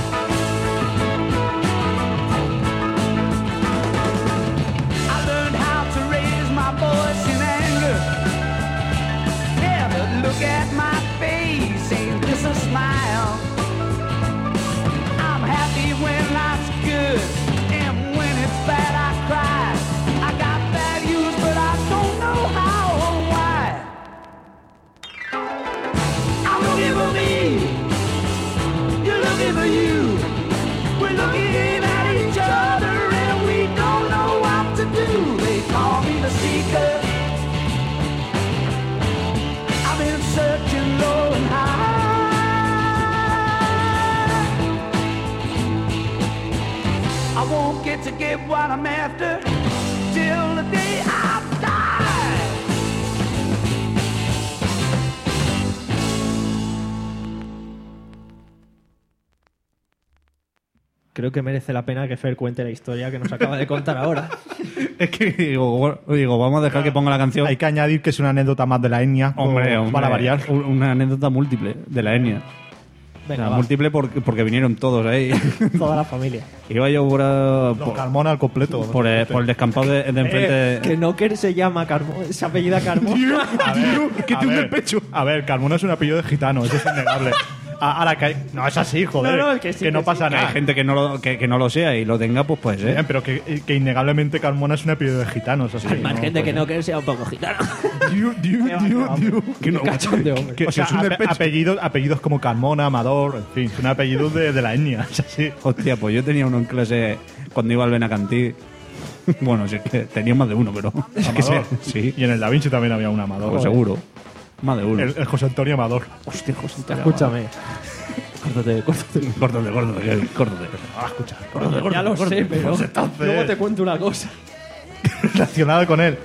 I learned how to raise my voice in anger. Yeah, but look at my face, ain't this a smile? I'm happy when life's good, and when it's bad I cry. I got values, but I don't know how or why. I'm looking for me, you're looking for you. We're looking at each other and we don't know what to do. They call me the seeker. I've been searching low and high. I won't get to get what I'm after till the day I die. creo que merece la pena que Fer cuente la historia que nos acaba de contar ahora. Es que digo, bueno, digo, vamos a dejar que ponga la canción. Hay que añadir que es una anécdota más de la etnia. Hombre, o- hombre, para variar. un- Una anécdota múltiple de la etnia. Venga, O sea, va, múltiple porque, porque vinieron todos ahí. toda la familia. Iba yo por, eh, Los por, Carmona al completo. por, eh, por el descampado de, de enfrente. Eh, que Knocker se llama Carmona, se apellida Carmona. A ver, que a te hunde ver, el pecho. A ver, Carmona es un apellido de gitano, eso es innegable. A- Ahora que hay- no es así, joder. No, no, que sí, no que pasa Que nada. hay gente que no, lo, que, que no lo sea y lo tenga, pues pues, Bien, ¿eh? pero que, que innegablemente Carmona es un apellido de gitanos. Así, Hay más ¿no? gente que Pues- Knocker sea un poco gitano. Diu, diu, Qué va, diu, qué va, diu. hombre. Que no- Qué cachondeo, hombre. que- o sea, Que os hunde el ape- pecho. apellidos, apellidos como Carmona, Amador, en fin, son apellidos de, de la etnia. Es así. Hostia, pues yo tenía uno en clase cuando iba al Benacantí. Bueno, sí, que tenía más de uno, pero. Es que Amador. sí, sí, Y en el Da Vinci también había un Amador. pues seguro. Más de uno. El, el José Antonio Amador. Hostia, José Antonio. Escúchame. Córtate, córtate. Córtate, córtate, Kevin, córtate. Ah, escucha. Ya lo sé, pero Pues entonces- luego te cuento una cosa. Relacionado con él.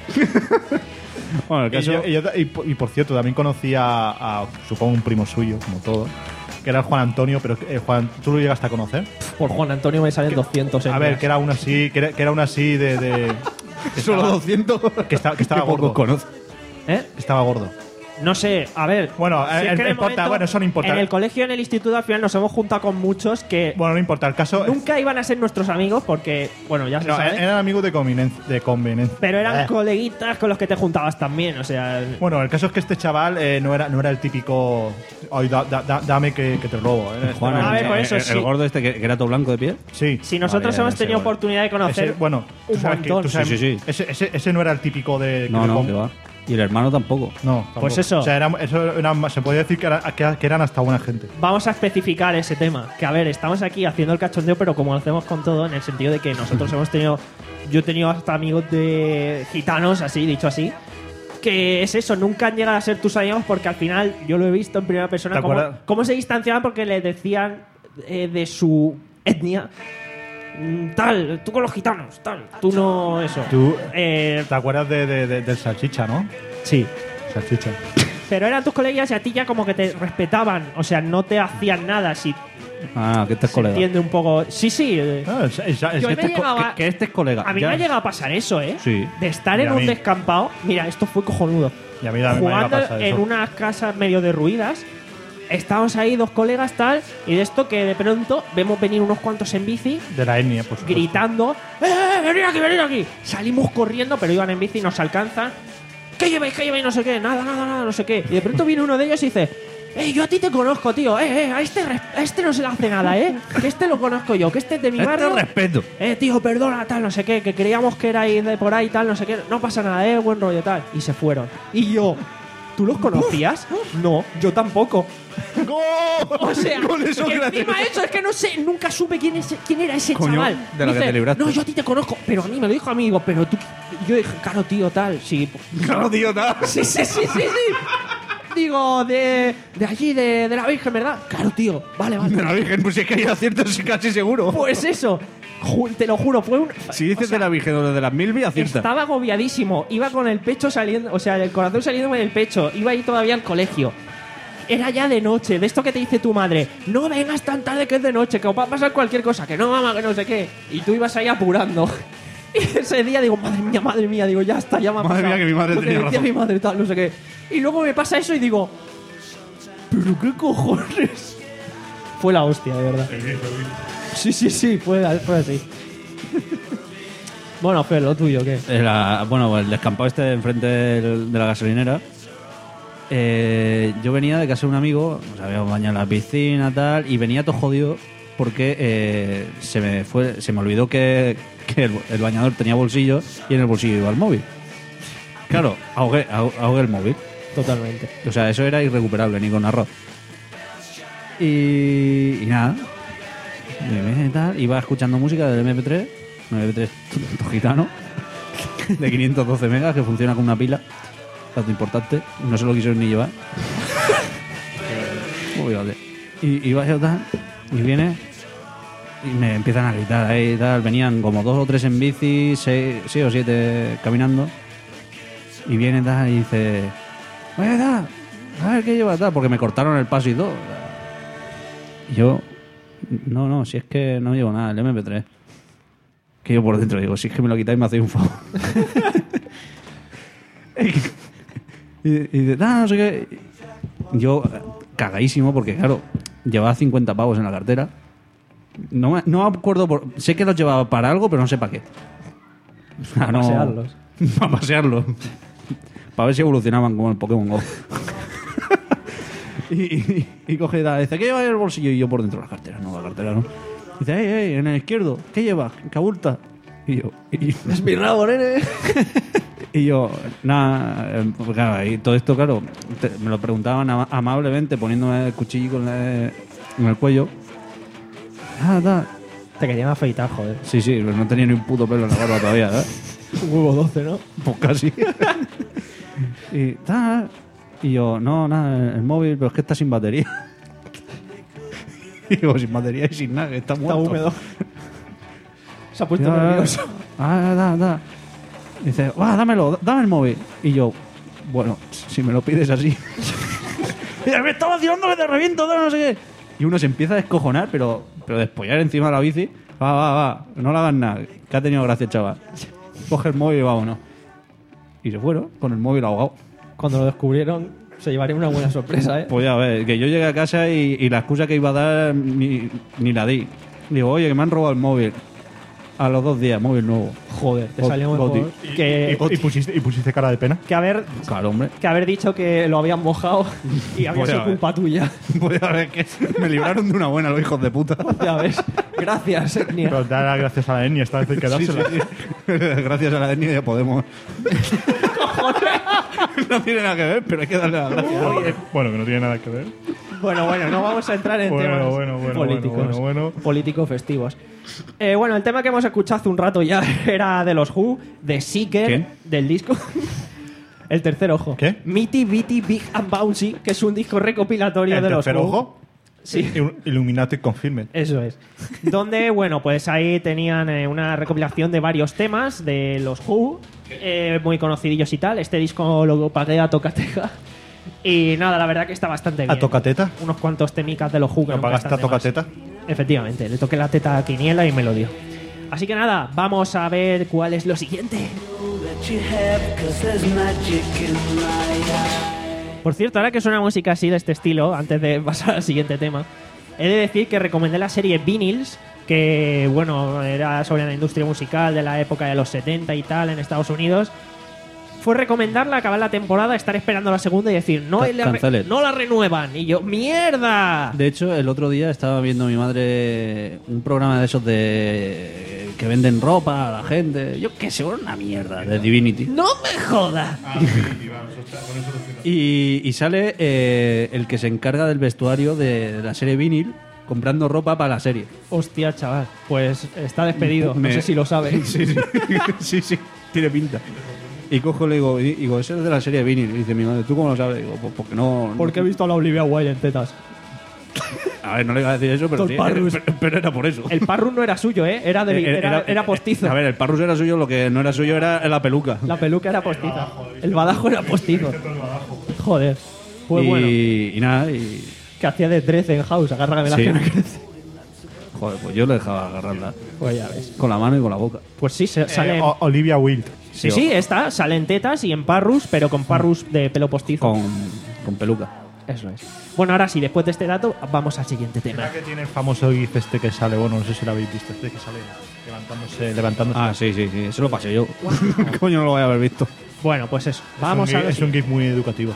Bueno, el Y, caso. yo- y yo- y por- y por cierto, también conocí a, a, supongo, un primo suyo, como todo, que era el Juan Antonio, pero eh, Juan, ¿tú lo llegaste a conocer? Por Juan Antonio me salen doscientos A ver, que era uno así, que era, que era un así de... de que Solo estaba- doscientos. Que, estaba- que estaba Que pocos gordo. conocen. ¿Eh? Que estaba gordo. No sé, a ver. Bueno, si eh, es que en el importa, bueno, eso no importa. En el colegio, en el instituto, al final nos hemos juntado con muchos que Bueno, no importa, el caso... nunca iban a ser nuestros amigos porque, bueno, ya se No, sabe. eran amigos de conveniencia. De conveniencia. Pero eran Eh. coleguitas con los que te juntabas también, o sea. Bueno, el caso es que este chaval eh, no, era, no era el típico... Ay, da- da- da- dame que, que te robo. eh. Este Juan, era- A ver, por el- eso el, sí. el gordo este que, que era todo blanco de piel. Sí. Si nosotros Vale, hemos ya sé, tenido vale. oportunidad de conocer Ese, bueno, tú un sabes que- montón. tú sabes- Sí, sí, sí. Ese, ese, ese no era el típico de... No, de no, com- que va. Y el hermano tampoco. No, tampoco. Pues eso. O sea, era- eso era- se podía decir que, era- que- que eran hasta buena gente. Vamos a especificar ese tema. Que a ver, estamos aquí haciendo el cachondeo, pero como lo hacemos con todo, en el sentido de que nosotros hemos tenido. Yo he tenido hasta amigos de gitanos, así, dicho así. Que es eso, nunca han llegado a ser tus amigos porque al final yo lo he visto en primera persona. ¿Te Cómo, acuerdas? cómo se distanciaban porque le decían eh, de su etnia. mm, Tal, tú con los gitanos, tal. Tú no, eso. Tú- Eh, ¿Te acuerdas de, de- de- del salchicha, no? sí. Salchicha. Pero eran tus colegas y a ti ya como que te respetaban. O sea, no te hacían nada. Si Ah, que este es se colega. entiende un poco. Sí, sí. eh, Ah, el- el- el- Yo Que me este, es co- llegaba- que- que este es colega. A mí Ya. me ha llegado a pasar eso, ¿eh? Sí. De estar Y en a un mí. descampado. Mira, esto fue cojonudo. Y a mí también me iba a Jugando pasar en eso. unas casas medio derruidas. Estábamos ahí, dos colegas, tal. Y de esto que de pronto vemos venir unos cuantos en bici. De la etnia, por supuesto. Gritando. ¡Eh, eh, venid aquí, venid aquí! Salimos corriendo, pero iban en bici y nos alcanzan. ¿Qué lleváis, qué lleváis? No sé qué. Nada, nada, nada, no sé qué. Y de pronto viene uno de ellos y dice... ¡Eh, yo a ti te conozco, tío! ¡Eh, eh! A este, res- a este no se le hace nada, ¿eh? Que este lo conozco yo, que este es de mi Este barrio. respeto. Eh, tío, perdona, tal, no sé qué, que creíamos que erais de por ahí, tal, no sé qué. No pasa nada, eh, buen rollo, tal. Y se fueron. Y yo, ¿tú los conocías? No, yo tampoco. O sea, Con eso que que la encima tengo. eso es que no sé, nunca supe quién, es, quién era ese Coño, chaval. de la que Dice, te libraste. No, yo a ti te conozco, pero a mí me lo dijo amigo, pero tú. Yo dije, claro, tío, tal, sí. Claro, tío, tal. Sí, sí, sí, sí, sí. Digo, de, de allí, de, de la Virgen, ¿verdad? Claro, tío, vale, vale. De la Virgen, pues si es que hay aciertos casi seguro. Pues eso, ju- te lo juro, fue un. Si dices o sea, de la Virgen o de las mil, acierta. estaba agobiadísimo, iba con el pecho saliendo, o sea, el corazón saliéndome del pecho, iba ahí todavía al colegio. Era ya de noche, de esto que te dice tu madre, no vengas tan tarde que es de noche, que os va a pasar cualquier cosa, que no, mamá, que no sé qué. Y tú ibas ahí apurando. Y ese día digo, madre mía, madre mía, digo, ya está, ya me ha Madre pasado. mía, que mi madre Lo que tenía decía razón. mi madre, tal, no sé qué. Y luego me pasa eso y digo, ¿pero qué cojones? Fue la hostia, de verdad. Sí, sí, sí, fue, fue así. Bueno, Fer, lo tuyo, ¿qué? Era- bueno, el descampado este de enfrente del- de la gasolinera. Eh, yo venía de casa de un amigo, nos habíamos bañado en la piscina tal, y venía todo jodido porque eh, se me fue, se me olvidó que, que el, el bañador tenía bolsillo y en el bolsillo iba el móvil. Claro, ahogué, ahogué, ahogué el móvil. Totalmente. O sea, eso era irrecuperable, ni con arroz. Y, y nada. Y tal, iba escuchando música del eme pe tres, un eme pe tres todo gitano, de quinientos doce megas, que funciona con una pila. Dato importante, no se lo quisieron ni llevar. Uy, vale. Y iba yo tal, y viene, y me empiezan a gritar ahí y tal. Venían como dos o tres en bici, seis, seis o siete caminando. Y viene tal y dice, oye, tal, a ver qué lleva tal, porque me cortaron el paso y todo. Y yo no, no, si es que no llevo nada, el eme pe tres. Que yo por dentro digo, si es que me lo quitáis me hacéis un favor. y, y dice, ah, no sé qué. Yo, cagadísimo, porque claro, llevaba cincuenta pavos en la cartera. No me, no me acuerdo, por, sé que los llevaba para algo, pero no sé para qué. A pasearlos. Para pasearlos. Para ver si evolucionaban como el Pokémon Go. y, y, y coge y da, dice, ¿qué lleva en el bolsillo? Y yo por dentro de la cartera, no, la cartera no. Dice, ey, ey, en el izquierdo, ¿qué lleva? ¿Qué abulta? Y yo, y, Es mi rabo, nene. y yo, nada, eh, pues claro, y todo esto, claro, te- me lo preguntaban ama- amablemente, poniéndome el cuchillo en, la- en el cuello. Ah, da. Te querían afeitar, joder. Sí, sí, pero no tenía ni un puto pelo en la barba todavía, ¿eh? Un huevo doce, ¿no? Pues casi. y, ta, y yo, no, nada, el móvil, pero es que está sin batería. y digo, sin batería y sin nada, que está Está muerto. húmedo. Se ha puesto Ya, nervioso. Ah, da, da. Dice, ah, dámelo, dame el móvil. Y yo, bueno, si me lo pides así. Dice, me está vaciando que te reviento, no sé qué. Y uno se empieza a descojonar, pero, pero despollar encima de la bici. Va, va, va, no le hagas nada, que ha tenido gracia, chaval. Coge el móvil y vámonos. Y se fueron con el móvil ahogado. Cuando lo descubrieron, se llevaría una buena sorpresa, ¿eh? Pues ya ves, que yo llegué a casa y, y la excusa que iba a dar ni, ni la di. Digo, oye, que me han robado el móvil. A los dos días, móvil nuevo. Joder, te Got- salió mejor Goti. que, Y, y pusiste, y pusiste cara de pena. que, haber, Claro, hombre. que haber dicho que lo habían mojado y había Pues ya sido ves. culpa tuya. Pues a ver, que me libraron de una buena los hijos de puta. Ya ves. Gracias, etnia. Pero dar las gracias a la etnia, esta vez hay que Sí, dársela. sí, sí. Gracias a la etnia ya podemos. No tiene nada que ver, pero hay que darle las gracias. Bueno, que no tiene nada que ver. Bueno, bueno, no vamos a entrar en Bueno, temas bueno, bueno, políticos. bueno, bueno, bueno. Políticos festivos. Eh, bueno, el tema que hemos escuchado hace un rato ya era de los Who, de Seeker, ¿Quién? del disco. El tercer ojo. ¿Qué? Mitty, Bitty, Big and Bouncy, que es un disco recopilatorio ¿El de los tercer Who. ojo? Sí. Il- Illuminati Confirmed. Eso es. Donde, bueno, pues ahí tenían eh, una recopilación de varios temas de los Who, eh, muy conocidillos y tal. Este disco lo pagué a tocateja. Y nada, la verdad que está bastante bien. ¿A tocateta? Unos cuantos temicas de los Who. que ¿Lo nunca pagaste están a de más. tocateta? Efectivamente, le toqué la teta a Quiniela y me lo dio. Así que nada, vamos a ver cuál es lo siguiente. Por cierto, ahora que suena música así de este estilo, antes de pasar al siguiente tema, he de decir que recomendé la serie Vinyls, que bueno, era sobre la industria musical de la época de los setenta y tal en Estados Unidos. Fue recomendarla, acabar la temporada, estar esperando la segunda y decir, no, Ca- la, re- cancele. no la renuevan. Y yo, ¡mierda! De hecho, el otro día estaba viendo mi madre un programa de esos de que venden ropa a la gente. Yo qué sé, una mierda de Divinity. ¡No me jodas! Y, y sale eh, el que se encarga del vestuario de, de la serie Vinyl comprando ropa para la serie. Hostia, chaval. Pues está despedido. No Me- sé si lo sabe. Sí, sí, sí, sí, tiene pinta. Y cojo y le digo, y digo, ese es de la serie Vinyl. Y dice mi madre, ¿tú cómo lo sabes? Digo, pues porque no... Porque he visto a la Olivia Wilde en tetas. A ver, no le iba a decir eso, pero, Con sí, Parrus. pero, pero era por eso. El Parrus no era suyo, ¿eh? Era, de, Eh, era, era postizo. A ver, el Parrus era suyo, lo que no era suyo era la peluca. La peluca era postiza. El badajo era postizo. Joder. Pues y, bueno. y nada, y... Que hacía de trece en house. Agárrame la Sí. que no crece. Joder, pues yo le dejaba agarrarla. Pues ya ves. Con la mano y con la boca. Pues sí, se, sale. Eh, O- Olivia Wilde. sí, sí, está. Salen tetas y en Parrus, pero con Parrus de pelo postizo. Con, con peluca. Eso es. Bueno, ahora sí, después de este dato, vamos al siguiente tema. ¿Verdad que tiene el famoso GIF este que sale? Bueno, no sé si lo habéis visto. Este que sale levantándose. levantándose. Ah, sí, sí, sí. Eso lo pasé yo. Coño, no lo voy a haber visto. Bueno, pues eso. Es Vamos un a gif- lo Es un GIF muy educativo.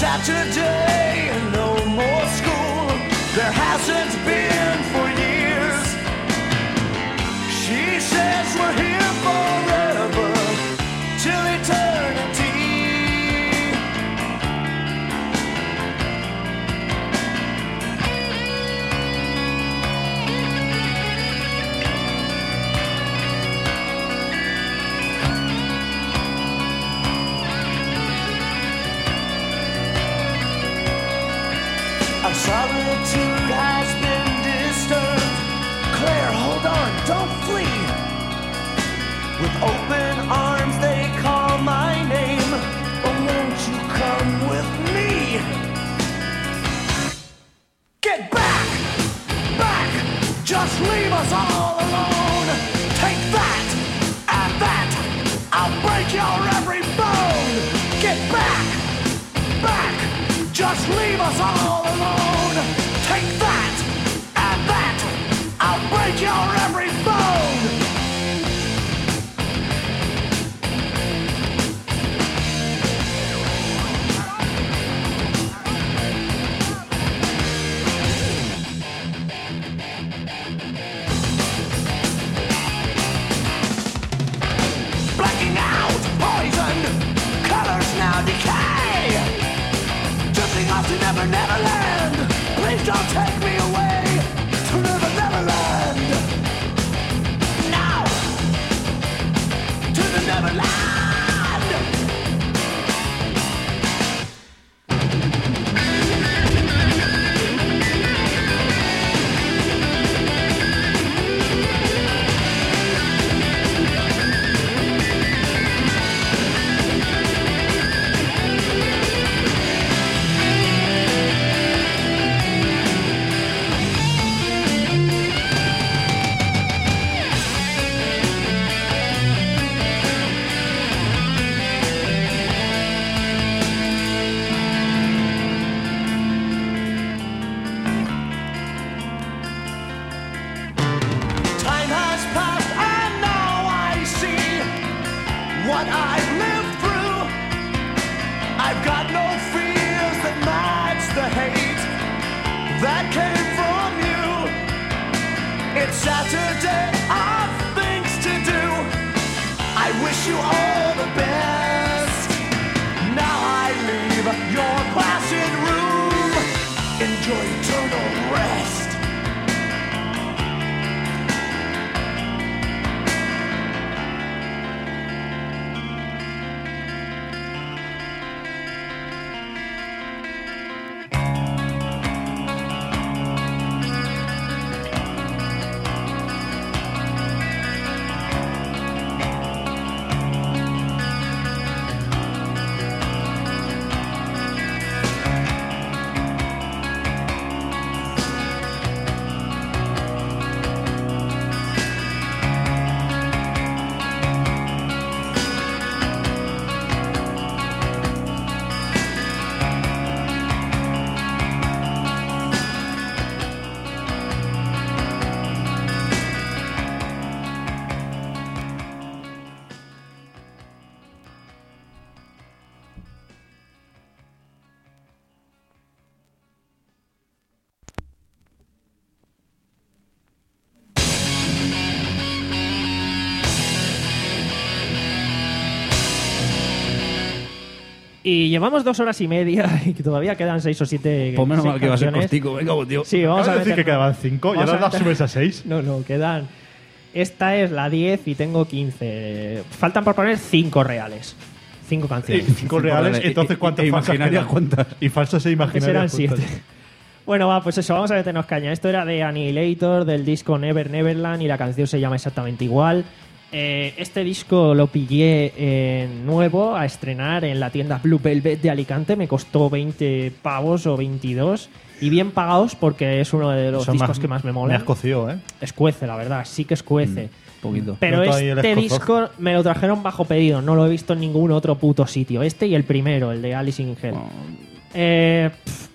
Saturday, no more school. There hasn't been for years. She says we're here forever till eternity. Our solitude has been disturbed. Claire, hold on, don't flee. With open arms they call my name. Oh, won't you come with me? Get back! Back! Just leave us all alone. Take that! And that! I'll break your every bone! Get back! Back! Just leave us all alone. Take that and that. I'll break your every bone. Blacking out, poisoned, colors now decay. Drifting off to Never Never Land. Please don't take me away to Never Never Land. Now to the Never Land. Time has passed and now I see what I've lived through. I've got no fears that match the hate that came from you. It's Saturday, I've things to do. I wish you all the best. Now I leave your placid room. Enjoy eternal rest. Y llevamos dos horas y media y que todavía quedan seis o siete. Pues menos seis mal que va a ser canciones. cortico. Venga, pues, tío. Sí, vamos a Acabas de decir meter- que quedaban cinco y vamos ahora a las meter- subes a seis. No, no, quedan. Esta es la diez y tengo quince. Faltan por poner cinco reales. Cinco Y canciones. cinco reales, reales. entonces Y- ¿cuántas y- y falsas imaginarias quedan? cuántas. Y falsas e Antes imaginarias eran cuántas. siete. Bueno, va, pues eso, vamos a meternos caña. Esto era de Annihilator, del disco Never Neverland, y la canción se llama exactamente igual. Eh, este disco lo pillé eh, nuevo a estrenar en la tienda Blue Velvet de Alicante. Me costó veinte pavos o veintidós. Y bien pagados porque es uno de los Eso discos más- que más me Me molan. has cocido, ¿eh? Escuece, la verdad, sí que escuece. Poquito. Pero Noto ahí el este escozor. disco me lo trajeron bajo pedido, no lo he visto en ningún otro puto sitio. Este y el primero, el de Alice in Hell. Bueno, Eh, pff,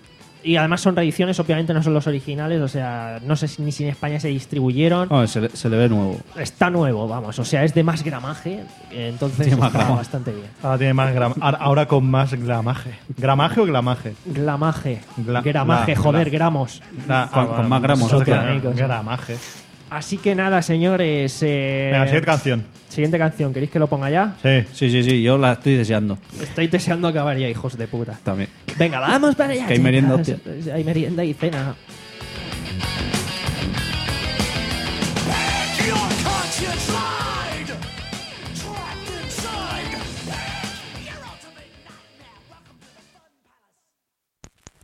Y además son reediciones, obviamente no son los originales, o sea, no sé si, ni si en España se distribuyeron. No, se, le, se le ve nuevo. Está nuevo, vamos, o sea, es de más gramaje, entonces Tiene más está grama. bastante bien. Ahora tiene más gram- ahora- ahora con más gramaje. ¿Gramaje o glamaje? Glamaje, Gla- gramaje, gla- joder, gla- gramos. Na- Con- con más gramos, eso ¿eh? que- Amigos. Gramaje. Así que nada, señores. Eh, Venga, siguiente canción. Siguiente canción, ¿queréis que lo ponga ya? Sí. Sí, sí, sí, yo la estoy deseando Estoy deseando acabar ya, hijos de puta. también. Venga, vamos para allá. Que hay merienda, chicas. Hay merienda y cena. Back your conscience lied, trapped inside. Your ultimate nightmare. Welcome to the Fun Palace.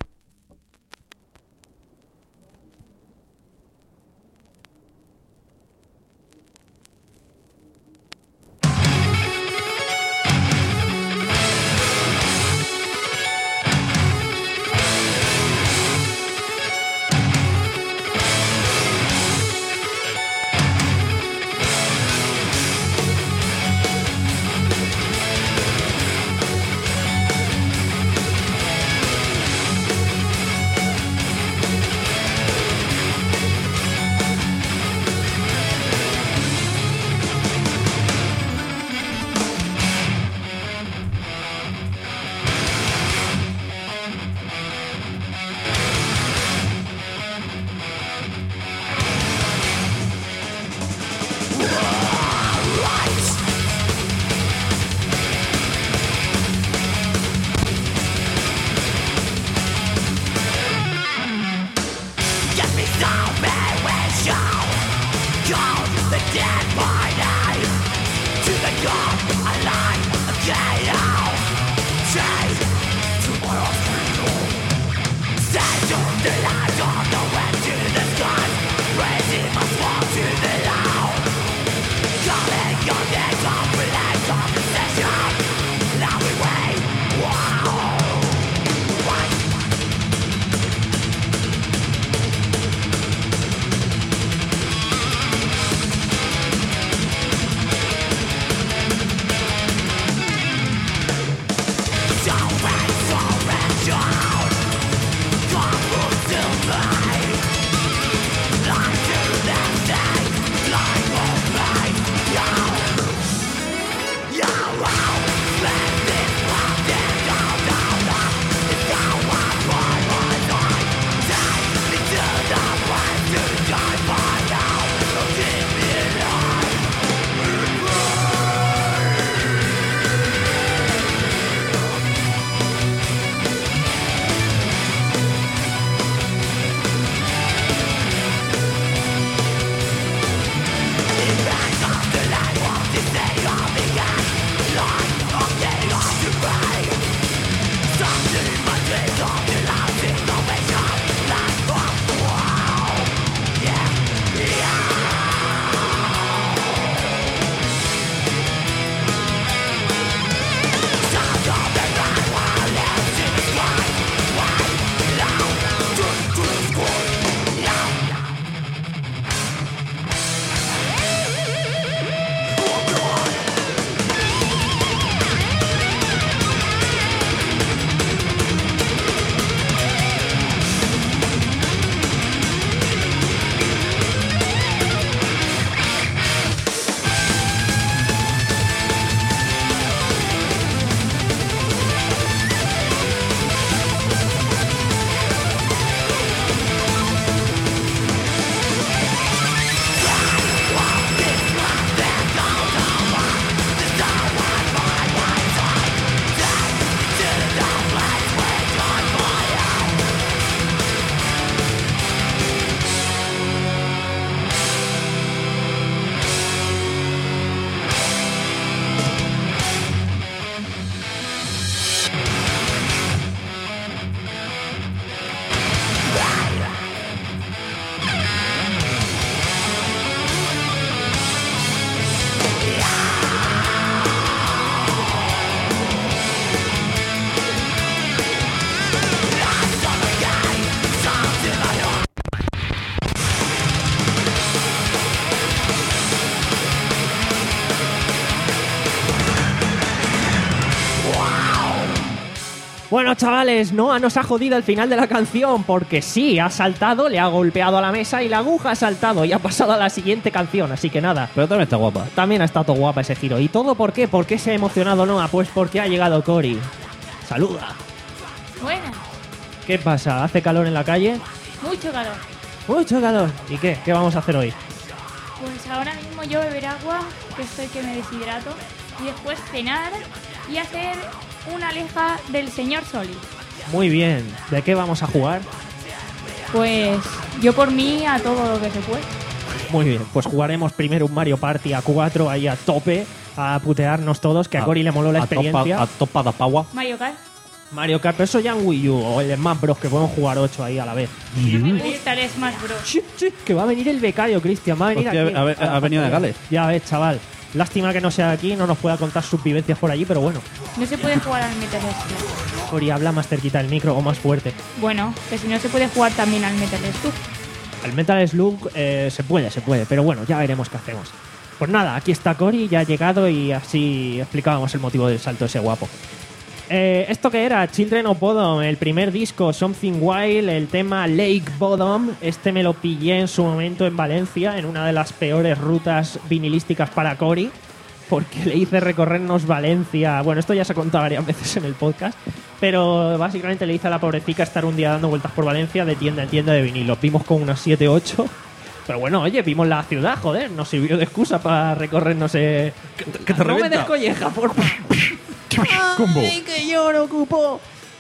Bueno, chavales, Noah nos ha jodido el final de la canción porque sí, ha saltado, le ha golpeado a la mesa y la aguja ha saltado y ha pasado a la siguiente canción. Así que nada, Pero también está guapa. también ha estado guapa ese giro. ¿Y todo por qué? ¿Por qué se ha emocionado Noah? Pues porque ha llegado Cory. Saluda. Buenas, ¿Qué pasa? ¿Hace calor en la calle? mucho calor. Mucho calor. ¿Y qué? ¿Qué vamos a hacer hoy? Pues ahora mismo yo beber agua, que estoy que me deshidrato, y después cenar y hacer una aleja del señor Soli. Muy bien. ¿De qué vamos a jugar? Pues yo por mí a todo lo que se puede. Muy bien. Pues jugaremos primero un Mario Party a cuatro ahí a tope, a putearnos todos, que a Cory le moló la a topa- experiencia. A topa da pagua. Mario Kart. Mario Kart, pero eso ya en Wii U o el Smash Bros, que podemos jugar ocho ahí a la vez. Me gusta el Smash Bros. Sí, sí, que va a venir el becario, Cristian, va a venir Hostia, aquí. ha ve- ha venido de Gales. Ya ves, chaval. Lástima que no sea de aquí, no nos pueda contar sus vivencias por allí, pero bueno. No se puede jugar al Metal Slug. Cory, habla más cerquita del micro o más fuerte. Bueno, que si no se puede jugar también al Metal Slug. Al Metal Slug eh, se puede, se puede, pero bueno, ya veremos qué hacemos. Pues nada, aquí está Cory, ya ha llegado y así explicábamos el motivo del salto ese guapo. Eh, ¿Esto qué era? Children of Bodom, el primer disco, Something Wild, el tema Lake Bodom. Este me lo pillé en su momento en Valencia, en una de las peores rutas vinilísticas para Cory, porque le hice recorrernos Valencia. Bueno, esto ya se ha contado varias veces en el podcast, pero básicamente le hice a la pobrecita estar un día dando vueltas por Valencia de tienda en tienda de vinilo. Vimos con unos siete ocho. Pero bueno, oye, vimos la ciudad, joder, nos sirvió de excusa para recorrernos. Eh... que te no me revienta. descolleja, por favor. Combo. ¡Ay, que yo no ocupo!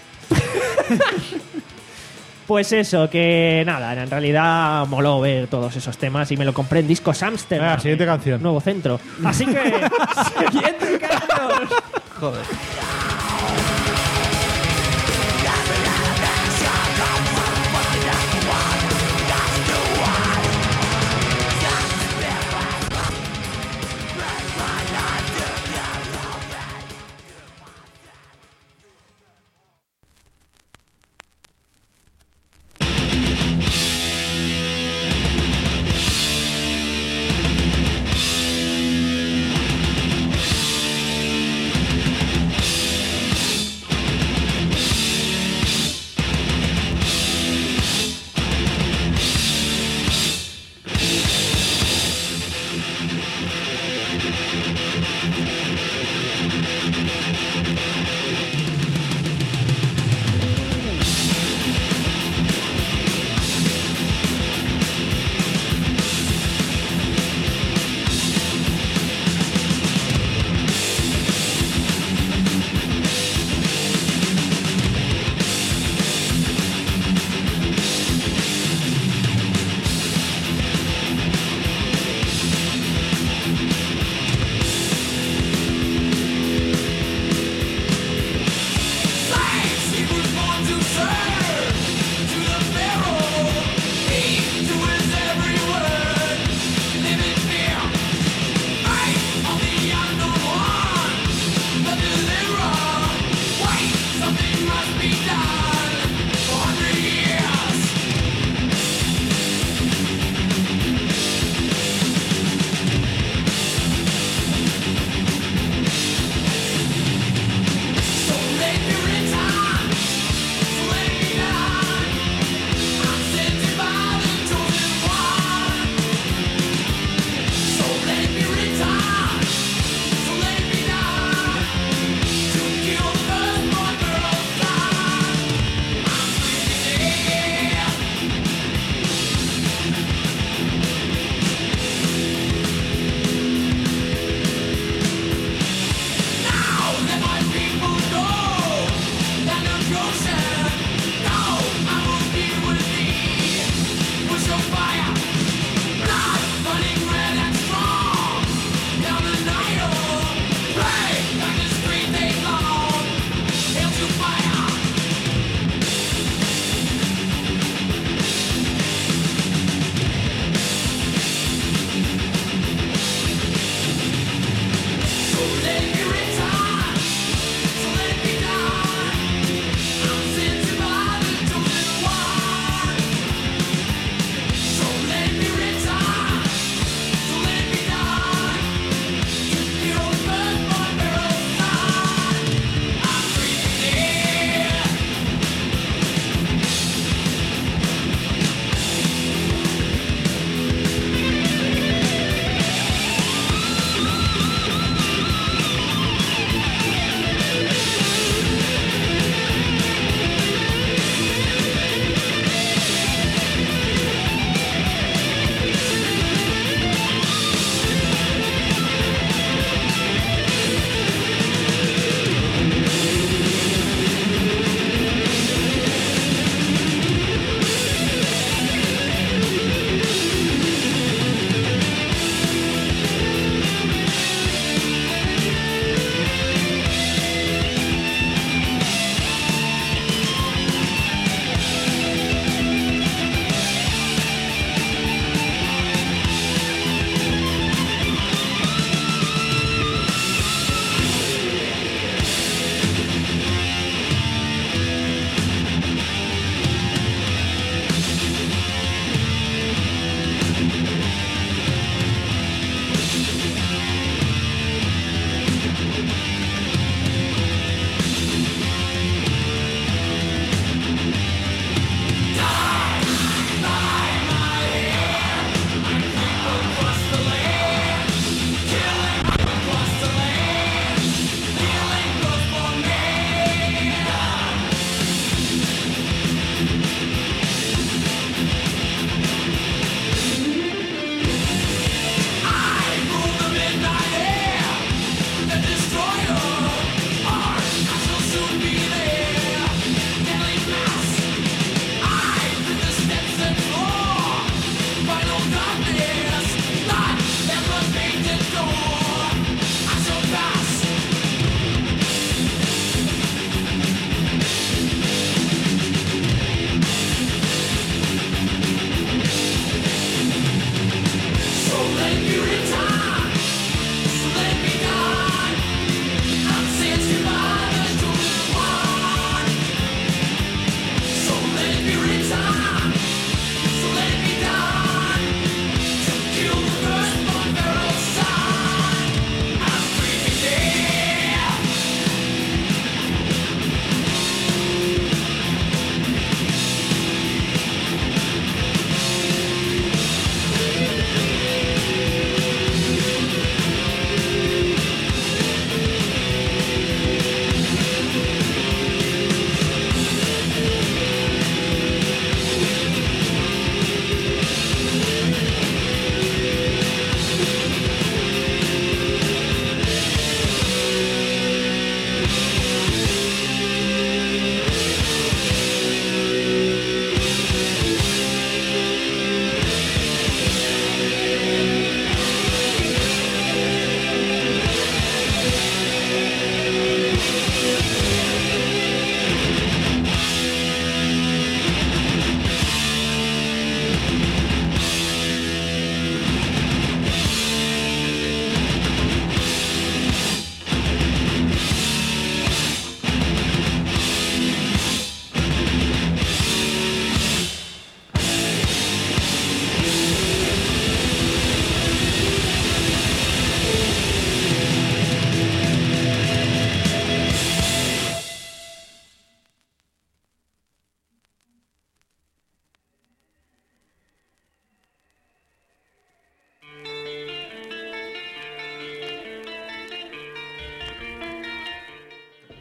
Pues eso, que nada, en realidad moló ver todos esos temas y me lo compré en Discos Amsterdam. Venga, siguiente canción. Nuevo centro. Así que, siguiente canción. Joder. Thank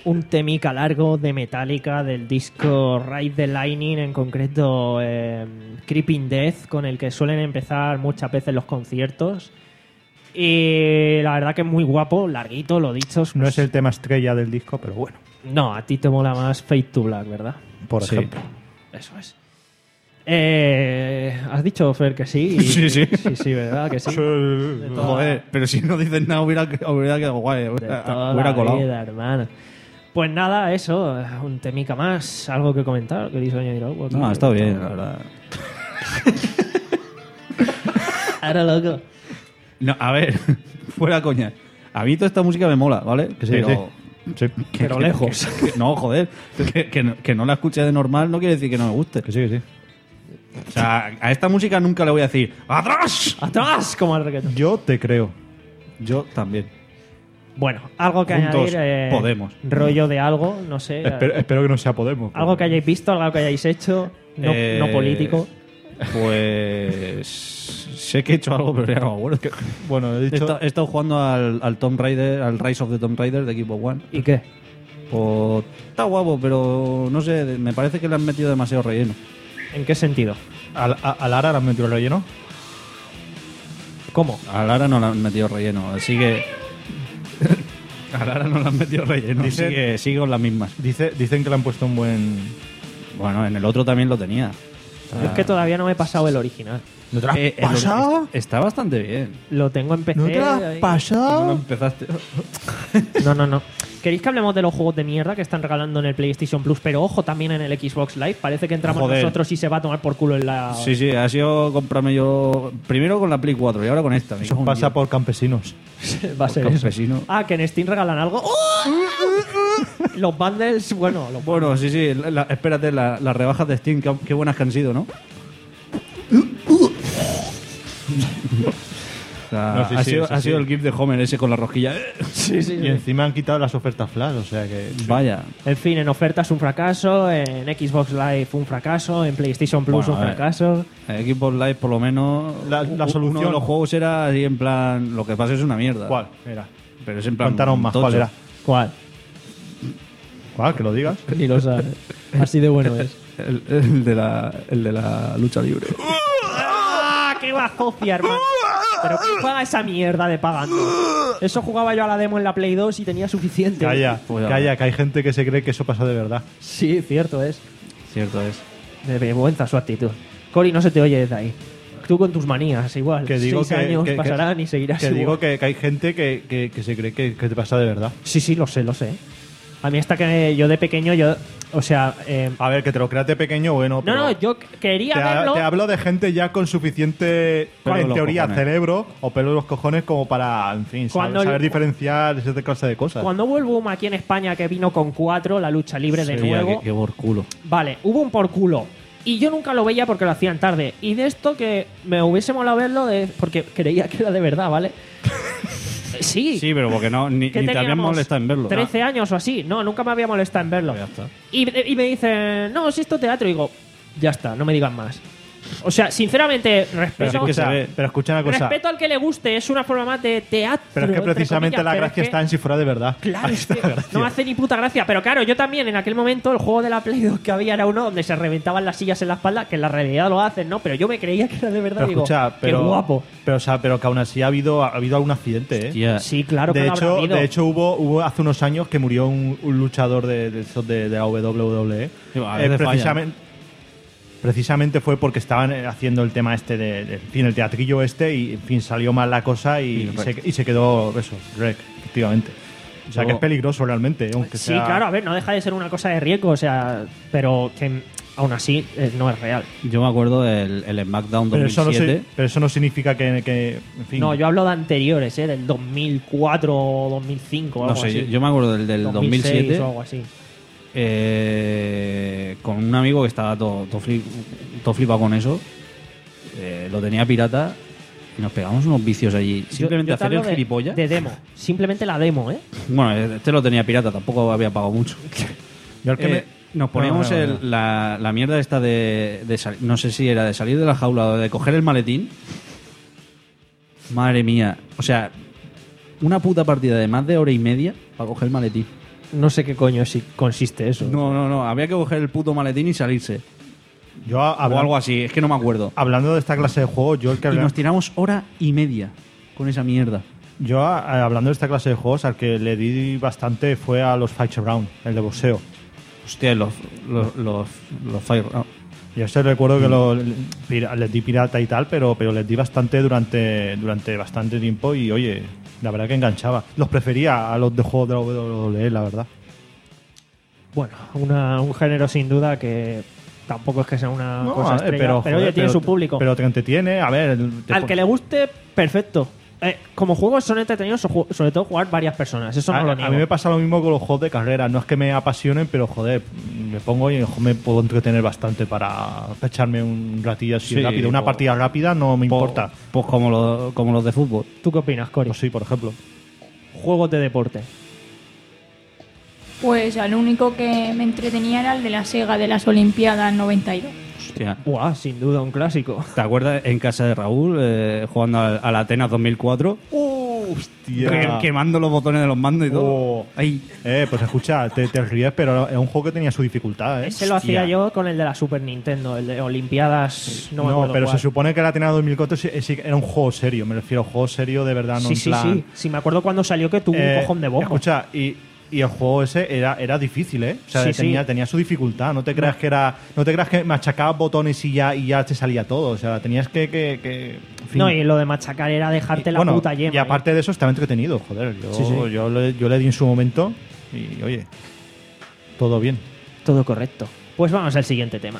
un temica largo de Metallica del disco Ride the Lightning, en concreto eh, Creeping Death, con el que suelen empezar muchas veces los conciertos. Y la verdad que es muy guapo, larguito, lo dicho. No es el tema estrella del disco, pero bueno, No, a ti te mola más Fade to Black, ¿verdad? por Sí. ejemplo. Eso es. Eh, ¿Has dicho, Fer, que sí? Y- Sí, sí. Sí, sí, ¿verdad? Que sí. De toda- Joder, pero si no dices nada hubiera, hubiera quedado guay. de Hubiera, toda hubiera la colado. vida, hermano. Pues nada, eso, un temica más, algo que comentar, ¿queréis añadir algo? No, está bien, la verdad. Ahora loco. No, a ver, fuera coña. A mí toda esta música me mola, ¿vale? Que sí, pero, Sí. que- Pero que- lejos. que- que- no, joder. Que, que no- que no la escuche de normal no quiere decir que no me guste. Que sí, que sí. O sea, a esta música nunca le voy a decir ¡atrás! ¡Atrás! Como al reggaetón. Yo te creo. Yo también. Bueno, algo que Juntos añadir. eh, podemos. Rollo de algo, no sé. Espero, espero que no sea Podemos. Algo que hayáis visto, algo que hayáis hecho, no, Eh, no político. Pues. Sé que he hecho algo, pero ya no me acuerdo. Bueno, he He, dicho... esta- he estado jugando al, al Tomb Raider, al Rise of the Tomb Raider de Xbox One. ¿Y qué? Pues está guapo, pero no sé, me parece que le han metido demasiado relleno. ¿En qué sentido? ¿Al, a, a Lara le han metido el relleno? ¿Cómo? A Lara no le han metido relleno, así que. A Lara no le han metido relleno, Dice- así que sigue con las mismas. Dice, dicen que le han puesto un buen... Bueno, en el otro también lo tenía. Yo es que todavía no me he pasado el original. ¿No te lo has Eh, el- pasado? es- está bastante bien. Lo tengo en P C. ¿No te lo has ahí. ¿Cómo pasado? empezaste? No, no, no. ¿Queréis que hablemos de los juegos de mierda que están regalando en el PlayStation Plus? Pero ojo, también en el Xbox Live. Parece que entramos Joder. nosotros y se va a tomar por culo en la... Sí, sí, ha sido comprarme yo primero con la Play cuatro y ahora con esta. me Eso cago en pasa Dios. por campesinos. va a ser eso. Campesino. Ah, que en Steam regalan algo. ¡Oh! Los bundles, bueno, los Bueno, sí, sí, la- la- espérate, la- las rebajas de Steam, qué, qué buenas que han sido, ¿no? O sea, No, sí, ha sí, sido, eso ha sí. sido el GIF de Homer ese con la rosquilla. Sí, sí, Y encima han quitado las ofertas flash, o sea que... Vaya. En fin, en ofertas un fracaso, en Xbox Live un fracaso, en PlayStation Plus Bueno, un a ver. fracaso. En Xbox Live, por lo menos, La- la u- solución- uno de los juegos era así en plan, lo que pasa es una mierda. ¿Cuál? Era. Pero es en plan Cuéntanos más, tocho. ¿cuál era? ¿Cuál? ¿Cuál? Que lo digas. Ni lo sabes. Así de bueno es. El, el de la, el de la lucha libre. ¡Ah! ¡Qué bazofia, hermano! ¿Pero quién juega esa mierda de pagando? Eso jugaba yo a la demo en la Play dos y tenía suficiente. Calla, Pues ya calla, que hay gente que se cree que eso pasa de verdad. Sí, cierto es. Cierto es. De vergüenza su actitud. Cori, no se te oye desde ahí. Tú con tus manías, igual. Que digo Seis que, años que- que- pasarán y seguirás Que igual. digo que, que hay gente que, que- que se cree que, que te pasa de verdad. Sí, sí, lo sé, lo sé. A mí hasta que yo de pequeño, yo... O sea... eh, A ver, que te lo creas de pequeño, bueno. no, pero no, yo quería te, ha- verlo... te hablo de gente ya con suficiente, Pelo en en los teoría, cojones. cerebro o pelo en los cojones como para, en fin, saber, Cuando el- saber diferenciar esa clase de cosas. Cuando hubo el boom aquí en España que vino con cuatro, la lucha libre de Sí, nuevo... qué, qué por culo. Vale, hubo un por culo. Y yo nunca lo veía porque lo hacían tarde. Y de esto que me hubiese molado verlo de, porque creía que era de verdad, ¿vale? sí. Sí, pero porque no, ni, que ni te habían teníamos molestado en verlo. trece años o así. No, nunca me había molestado en verlo. Ya está. Y, y me dicen, no, si esto es teatro. Y digo, ya está, no me digan más. O sea, sinceramente, pero, respeto, es que se ve. Pero escucha una cosa. respeto al que le guste. Es una forma más de teatro. Pero es que entre precisamente comillas, la pero gracia es que- está en si fuera de verdad. Claro, Ahí es está que la gracia. no me hace ni puta gracia. Pero claro, yo también en aquel momento el juego de la Play dos que había era uno donde se reventaban las sillas en la espalda, que en la realidad lo hacen, ¿no? Pero yo me creía que era de verdad. Pero Digo, escucha, pero, qué guapo. Pero, o sea, pero que aún así ha habido, ha habido algún accidente, ¿eh? Hostia. Sí, claro que de, lo habrá hecho, habido. de hecho, hubo, hubo hace unos años que murió un, un luchador de, de, esos de, de la W W E. Sí, a Eh, veces precisamente, precisamente fue porque estaban eh, haciendo el tema este de, de- en fin, el teatrillo este y en fin salió mal la cosa y, Y y rec. se, y se quedó eso, rec, efectivamente. O sea Yo- que es peligroso realmente, aunque Sí, sea- claro, a ver, no deja de ser una cosa de riesgo, o sea, pero que aún así eh, no es real. Yo me acuerdo del el SmackDown Pero eso, no, dos mil siete. si- pero eso no significa que, que, en fin, No, yo hablo de anteriores, ¿eh? Del dos mil cuatro o dos mil cinco o No algo sé, así. yo, yo me acuerdo del, del dos mil seis dos mil siete. o algo así. eh, con un amigo que estaba todo, todo, flip- todo flipado con eso. Eh, lo tenía pirata y nos pegamos unos vicios allí. Yo- Simplemente yo te hacer el hablo de- gilipollas. De demo, simplemente la demo, ¿eh? Bueno, este lo tenía pirata, tampoco había pagado mucho. yo el que Eh, me- nos poníamos No, no, no, el- La, la mierda esta de, de sal- no sé si era de salir de la jaula o de coger el maletín. Madre mía. O sea, una puta partida de más de hora y media para coger el maletín. No sé qué coño si consiste eso. No, no, no. Había que coger el puto maletín y salirse. Yo, O habla- algo así. Es que no me acuerdo. hablando de esta clase de juegos, yo el que Y habla- nos tiramos hora y media con esa mierda. yo a- hablando de esta clase de juegos, al que le di bastante fue a los Fight Around, el de boxeo. Hostia, los, los, los, los Fire... no. Yo este recuerdo que lo, pira- les di pirata y tal, pero, pero les di bastante durante, durante bastante tiempo y oye, la verdad que enganchaba. Los prefería a los de juegos de la W W E, la verdad. Bueno, una- un género sin duda que tampoco es que sea una No, cosa eh, estrella, pero, pero, joder, oye, tiene pero su te- público. Pero te entretiene, a ver. te Al pon- que le guste, perfecto. Eh, como juegos son entretenidos, so- ju- sobre todo jugar varias personas. Eso no a, lo a niego. mí me pasa lo mismo con los juegos de carrera. No es que me apasionen, pero joder, me pongo y jo, me puedo entretener bastante para echarme un ratillo así Sí, rápido. Una po- partida rápida no me Po- importa. Pues como, lo- como los de fútbol. ¿Tú qué opinas, Cory? Pues sí, por ejemplo. Juegos de deporte. Pues al único que me entretenía era el de la Sega de las Olimpiadas noventa y dos. Hostia. Buah, sin duda un clásico. ¿Te acuerdas en casa de Raúl eh, jugando al, al Atenas dos mil cuatro? Hostia. Que- quemando los botones de los mandos y todo. Oh. Ay, Eh, pues escucha, te, te ríes, pero es un juego que tenía su dificultad, ¿eh? Ese lo hacía yo con el de la Super Nintendo, el de Olimpiadas. No, me No, acuerdo pero cuál. se supone que el Atenas dos mil cuatro sí, sí que era un juego serio. Me refiero a juego serio de verdad, no Sí, en sí, plan- sí. Sí, me acuerdo cuando salió que tuvo Eh, un cojón de bombo. Escucha, y, y el juego ese era, era difícil, ¿eh? O sea, Sí, tenía, sí. tenía su dificultad. No te creas que era. No te creas que machacabas botones y ya, y ya te salía todo. O sea, tenías que. que, que- en fin. No, y lo de machacar era dejarte la Bueno, puta yema. y aparte de eso estaba entretenido, joder. Yo, Sí, sí. yo, le, yo le di en su momento y oye, todo bien. ¿eh? Todo correcto. Pues vamos al siguiente tema.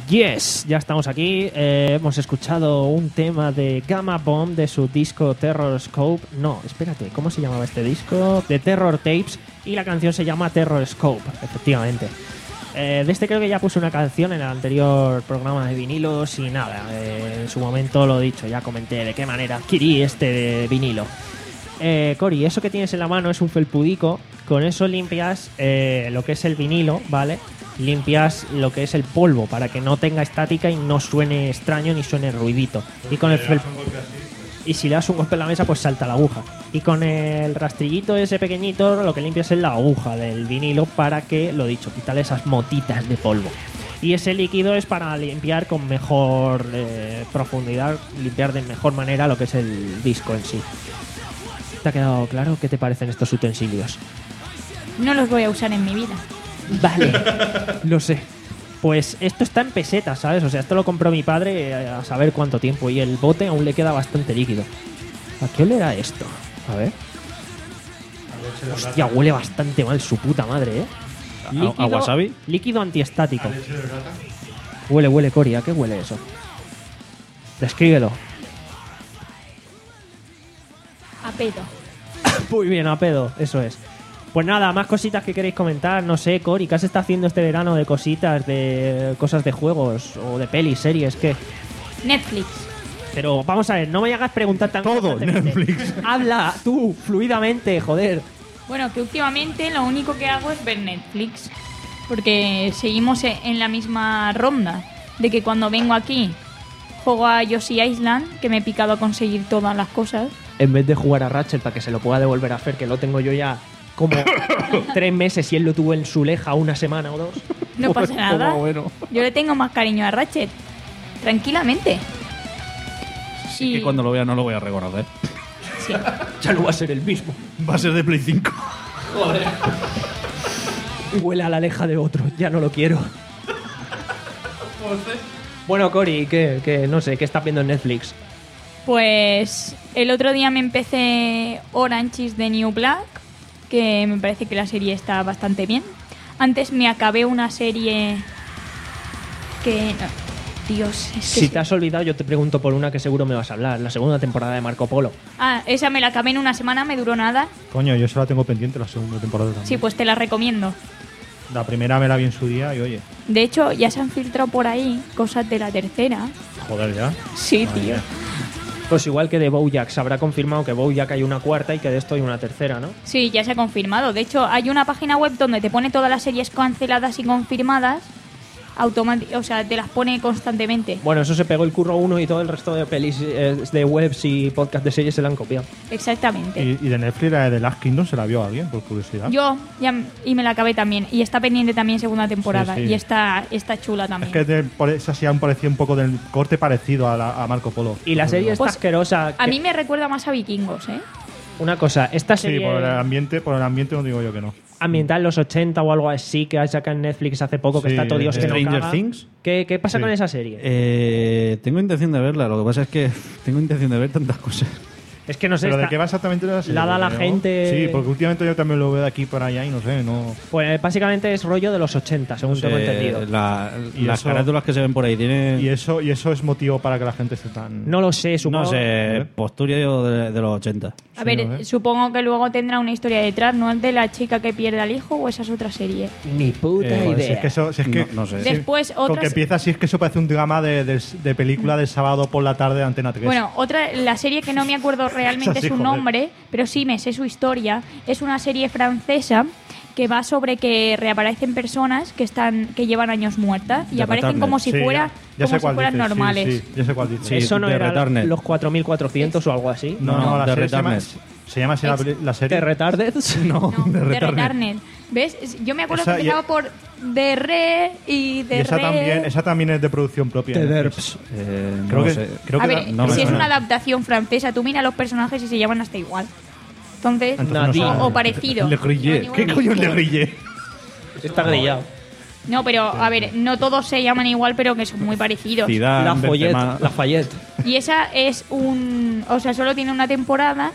Yes, ya estamos aquí. Eh, hemos escuchado un tema de Gamma Bomb de su disco Terror Scope. No, espérate, ¿cómo se llamaba este disco? De Terror Tapes. Y la canción se llama Terror Scope, efectivamente. Eh, de este creo que ya puse una canción en el anterior programa de vinilos y nada, eh, en su momento lo he dicho, ya comenté de qué manera adquirí este de vinilo. Eh, Cori, eso que tienes en la mano es un felpudico. Con eso limpias eh, lo que es el vinilo, ¿vale? Limpias lo que es el polvo para que no tenga estática y no suene extraño ni suene ruidito. Y con el fel- y si le das un golpe en la mesa, pues salta la aguja. Y con el rastrillito ese pequeñito, lo que limpias es la aguja del vinilo para que, lo dicho, quitarle esas motitas de polvo. Y ese líquido es para limpiar con mejor eh, profundidad, limpiar de mejor manera lo que es el disco en sí. ¿Te ha quedado claro qué te parecen estos utensilios? No los voy a usar en mi vida. Vale, lo sé. Pues esto está en pesetas, ¿sabes? O sea, esto lo compró mi padre eh, a saber cuánto tiempo y el bote aún le queda bastante líquido. ¿A qué olerá esto? A ver. Hostia, huele bastante mal su puta madre, ¿eh? ¿A- a wasabi? Líquido antiestático. Huele, huele, Cori. ¿A qué huele eso? Descríbelo. A pedo. Muy bien, a pedo, eso es. Pues nada, más cositas que queréis comentar. No sé, Cori, ¿qué has estado haciendo este verano de cositas, de cosas de juegos o de pelis, series? ¿Qué? Netflix. Pero vamos a ver, no me hagas preguntar tan Todo, constantemente. Netflix. Habla tú, fluidamente, joder. Bueno, que últimamente lo único que hago es ver Netflix. Porque seguimos e- en la misma ronda. De que cuando vengo aquí juego a Yoshi Island, que me he picado a conseguir todas las cosas. En vez de jugar a Ratchet para que se lo pueda devolver a Fer, que lo tengo yo ya como tres meses y él lo tuvo en su leja una semana o dos. No pasa nada. Como bueno. Yo le tengo más cariño a Ratchet. Tranquilamente. Sí, que cuando lo vea no lo voy a reconocer. Sí. Ya no va a ser el mismo. Va a ser de Play cinco. Huele a la leja de otro, ya no lo quiero. Bueno, Cori, ¿qué, qué, no sé, ¿qué estás viendo en Netflix? Pues el otro día me empecé Orange is the New Black, que me parece que la serie está bastante bien. Antes me acabé una serie que... no, Dios, es que... Si sí. te has olvidado, yo te pregunto por una que seguro me vas a hablar. La segunda temporada de Marco Polo. Ah, esa me la acabé en una semana, me duró nada. Coño, yo se la tengo pendiente la segunda temporada también. Sí, pues te la recomiendo. La primera me la vi en su día y oye, De hecho, ya se han filtrado por ahí cosas de la tercera. joder ya. Sí, Madre tío. mía. Pues igual que de BoJack, se habrá confirmado que BoJack hay una cuarta y que de esto hay una tercera, ¿no? Sí, ya se ha confirmado. De hecho, hay una página web donde te pone todas las series canceladas y confirmadas. Automati- o sea, te las pone constantemente. Bueno, eso se pegó el curro uno y todo el resto de pelis eh, de webs y podcast de series se la han copiado. Exactamente. Y, y de Netflix la de The Last Kingdom se la vio a alguien, por curiosidad. Yo ya m- y me la acabé también. Y está pendiente también segunda temporada. Sí, sí. Y está, está chula Es también. que te, por esa sí han parecido un poco del corte parecido a, la- a Marco Polo. Y la serie está Pues, asquerosa. A que- mí me recuerda más a Vikingos, ¿eh? Una cosa, esta Sí, serie por el ambiente, por el ambiente no digo yo que no. ambiental en los ochenta o algo así que hay acá en Netflix hace poco que Sí, está todo Dios que no Stranger caga. Things. ¿Qué, qué pasa Sí. con esa serie? Eh, tengo intención de verla, lo que pasa es que tengo intención de ver tantas cosas. Es que no sé, ¿Pero de está- qué va exactamente la serie? la da la Porque yo- gente- Sí, porque últimamente yo también lo veo de aquí para allá y no sé, no... pues básicamente es rollo de los ochenta, según tengo Eh, entendido. la- Y las eso- carátulas que se ven por ahí tienen... Y eso, y eso es motivo para que la gente esté tan... No lo sé, supongo. no sé, posturio de, de los ochenta. A ver, ¿no? ¿Eh? supongo que luego tendrá una historia detrás, ¿no? ¿El de la chica que pierde al hijo o esa es otra serie? Ni puta Eh, joder, si idea. es que eso, si es que, No- no sé. si- Después, con otras- que empieza así es que eso parece un drama de, de, de película del sábado por la tarde de Antena tres. Bueno, otra, la serie que no me acuerdo realmente Así, su joder. nombre, pero sí me sé su historia, es una serie francesa que va sobre que reaparecen personas que están que llevan años muertas y The aparecen Returned. como si Sí, fuera ya- ya sé como si cuál fueran dices, sí, normales. Sí, ya sé cuál dices. Sí, Eso no The era Returned. los cuatro mil cuatrocientos o algo así. No, no, la The serie se llama, Returned. se llama así la, peli- la serie. ¿Te retarded? No, No, de de Returned. Returned. ¿Ves? Es- Yo me acuerdo Esa que y- empezaba por de re y de Y esa re. también, esa también es de producción propia. The ¿eh? Derps. Eh, no Creo lo que, sé. creo A que ver, la- no me si es suena. una adaptación francesa, tú mira los personajes y se llaman hasta igual. Entonces, Entonces Nadie. no sé. o, o parecido. Le Grillé. No, ¿Qué igual. coño es Le Grillé? Está grillado. No, pero a ver, no todos se llaman igual, pero que son muy parecidos. Zidane, La Follette. Benzema. La Fayette. Y esa es un... O sea, solo tiene una temporada,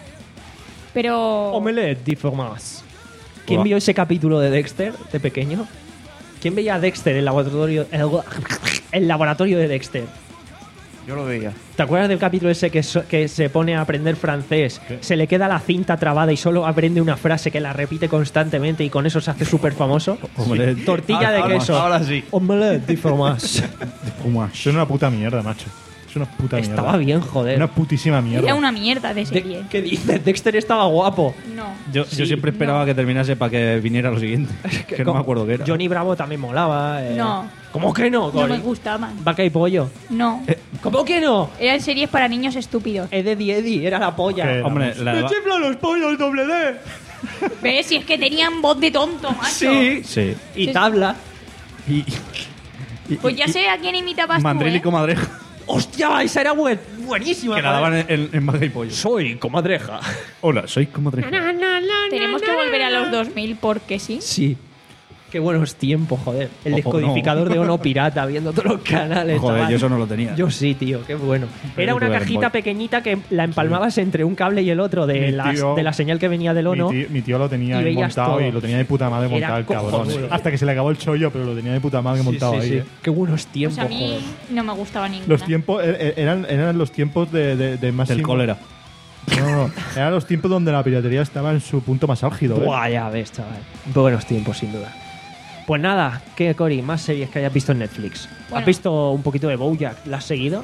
pero... Omelette de fromage. ¿Quién Hola. vio ese capítulo de Dexter de pequeño? ¿Quién veía a Dexter, el laboratorio, el, el laboratorio de Dexter? Yo lo veía. ¿Te acuerdas del capítulo ese que, so- que se pone a aprender francés? Se le queda la cinta trabada y solo aprende una frase que la repite constantemente y con eso se hace súper famoso. Hombre, Tortilla Ahora- de ahora- queso. ahora sí. Omelette de fromage. Puma, eso es una puta mierda, macho. Es una puta mierda. Estaba bien, joder. Una putísima mierda. Era una mierda de De- serie. ¿Qué dices? Dexter estaba guapo. No. Yo, yo siempre esperaba que terminase para que viniera lo siguiente. que no me acuerdo qué era. Johnny Bravo también molaba. eh. No. ¿Cómo que no, No Cory? me gustaban. Vaca y pollo. No. ¿Cómo que no? Eran series para niños estúpidos. Eddie Eddie era la polla. Que- Hombre, la ¡Me de- chiflan los pollos, doble D! ¿Ves? Si es que tenían voz de tonto, macho. Sí. Sí. Y Sí. tabla. Y, y- Pues ya y- sé a quién imitabas tú, Mandril y ¿eh? comadreja. ¡Hostia! Esa era buen- buenísima. Que la daban en, en, en Vaca y Pollo. Soy comadreja. Hola, soy comadreja. Tenemos que volver a los dos mil porque sí. Sí. Qué buenos tiempos, joder. El O- o descodificador no. de Ono pirata, viendo todos los canales. Joder, chaval. yo eso no lo tenía. Yo sí, tío, qué bueno. Era yo una tuve cajita Game Boy. pequeñita que la empalmabas entre un cable y el otro de, Mi las- tío- de la señal que venía del Ono. Mi tío, mi tío lo tenía Y ahí veías montado todo. y lo tenía de puta madre Era montado el cabrón. cojonudo. Hasta que se le acabó el chollo, pero lo tenía de puta madre Sí, montado sí, ahí. sí. eh. Qué buenos Pues tiempos, a mí joder. no me gustaba ninguna. Los tiempos er- er- eran, eran los tiempos de, de, de máximo. Del cólera. No, no, eran los tiempos donde la piratería estaba en su punto más álgido. ¿eh? Buah, ya ves, chaval. Buenos tiempos, sin duda. Pues nada, ¿qué, Cory? Más series que hayas visto en Netflix. ¿Has Bueno. visto un poquito de BoJack? ¿La has seguido?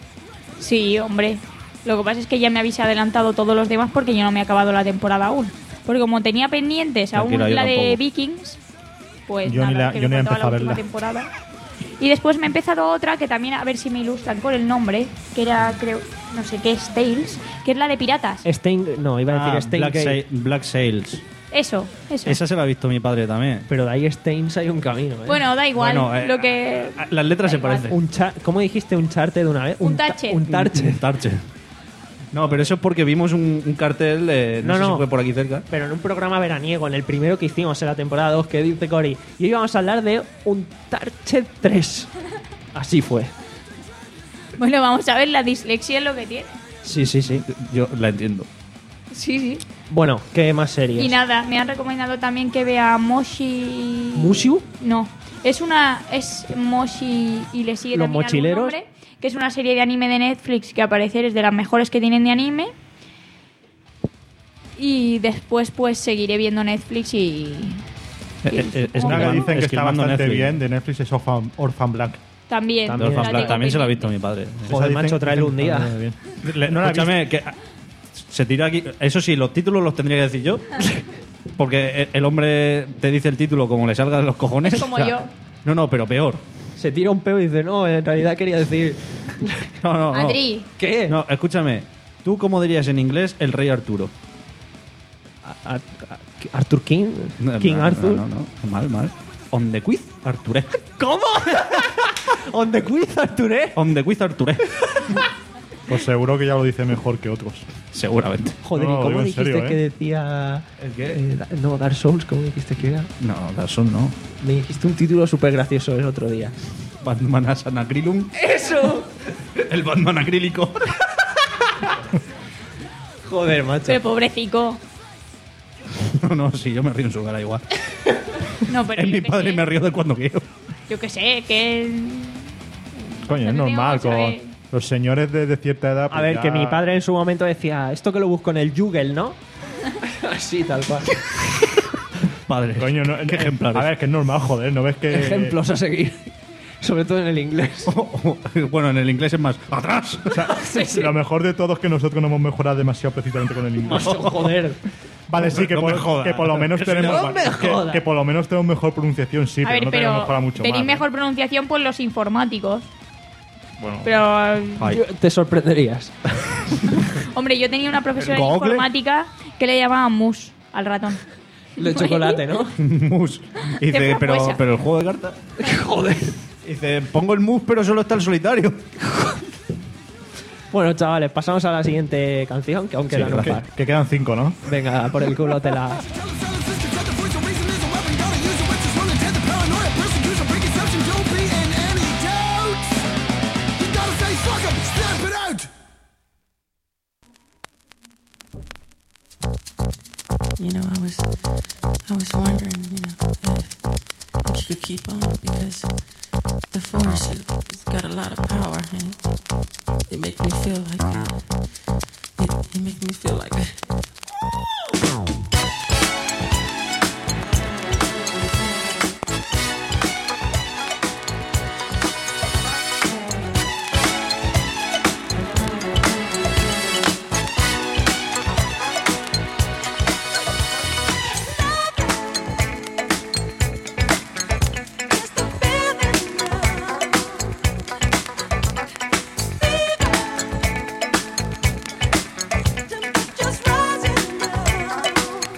Sí, hombre. Lo que pasa es que ya me habéis adelantado todos los demás porque yo no me he acabado la temporada aún. Porque como tenía pendientes aún Tranquila, yo la de tampoco. Vikings, pues Yo ni nada, la- que yo me ni he faltaba la empezado a última verla. temporada. Y después me he empezado otra que también, a ver si me ilustran con el nombre, que era, creo, no sé qué, es Tales, que es la de piratas. Stein, no, iba a decir Ah, Stein Black, Gate, Sa- Black Sails. Eso, eso. Esa se la ha visto mi padre también. pero de ahí Steins hay un camino, ¿eh? Bueno, da igual, Bueno, eh, lo que... Las letras Da se igual. parecen. un cha- ¿Cómo dijiste un charte de una vez? Un ta- target. Un tarche. Un tarche. No, pero eso es porque vimos un, un cartel, eh, no, No, sé no. si fue por aquí cerca. Pero en un programa veraniego, en el primero que hicimos en la temporada dos, que dice Cory. Y hoy vamos a hablar de un Tarche tres. Así fue. Bueno, vamos a ver, la dislexia es lo que tiene. Sí, sí, sí. Yo la entiendo. Sí, sí. Bueno, ¿qué más series? Y nada, me han recomendado también que vea Moshi... ¿Mushu? No, es una... es Moshi y le sigue ¿Los también algún mochileros? nombre, que es una serie de anime de Netflix que a parecer es de las mejores que tienen de anime. Y después pues seguiré viendo Netflix y... Eh, eh, eh, es Una que Bueno, dicen que está esquivando bastante Netflix. bien de Netflix es Orphan, Orphan Black. También. También. Orphan la Black tengo también se la ha visto mi pendiente. padre. Joder, Esa macho, dicen- tráelo un dicen que día. está muy bien. Le- No la he escúchame, que ah, se tira aquí. Eso sí, los títulos los tendría que decir yo. Porque el- el hombre te dice el título como le salga de los cojones. Es como yo. No, no, pero peor. Se tira un peo y dice, no, en realidad quería decir... No, no, no. Adri, ¿Qué? No, escúchame. ¿Tú cómo dirías en inglés el rey Arturo? A- a- Arthur King. No, King no, Arthur. No, no, no. Mal, mal. On the quiz Arturé. ¿Cómo? On the quiz, Arturé. On the quiz Arturé. Pues seguro que ya lo dice mejor que otros. Seguramente. Joder, No, ¿y lo cómo digo en dijiste serio, ¿eh? que decía... ¿El qué? eh, da- no, Dark Souls, ¿cómo dijiste que era? No, Darson no. Me dijiste un título súper gracioso el otro día. Batman Asanacrilum. ¡Eso! El Batman acrílico. Joder, macho. pero pobrecico. No, no, sí, yo me río en su cara igual. No, pero Es yo mi qué padre y sé. me río de cuando quiero. Yo qué sé, que... Coño, es No te normal. digo, Con ¿sabes? los señores de, de cierta edad. A pues ver, ya- que mi padre en su momento decía, esto que lo busco en el Google, ¿no? Así, tal cual. Padre. Coño, no, Qué ejemplares. A ver, que es normal, joder. ¿No ves que. Ejemplos a seguir. Sobre todo en el inglés. Bueno, en el inglés es más. ¡Atrás! O sea, Lo mejor de todo es que nosotros no hemos mejorado demasiado precisamente con el inglés. Joder. Vale, sí, que, No por, me jodas. que por lo menos No tenemos. me que, jodas. que por lo menos tenemos mejor pronunciación, sí, A pero ver, no tenemos pero mejorado mucho tenéis más. ¿eh? mejor pronunciación por los informáticos. Bueno, Pero, Ay. Yo- Te sorprenderías. hombre, yo tenía una profesora de ¿Google? informática que le llamaban mus al ratón. De chocolate, ¿no? Mus. Y dice, Qué pero, frambuesa. pero el juego de cartas. Joder. Dice, pongo el mus, pero solo está el solitario. Bueno, chavales, pasamos a la siguiente canción, que aún quedan un que, par. que quedan cinco, ¿no? Venga, por el culo te la... You know, I was, I was wondering, you know, if, wish you could keep on because the force has got a lot of power and it, it makes me feel like it, it, it makes me feel like it. Just rising up.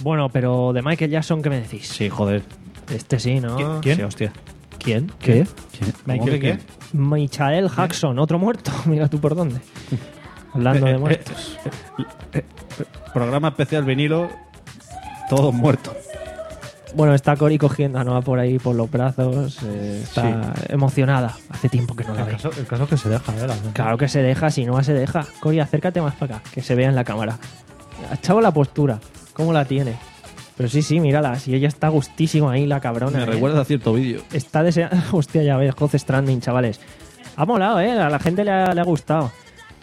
Bueno, pero de Michael Jackson, ¿qué me decís? Sí, joder. Este sí, ¿no? ¿Quién? Sí, hostia. ¿Quién? ¿Qué? ¿Cómo Michael, que ¿qué? quién? Michael Jackson, otro muerto. Mira tú por dónde. Hablando de muertos. Programa especial vinilo, todos muertos. Bueno, está Cori cogiendo a Noah por ahí por los brazos. eh, está emocionada. Hace tiempo que no la El ve. caso, el caso es que se deja, ¿eh? La gente. Claro que se deja, si Noah se deja. Cori, acércate más para acá, que se vea en la cámara. Chavo, la postura. ¿Cómo la tiene? Pero sí, sí, mírala. Si ella está gustísima ahí, la cabrona. Me ¿eh? recuerda a cierto vídeo. Está deseando. Hostia, ya ves, Death Stranding, chavales. Ha molado, ¿eh? A la gente le ha, le ha gustado.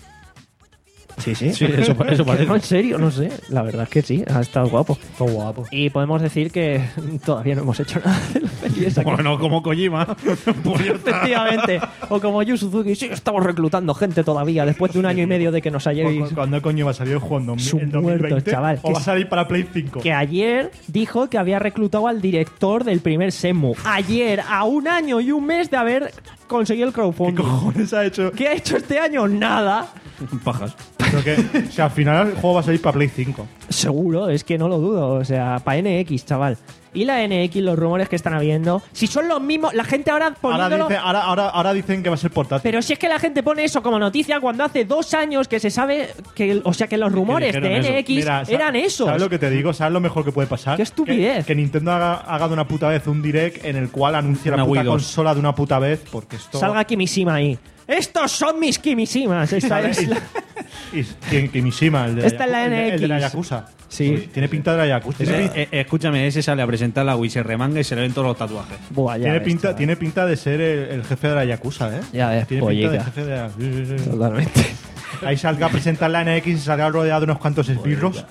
Sí, sí. Sí, eso, eso parece. No, en serio, no sé. La verdad es que sí, ha estado guapo. Todo guapo. Y podemos decir que todavía no hemos hecho nada de la peli esa que- Bueno, como Kojima. Pues ya está. Efectivamente. O como Yu Suzuki, sí, estamos reclutando gente todavía después de un año y medio de que nos hayáis... ¿Cu- ¿Cuándo coño va a salir el juego? ¿En dos mil- Son en dos mil veinte? muertos, chaval. ¿O Que va a es- salir para Play cinco? Que ayer dijo que había reclutado al director del primer Shenmue. Ayer, a un año y un mes de haber conseguido el ¿Qué crowdfunding. cojones ha hecho? ¿Qué ha hecho este año? Nada. Pajas. Pero que, o sea, al final el juego va a salir para Play cinco. Seguro, es que no lo dudo. O sea, para N X, chaval. Y la N X, los rumores que están habiendo. Si son los mismos, la gente ahora Ahora, poniéndolo. dice- ahora, ahora, ahora dicen que va a ser portátil. Pero si es que la gente pone eso como noticia cuando hace dos años que se sabe que, o sea, que los rumores de dijeron eso. N X Mira, sa- eran esos. ¿Sabes lo que te digo? ¿Sabes lo mejor que puede pasar? ¡Qué estupidez! Que, que Nintendo haga, haga de una puta vez un direct en el cual anuncie la Una puta Wii dos. consola de una puta vez, porque esto... Salga Kimishima ahí. Estos son mis Kimishimas. Esta Sale- es la- y, y, Kimishima, el de, Esta es la el de- el de la N X. Yakuza. Sí. Tiene pinta de la Yakuza. Ese- Tiene, eh, eh, escúchame, ese sale a presentar la Wii, se remanga y se le ven todos los tatuajes. Buah, ya tiene ves, pinta, chaval. tiene pinta de ser el, el jefe de la Yakuza, ¿eh? Ya ves, Tiene pinta de pollica. jefe de la... sí, sí, sí. Totalmente. Ahí salga a presentar la N X y salga rodeado de unos cuantos esbirros.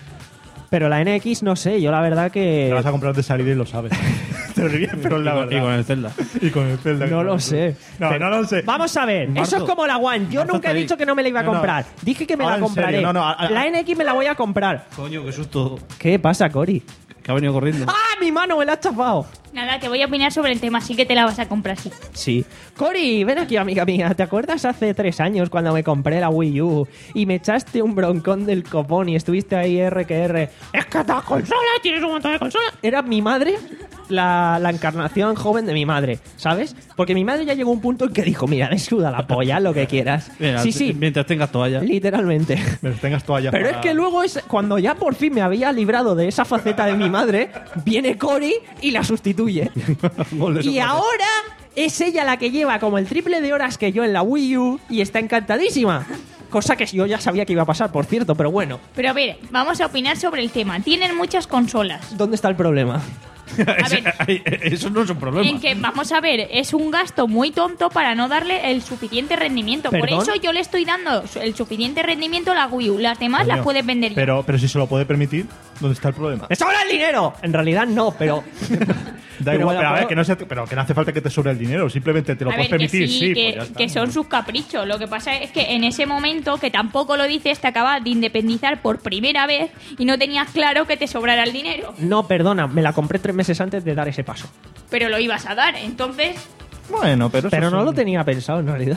Pero la N X, no sé, yo la verdad que. Te vas a comprar de salida y lo sabes. Te ríes, pero es la Y con- verdad. Y con el Zelda. Y con el Zelda. No lo sé. No, Pero- no lo sé. Vamos a ver, Marzo. eso es como la One. Yo Marzo nunca he está ahí. dicho que no me la iba a No, no. comprar. Dije que me Ahora, la en serio, compraré. no, no, a- a- la N X me la voy a comprar. Coño, qué susto. ¿Qué pasa, Cori? Que ha venido corriendo. ¡Ah, mi mano me la ha chafado! Nada, que voy a opinar sobre el tema, así que te la vas a comprar, sí. Sí. Cori, ven aquí, amiga mía. ¿Te acuerdas hace tres años cuando me compré la Wii U y me echaste un broncón del copón y estuviste ahí R que R? ¡Es que esta consola! ¡Tienes un montón de consolas! Era mi madre la, la encarnación joven de mi madre, ¿sabes? Porque mi madre ya llegó a un punto en que dijo, mira, me suda la polla, lo que quieras. Mira, sí, sí, Mientras tengas toalla. literalmente. Me tengas toallas Pero es para- que luego es cuando ya por fin me había librado de esa faceta de mi madre, viene Cori y la sustituye. Y ahora es ella la que lleva como el triple de horas que yo en la Wii U y está encantadísima. Cosa que yo ya sabía que iba a pasar, por cierto, pero bueno, Pero a ver, vamos a opinar sobre el tema. Tienen muchas consolas. ¿dónde está el problema? A ver, Ay, Eso no es un problema. en que, vamos a ver, es un gasto muy tonto para no darle el suficiente rendimiento. Por ¿Perdón? eso yo le estoy dando el suficiente rendimiento a la Wii U. Las demás Coño, las puedes vender ya. Pero, pero si se lo puede permitir, ¿dónde está el problema? ¡Me sobra el dinero! En realidad no, pero... Da Pero igual, bueno, pero a ver, pero- que no, se- pero que no hace falta que te sobre el dinero, simplemente te lo A puedes ver, que permitir, sí, sí, que, pues ya está. que son sus caprichos. Lo que pasa es que en ese momento, que tampoco lo dices, te acabas de independizar por primera vez y no tenías claro que te sobrara el dinero. No, perdona, me la compré tres meses antes de dar ese paso. Pero lo ibas a dar, entonces... Bueno, pero eso Pero no son- lo tenía pensado en realidad.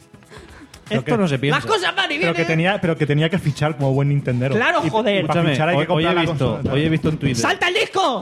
Pero Esto que- no se piensa. Las cosas van y Pero que vienen. tenía, pero que tenía que fichar como buen Nintendero. Claro, Y- joder. y para Escúchame, fichar hay que hoy, hoy comprar he la visto, consola. hoy he visto en Twitter. ¡Salta el disco!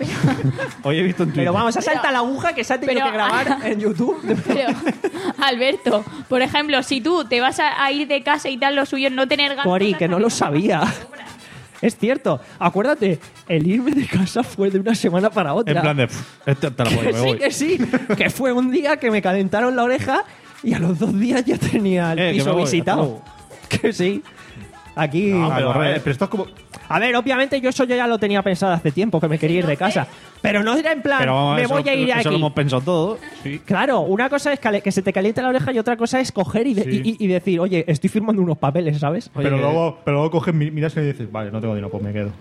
Hoy he visto en Twitter. Pero vamos, a salta la aguja que se ha tenido Pero- que grabar en YouTube. Pero, Alberto, por ejemplo, si tú te vas a, a ir de casa y tal, lo suyo es no tener ganas... Cori, que no lo sabía. Es cierto. Acuérdate, el irme de casa fue de una semana para otra. En plan de. "Pff, Este hasta la polla, que me sí, voy. que sí. Que fue un día que me calentaron la oreja y a los dos días ya tenía el Eh, que piso me voy, visitado. Que sí. Aquí. No, pero, a correr. ver, pero esto es como... A ver, obviamente yo eso yo ya lo tenía pensado hace tiempo, que me quería ir de casa. Pero no era en plan, Pero vamos, me eso, voy a ir eso aquí. lo hemos pensado todo. Sí. Claro, una cosa es cale- que se te caliente la oreja y otra cosa es coger y, de- Sí. y- y- y decir, oye, estoy firmando unos papeles, ¿sabes? Oye, pero, que- luego, pero luego coges, mi- miras y dices, vale, no tengo dinero, pues me quedo.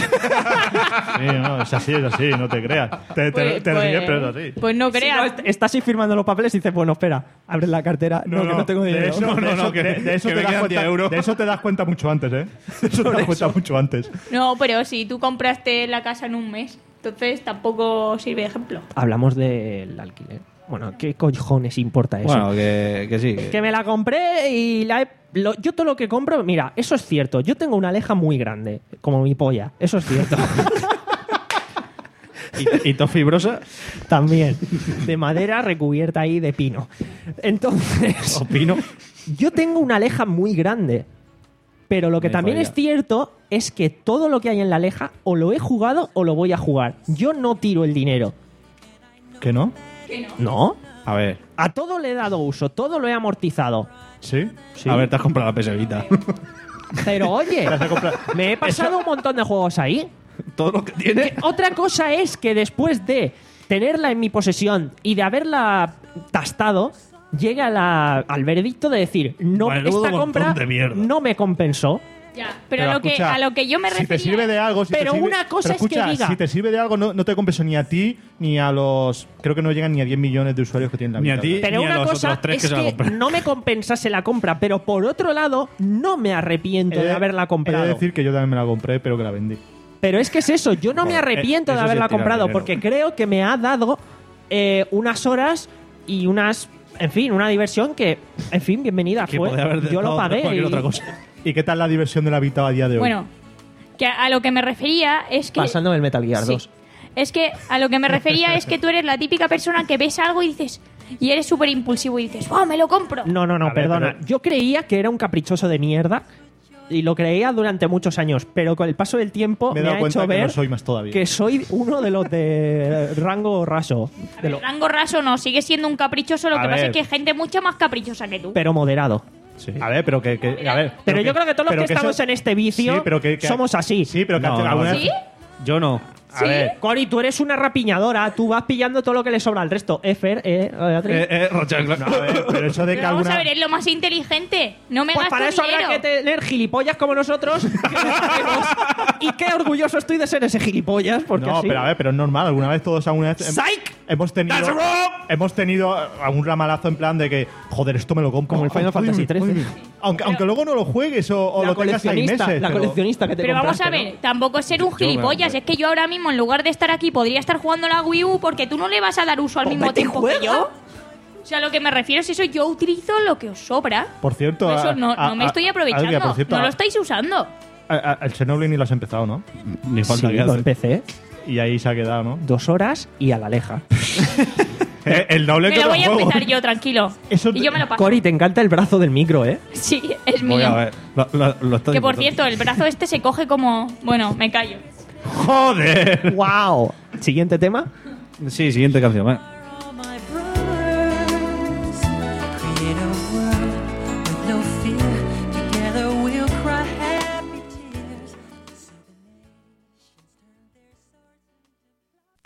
sí, no, es así, es así, no te creas. Te, te, Pues, te pues- ríes, pero es así. pues no Si no, creas. est- estás ahí firmando los papeles y dices, bueno, espera, abres la cartera. No, que no tengo dinero. De eso, No, no, de no, eso- que- de- de eso que te me das quedan cuenta, diez euros. de eso te das cuenta mucho antes, ¿eh? De eso te das cuenta mucho antes. No, pero si tú compraste la casa en un mes, entonces tampoco sirve de ejemplo. Hablamos del alquiler. Bueno, ¿qué cojones importa eso? Bueno, que, que sí. Que, Que me la compré y la he- lo- yo todo lo que compro, mira, eso es cierto. Yo tengo una Alexa muy grande, como mi polla. Eso es cierto. ¿Y, y tos fibrosa? También. De madera recubierta ahí de pino. Entonces, ¿O pino? yo tengo una Alexa muy grande. Pero lo que Me también falla. es cierto es que todo lo que hay en la Alexa o lo he jugado o lo voy a jugar. Yo no tiro el dinero. ¿Que no? ¿No? A ver. A todo le he dado uso, todo lo he amortizado. ¿Sí? A ver, te has comprado la P S Vita. Pero oye, Te has comprado- me he pasado un montón de juegos ahí. Todo lo que tiene. Otra cosa es que después de tenerla en mi posesión y de haberla tastado, llega a la- al veredicto de decir, no, Menudo esta montón compra de mierda. no me compensó. Ya, pero, Pero a, lo que, escucha, a lo que yo me Si refería... te sirve de algo, si te Pero sirve- una cosa pero es que escucha, diga- si te sirve de algo, no, no te compensa ni a ti ni a los. Creo que no llegan ni a diez millones de usuarios que tienen la Ni a Vita. ti. Pero Ni a una los cosa otros tres es que se la que compran. no me compensase la compra, pero por otro lado, no me arrepiento He de haberla He comprado. de decir que yo también me la compré, pero que la vendí. Pero es que es eso, yo no me Joder, arrepiento eh, de eso sí haberla es tirar comprado, dinero. porque creo que me ha dado eh, unas horas y unas, en fin, una diversión que, en fin, bienvenida Que fue. podía haber Yo lo dado pagué. cualquier y- otra cosa. ¿Y qué tal la diversión de la Vita a día de hoy? Bueno, que a, a lo que me refería es que... Pasándome el Metal Gear Sí. dos. Es que a lo que me refería es que tú eres la típica persona que ves algo y dices... Y eres súper impulsivo y dices, ¡oh, me lo compro! No, no, no, A ver, perdona. pero- Yo creía que era un caprichoso de mierda y lo creía durante muchos años, pero con el paso del tiempo me me, he dado ha cuenta hecho que ver no soy más todavía. que soy uno de los de rango raso, de lo- Rango raso no, sigue siendo un caprichoso, lo A que pasa ver. es que hay gente mucho más caprichosa que tú. pero moderado. Sí. A ver, pero que. que- a ver, Pero yo creo que todos los pero que estamos eso- en este vicio Sí, pero que- que- somos así. Sí, pero que No, no, alguna no. vez- ¿Sí? Yo no. A ver, Cori, tú eres una rapiñadora, tú vas pillando todo lo que le sobra al resto. Efer, eh, Beatriz. Eh, eh, Rocha, no, a ver, pero eso de que Pero vamos alguna. a ver, es lo más inteligente. No me Pues gasto para eso dinero. habrá que tener gilipollas como nosotros. que lo sabemos. Y qué orgulloso estoy de ser ese gilipollas. Porque No, así- pero a ver, pero es normal. Alguna vez todos alguna vez hem- ¡Psych! hemos tenido That's wrong. hemos tenido algún ramalazo en plan de que joder, esto me lo compro Como el Final Ay, Fantasy ay, trece. ay. Aunque, aunque luego no lo juegues o, o la lo tengas ahí coleccionista, meses. la pero- coleccionista que te Pero vamos a compraste, ver, ¿no? tampoco es ser un gilipollas. Es que yo ahora mismo, en lugar de estar aquí, podría estar jugando la Wii U porque tú no le vas a dar uso al Pues mismo vete y tiempo que juega. yo. O sea, lo que me refiero es eso. Yo utilizo lo que os sobra. Por cierto, Por eso a- no, a- no me a- estoy a- aprovechando. Adria, por cierto, no a- lo estáis usando. a- a- El Chernobyl ni lo has empezado, ¿no? Ni falta Sí, que lo hace. empecé. Y ahí se ha quedado, ¿no? Dos horas y a la Aleja. Eh, el doble Me que lo otros voy a juegos. empezar yo, tranquilo. Eso Y te- yo me lo paso. Cori, te encanta el brazo del micro, ¿eh? Sí, es Voy a mío. ver. Lo, lo, lo está Que por disfrutando. cierto, el brazo este se coge como... Bueno, me callo. ¡Joder! ¡Wow! Siguiente tema. Sí, siguiente canción. va. all my brothers. Create a world with no fear. Together we'll cry happy tears. See the nations turn their swords.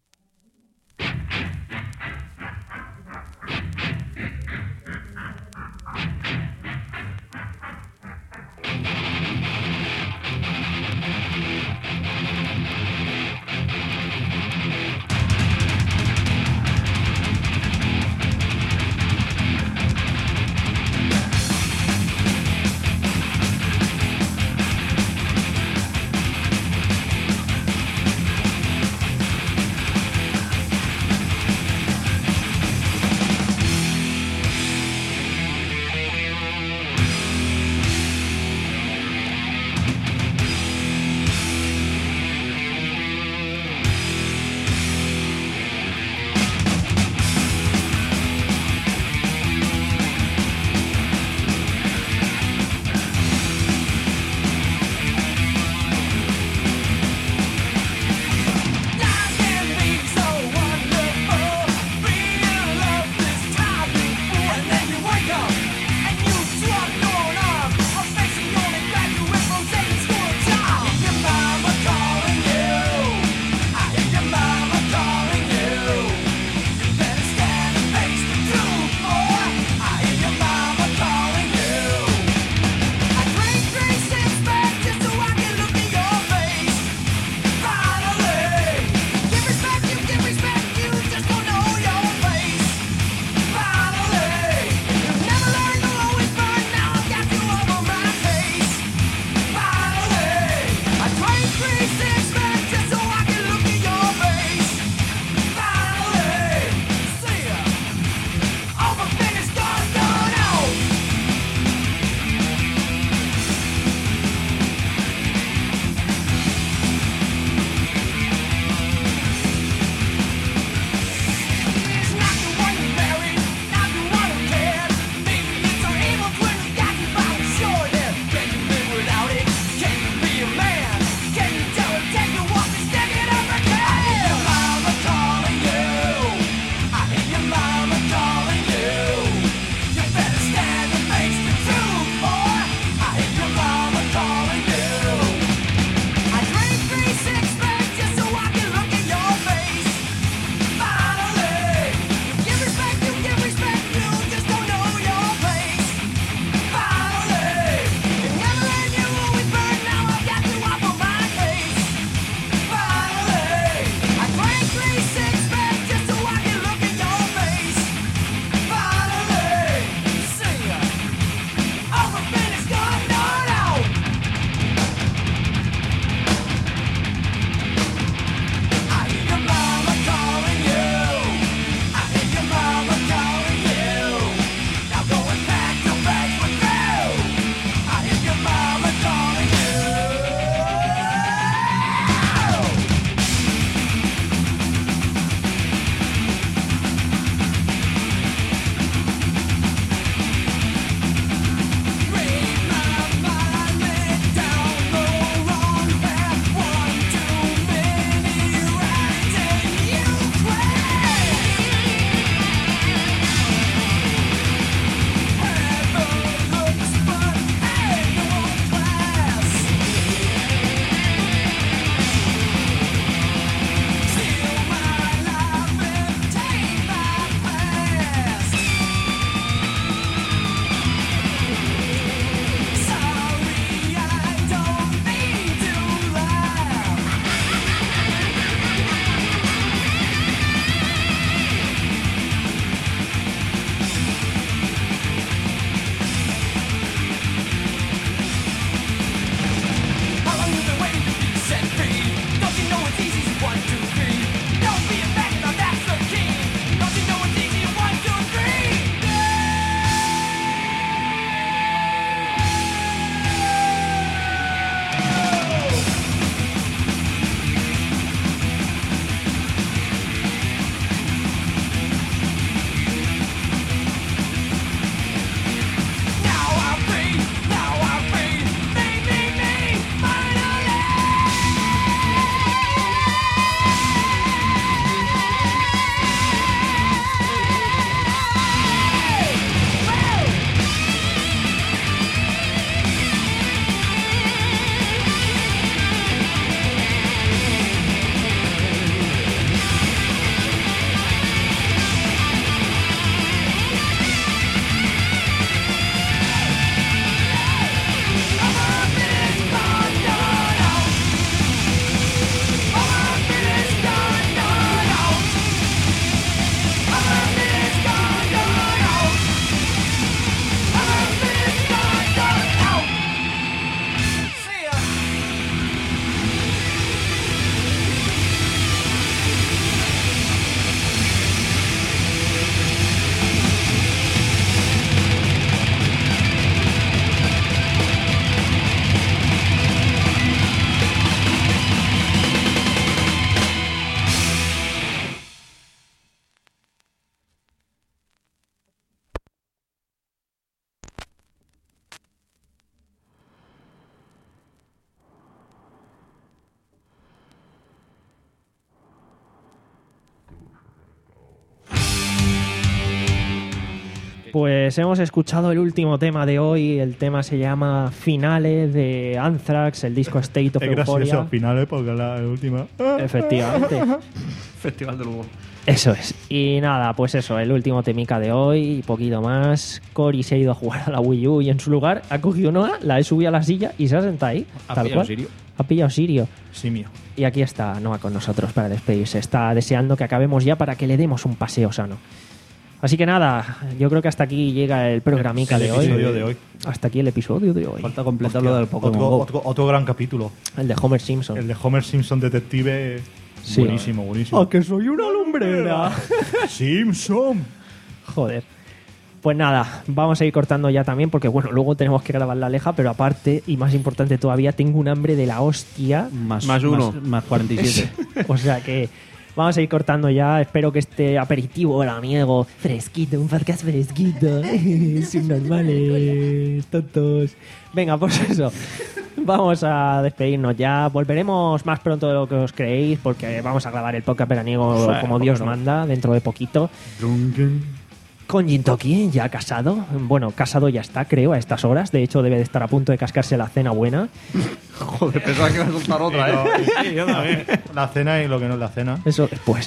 Pues hemos escuchado el último tema de hoy. El tema se llama Finale de Anthrax, el disco State of Es gracioso Euphoria. al final, ¿eh? Porque la última. Efectivamente. Festival del humor. Eso es. Y nada, pues eso, el último temica de hoy y poquito más. Cory se ha ido a jugar a la Wii U y en su lugar ha cogido Noah, la he subido a la silla y se ha sentado ahí. ¿Ha tal pillado cual. Sirio? Ha pillado Sirio. Simio. Y aquí está Noah con nosotros para despedirse. Está deseando que acabemos ya para que le demos un paseo sano. Así que nada, yo creo que hasta aquí llega el programica El de hoy. episodio de hoy. Hasta aquí el episodio de hoy. Falta completar lo del Pokémon Otro, Go. otro, otro gran capítulo. El de Homer Simpson. El de Homer Simpson Detective. Sí. Buenísimo, buenísimo. ¡Ah, que soy una lumbrera! Simpson. Joder. Pues nada, vamos a ir cortando ya también porque, bueno, luego tenemos que grabar la Aleja, pero aparte, y más importante todavía, tengo un hambre de la hostia. Más, Más uno. Más, más cuarenta y siete. O sea que vamos a ir cortando ya. Espero que este aperitivo veraniego fresquito, un podcast fresquito, sin normales, tontos. Venga, pues eso. Vamos a despedirnos ya. Volveremos más pronto de lo que os creéis porque vamos a grabar el podcast veraniego Sí, como Dios manda dentro de poquito. Con Jintoki, ya casado. Bueno, casado ya está, creo, a estas horas. De hecho, debe de estar a punto de cascarse la cena buena. Joder, pensaba que iba a soltar otra, ¿eh? Sí, yo también. La cena y lo que no es la cena. Eso después.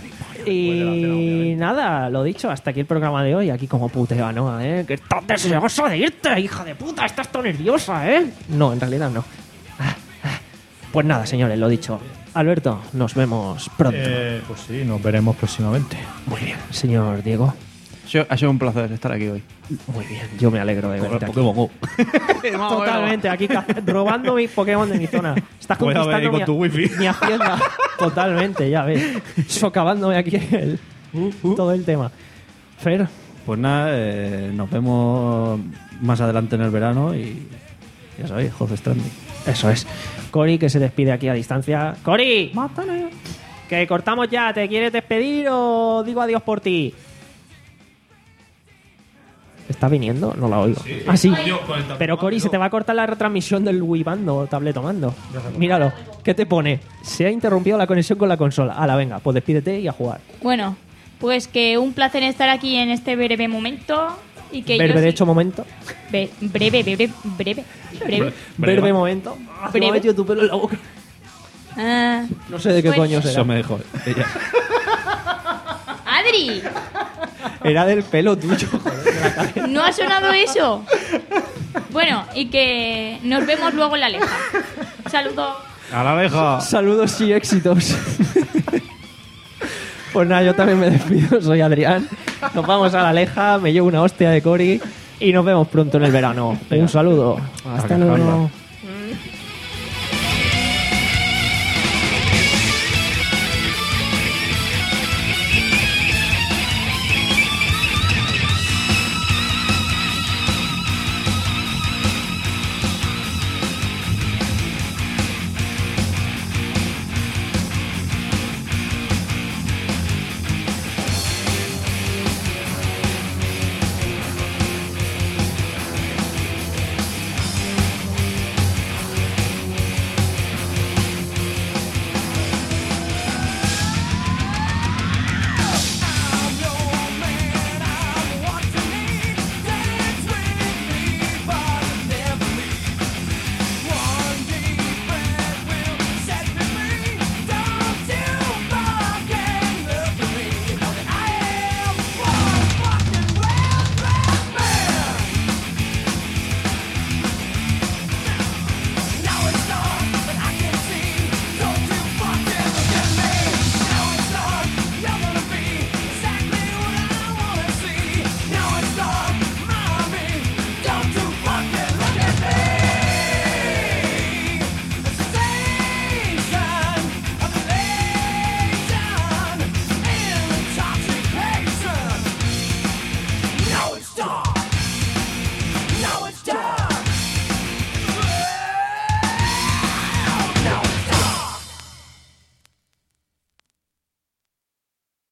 Y nada, lo dicho, hasta aquí el programa de hoy. Aquí como puteo, ¿no? ¿Eh? Que estás deseosa de irte, hija de puta. Estás tan nerviosa, ¿eh? No, en realidad no. Pues nada, señores, lo dicho. Alberto, nos vemos pronto. Eh, pues sí, nos veremos próximamente. Muy bien, señor Diego. Ha sido- ha sido un placer estar aquí hoy. Muy bien, yo me alegro de Con el verte aquí. Pokémon Go. Totalmente, aquí ca- robando mis Pokémon de mi zona. Estás Voy a conquistando venir con mi, tu wifi. mi hacienda. Totalmente, ya ves. Socavándome aquí el, todo el tema. Fer, Pues nada, eh, nos vemos más adelante en el verano y ya sabéis, José Stranding. eso es. Cory, que se despide aquí a distancia. ¡Cory! ¡Mátale! Que cortamos ya. ¿Te quieres despedir o digo adiós por ti? ¿Está viniendo? No la oigo. Ah, sí. Pero Cory, se te va a cortar la retransmisión del Wii Bando o tabletomando. Míralo. ¿Qué te pone? Se ha interrumpido la conexión con la consola. Hala, venga, pues despídete y a jugar. Bueno, pues que un placer estar aquí en este breve momento. Y que Breve yo de sí- hecho momento. Be- breve, breve, breve, breve. Breve momento. Ah, te me ha Breve. metido tu pelo en la boca. Ah, No sé de qué Pues- coño será. Eso me dejó ella. Adri, Era del pelo tuyo, joder, de la cabeza. ¿no ha sonado eso? Bueno, y que nos vemos luego en la Aleja. Saludos. ¡A la abeja! Saludos y éxitos. Pues nada, yo también me despido. Soy Adrián. Nos vamos a la Aleja. Me llevo una hostia de Cory. Y nos vemos pronto en el verano. Un saludo. Hasta luego.